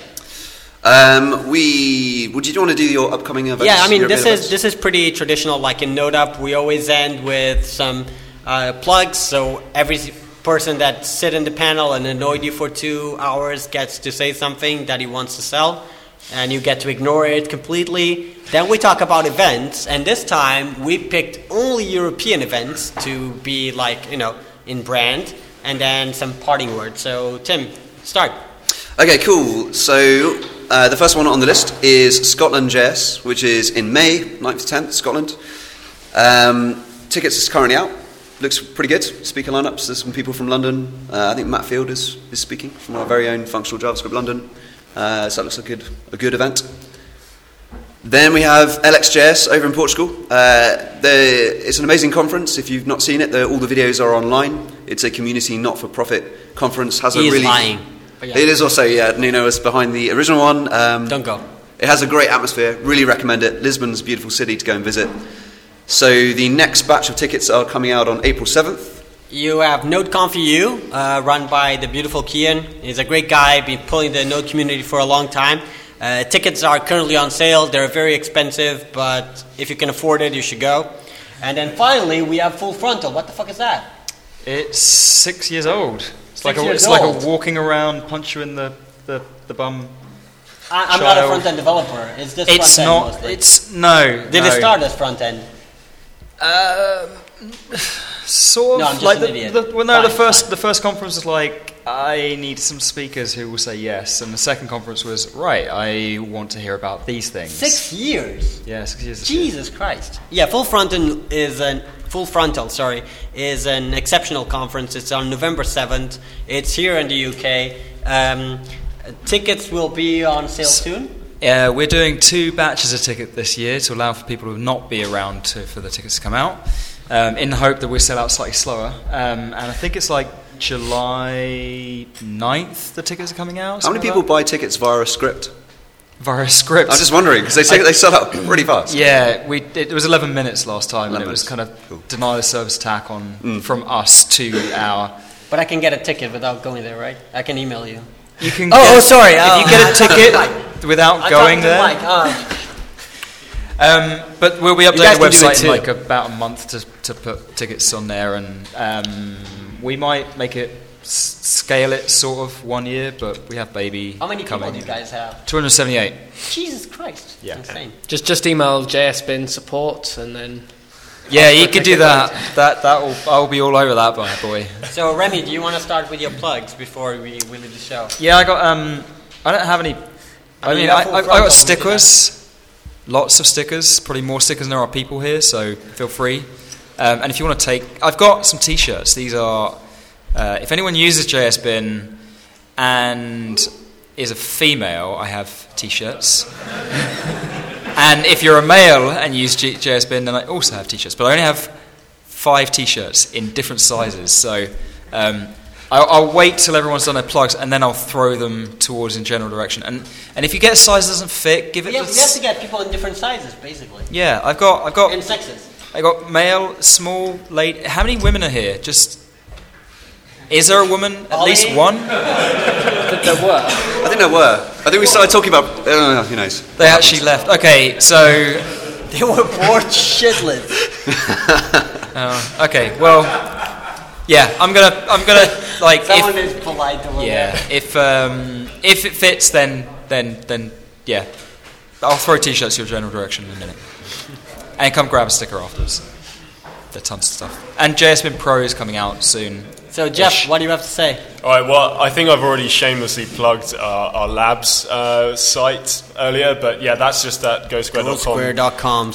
Would you want to do your upcoming events? Yeah, I mean, European events? this is pretty traditional. Like in Node Up, we always end with some plugs. So every person that sit in the panel and annoyed you for 2 hours gets to say something that he wants to sell, and you get to ignore it completely. Then we talk about events, and this time we picked only European events to be in brand, and then some parting words. So Tim, start. Okay, cool. So the first one on the list is Scotland JS, which is in May, 9th to 10th, Scotland. Tickets is currently out. Looks pretty good. Speaker lineups, there's some people from London. I think Matt Field is speaking from our very own Functional JavaScript London. So that looks like a good event. Then we have LXJS over in Portugal. It's an amazing conference. If you've not seen it, all the videos are online. It's a community not-for-profit conference. He is lying. Yeah. It is also, Nuno is behind the original one. Don't go. It has a great atmosphere. Really recommend it. Lisbon's a beautiful city to go and visit. So the next batch of tickets are coming out on April 7th. You have NodeConf EU, run by the beautiful Kian. He's a great guy, been pulling the Node community for a long time. Tickets are currently on sale. They're very expensive, but if you can afford it, you should go. And then finally, we have Full Frontal. What the fuck is that? It's 6 years old. It's like years a old. walking around, punch you in the bum. I'm not a front-end developer. Is this It's front-end not. mostly? It's no. Did it start as front-end? Sort No, of. I'm just like an idiot. The first conference was like, I need some speakers who will say yes, and the second conference was right. I want to hear about these things. 6 years. Yeah, 6 years. this year. Jesus Christ. Yeah, Full Frontal is an exceptional conference. It's on November 7th. It's here in the UK. Tickets will be on sale soon. We're doing 2 batches of tickets this year to allow for people who will not be around for the tickets to come out, in the hope that we'll sell out slightly slower. And I think it's like July 9th the tickets are coming out. How many people buy tickets via a script? Via a script? I was just wondering, because they sell out really fast. Yeah, it was 11 minutes last time, and it was 11 kind of Cool. denial of service attack on from us to our... But I can get a ticket without going there, right? I can email you. You can sorry. If you get a ticket without going there... but we'll be updating the website in like about a month to put tickets on there, and we might make it scale it sort of 1 year, but we have baby How many people coming. do you guys have? 278. Jesus Christ. Yeah. Insane. Just email JSBin support and then. Yeah, you could do that. I'll be all over that, boy. So Remy, do you want to start with your plugs before we leave the show? Yeah, I got. I don't have any. I mean, I got stickers. Lots of stickers. Probably more stickers than there are people here. So feel free. And if you want to take, I've got some T-shirts. These are. If anyone uses JSBin and is a female, I have T-shirts. And if you're a male and you use JS Bin, then I also have t-shirts, but I only have 5 t-shirts in different sizes. So I'll wait till everyone's done their plugs, and then I'll throw them towards in general direction. And if you get a size that doesn't fit, give it. You have to get people in different sizes, basically. Yeah, I've got and sexes. I got male, small, late. How many women are here? Is there a woman? At least one? There were. I think there were. I think we started talking about. Who knows? They actually left. Okay, so They were bored shitless. okay, well, yeah, I'm gonna like. Someone is polite to women. Yeah, if it fits, then yeah, I'll throw t-shirts your general direction in a minute, and come grab a sticker afterwards. There are tons of stuff, and JS Bin Pro is coming out soon. So Jeff, what do you have to say? All right, well, I think I've already shamelessly plugged our labs site earlier, but yeah, that's just at GoSquare.com.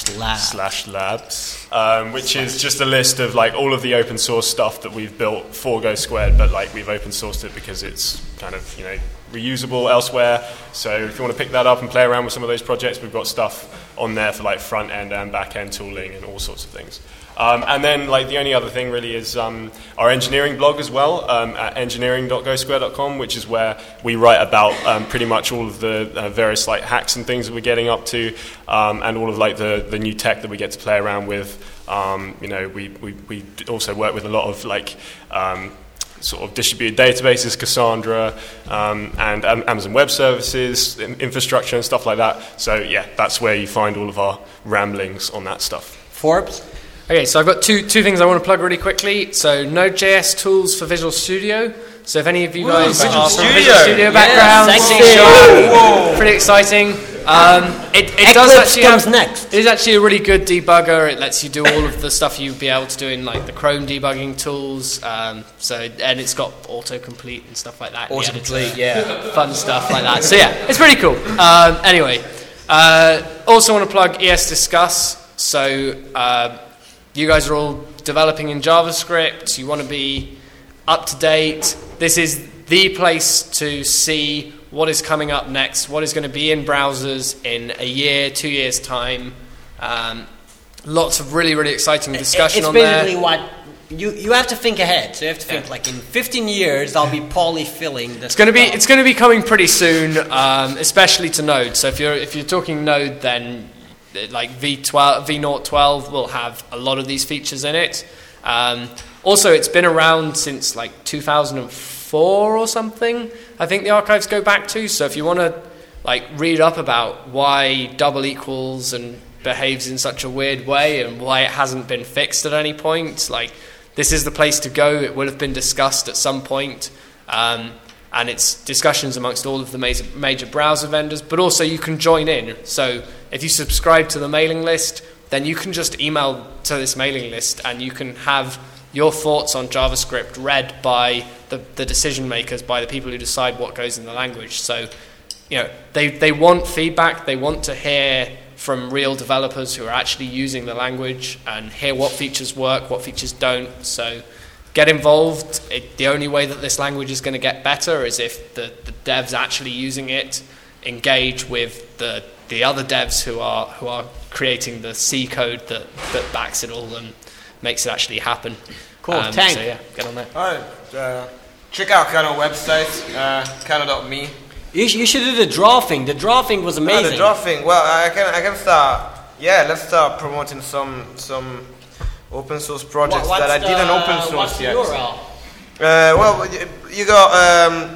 GoSquare.com/labs. Which is just a list of like all of the open source stuff that we've built for Go Squared, but like we've open sourced it because it's kind of, you know, reusable elsewhere. So if you want to pick that up and play around with some of those projects, we've got stuff on there for like front end and back end tooling and all sorts of things. And then, like, the only other thing really is our engineering blog as well, at engineering.gosquare.com, which is where we write about pretty much all of the various like hacks and things that we're getting up to, and all of like the new tech that we get to play around with. You know, we also work with a lot of like sort of distributed databases, Cassandra, and Amazon Web Services, infrastructure and stuff like that. So yeah, that's where you find all of our ramblings on that stuff. Forbes? Okay, so I've got two things I want to plug really quickly. So Node.js tools for Visual Studio. So if any of you guys are from Visual Studio backgrounds, pretty exciting. It does actually comes next. It is actually a really good debugger. It lets you do all of the stuff you'd be able to do in like the Chrome debugging tools. And it's got autocomplete and stuff like that. Autocomplete, yeah. Fun stuff like that. So yeah, it's pretty cool. Anyway, also want to plug ES Discuss. So you guys are all developing in JavaScript. You want to be up to date. This is the place to see what is coming up next, what is going to be in browsers in a year, 2 years' time. Lots of really, really exciting discussion on there. It's basically what you have to think ahead. So you have to think like in 15 years I'll be polyfilling this. It's going to be coming pretty soon, especially to Node. So if you're talking Node, then like V0.12 will have a lot of these features in it. Also, it's been around since like 2004 or something. I think the archives go back to. So if you want to like read up about why double equals and behaves in such a weird way and why it hasn't been fixed at any point, like this is the place to go. It will have been discussed at some point. And it's discussions amongst all of the major browser vendors, but also you can join in. So if you subscribe to the mailing list, then you can just email to this mailing list and you can have your thoughts on JavaScript read by the decision makers, by the people who decide what goes in the language. So, you know, they want feedback, they want to hear from real developers who are actually using the language and hear what features work, what features don't. So get involved. The only way that this language is going to get better is if the devs actually using it engage with the other devs who are creating the C code that backs it all and makes it actually happen. Cool. Tank. So yeah, get on there. All right. Check out Kano website, Kano.me. You should do the draw thing. The draw thing was amazing. The draw thing. Well, I can start. Yeah, let's start promoting some open source projects that I didn't open source yet. What's the URL? Well, you got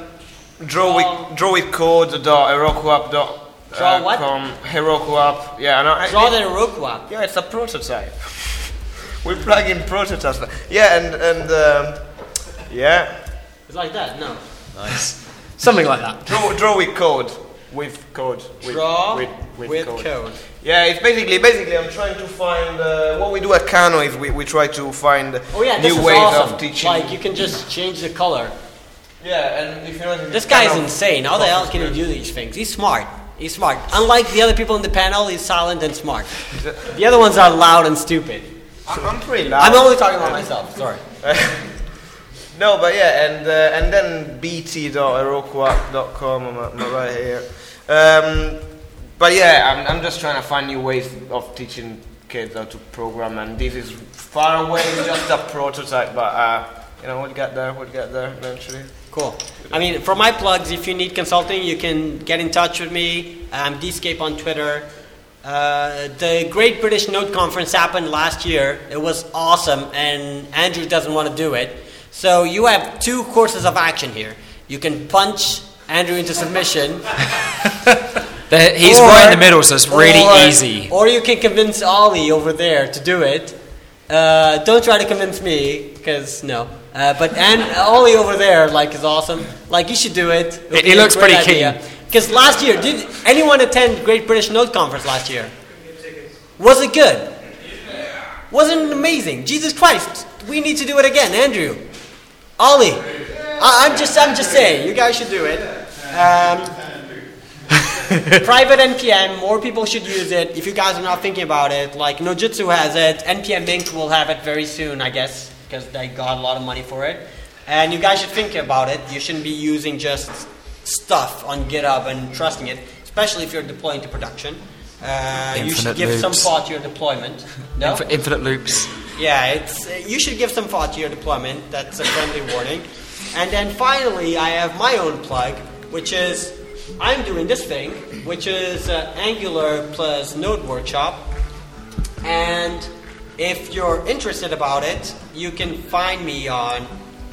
drawwithcode.herokuapp.com. Draw what? Herokuapp. Yeah, no. Draw the Heroku app. Yeah, it's a prototype. We're plugging prototypes. Yeah, and yeah. It's like that. No. Nice. Something like that. Draw with code. With code. Draw with code. Yeah, it's basically I'm trying to find what we do at Kano is we try to find new ways of teaching. Like you can just change the color. Yeah, and if you know this guy is insane. How the hell can he do these things? He's smart. Unlike the other people in the panel, he's silent and smart. The other ones are loud and stupid. I'm pretty loud. I'm only talking about myself. Sorry. No, but yeah, and then bt.herokuapp.com. I'm right here. But yeah, I'm just trying to find new ways of teaching kids how to program, and this is far away just a prototype, but we'll get there eventually. Cool. I mean, for my plugs, if you need consulting, you can get in touch with me. I'm Dscape on Twitter. The Great British Node Conference happened last year. It was awesome, and Andrew doesn't want to do it. So you have 2 courses of action here. You can punch Andrew into submission. He's right in the middle, so it's really easy. Or you can convince Ollie over there to do it. Don't try to convince me, because no. But Ollie over there, is awesome. You should do it. He looks pretty keen. Because last year, did anyone attend Great British Node Conference last year? Was it good? Wasn't it amazing? Jesus Christ, we need to do it again, Andrew. Ollie, I'm just saying, you guys should do it. Private NPM, more people should use it. If you guys are not thinking about it, Nojitsu has it, NPM Inc. will have it very soon, I guess, because they got a lot of money for it. And you guys should think about it. You shouldn't be using just stuff on GitHub and trusting it, especially if you're deploying to production. You should give some thought to your deployment. No? Infinite loops. Yeah, you should give some thought to your deployment. That's a friendly warning. And then finally, I have my own plug, which is I'm doing this thing, which is Angular plus Node Workshop. And if you're interested about it, you can find me on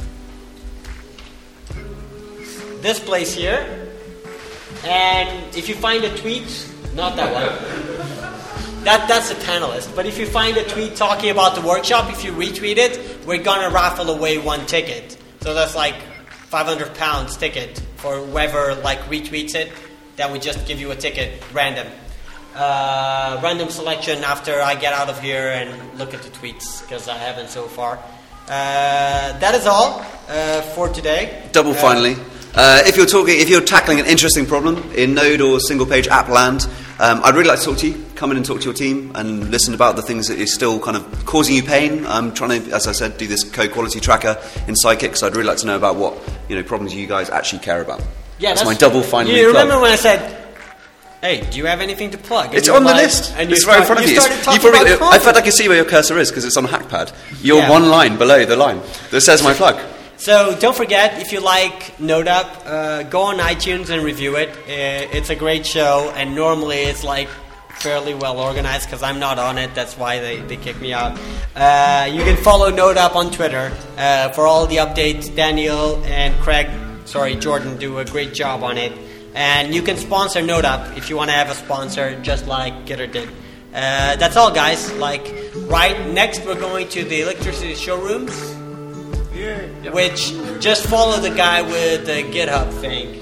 this place here. And if you find a tweet, not that one, that's a panelist. But if you find a tweet talking about the workshop, if you retweet it, we're going to raffle away 1 ticket. So that's £500 ticket for whoever retweets it. Then we just give you a ticket, random selection after I get out of here and look at the tweets, because I haven't so far. That is all for today. Finally, if you're tackling an interesting problem in Node or single page app land, I'd really like to talk to you. Come in and talk to your team and listen about the things that is still kind of causing you pain. I'm trying to, as I said, do this code quality tracker in Sidekick, so I'd really like to know about what problems you guys actually care about. Yeah, that's my double finally. You remember when I said, "Hey, do you have anything to plug?" And it's on the list. And it's right in front of you. I felt I could see where your cursor is because it's on Hackpad. You're one line below the line that says my plug. So don't forget, if you like NodeUp, go on iTunes and review it. It's a great show, and normally it's fairly well organized because I'm not on it. That's why they kick me out. You can follow NodeUp on Twitter for all the updates. Daniel and Jordan do a great job on it. And you can sponsor NodeUp if you want to have a sponsor, just like Gitter did. That's all, guys. Right next, we're going to the electricity showrooms. Which just follow the guy with the GitHub thing.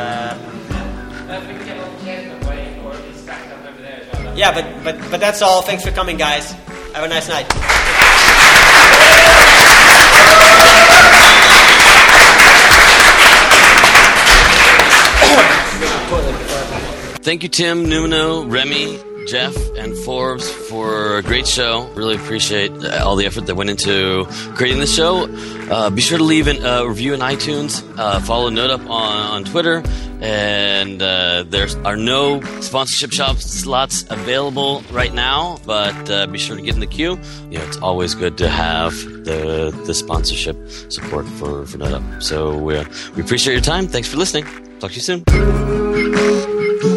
Yeah, but that's all. Thanks for coming, guys. Have a nice night. Thank you, Tim, Numino, Remy, Jeff, and Forbes for a great show. Really appreciate all the effort that went into creating the show. Be sure to leave a review in iTunes. Follow NodeUp on Twitter. And there are no sponsorship slots available right now, but be sure to get in the queue. It's always good to have the sponsorship support for NodeUp. So we appreciate your time. Thanks for listening. Talk to you soon.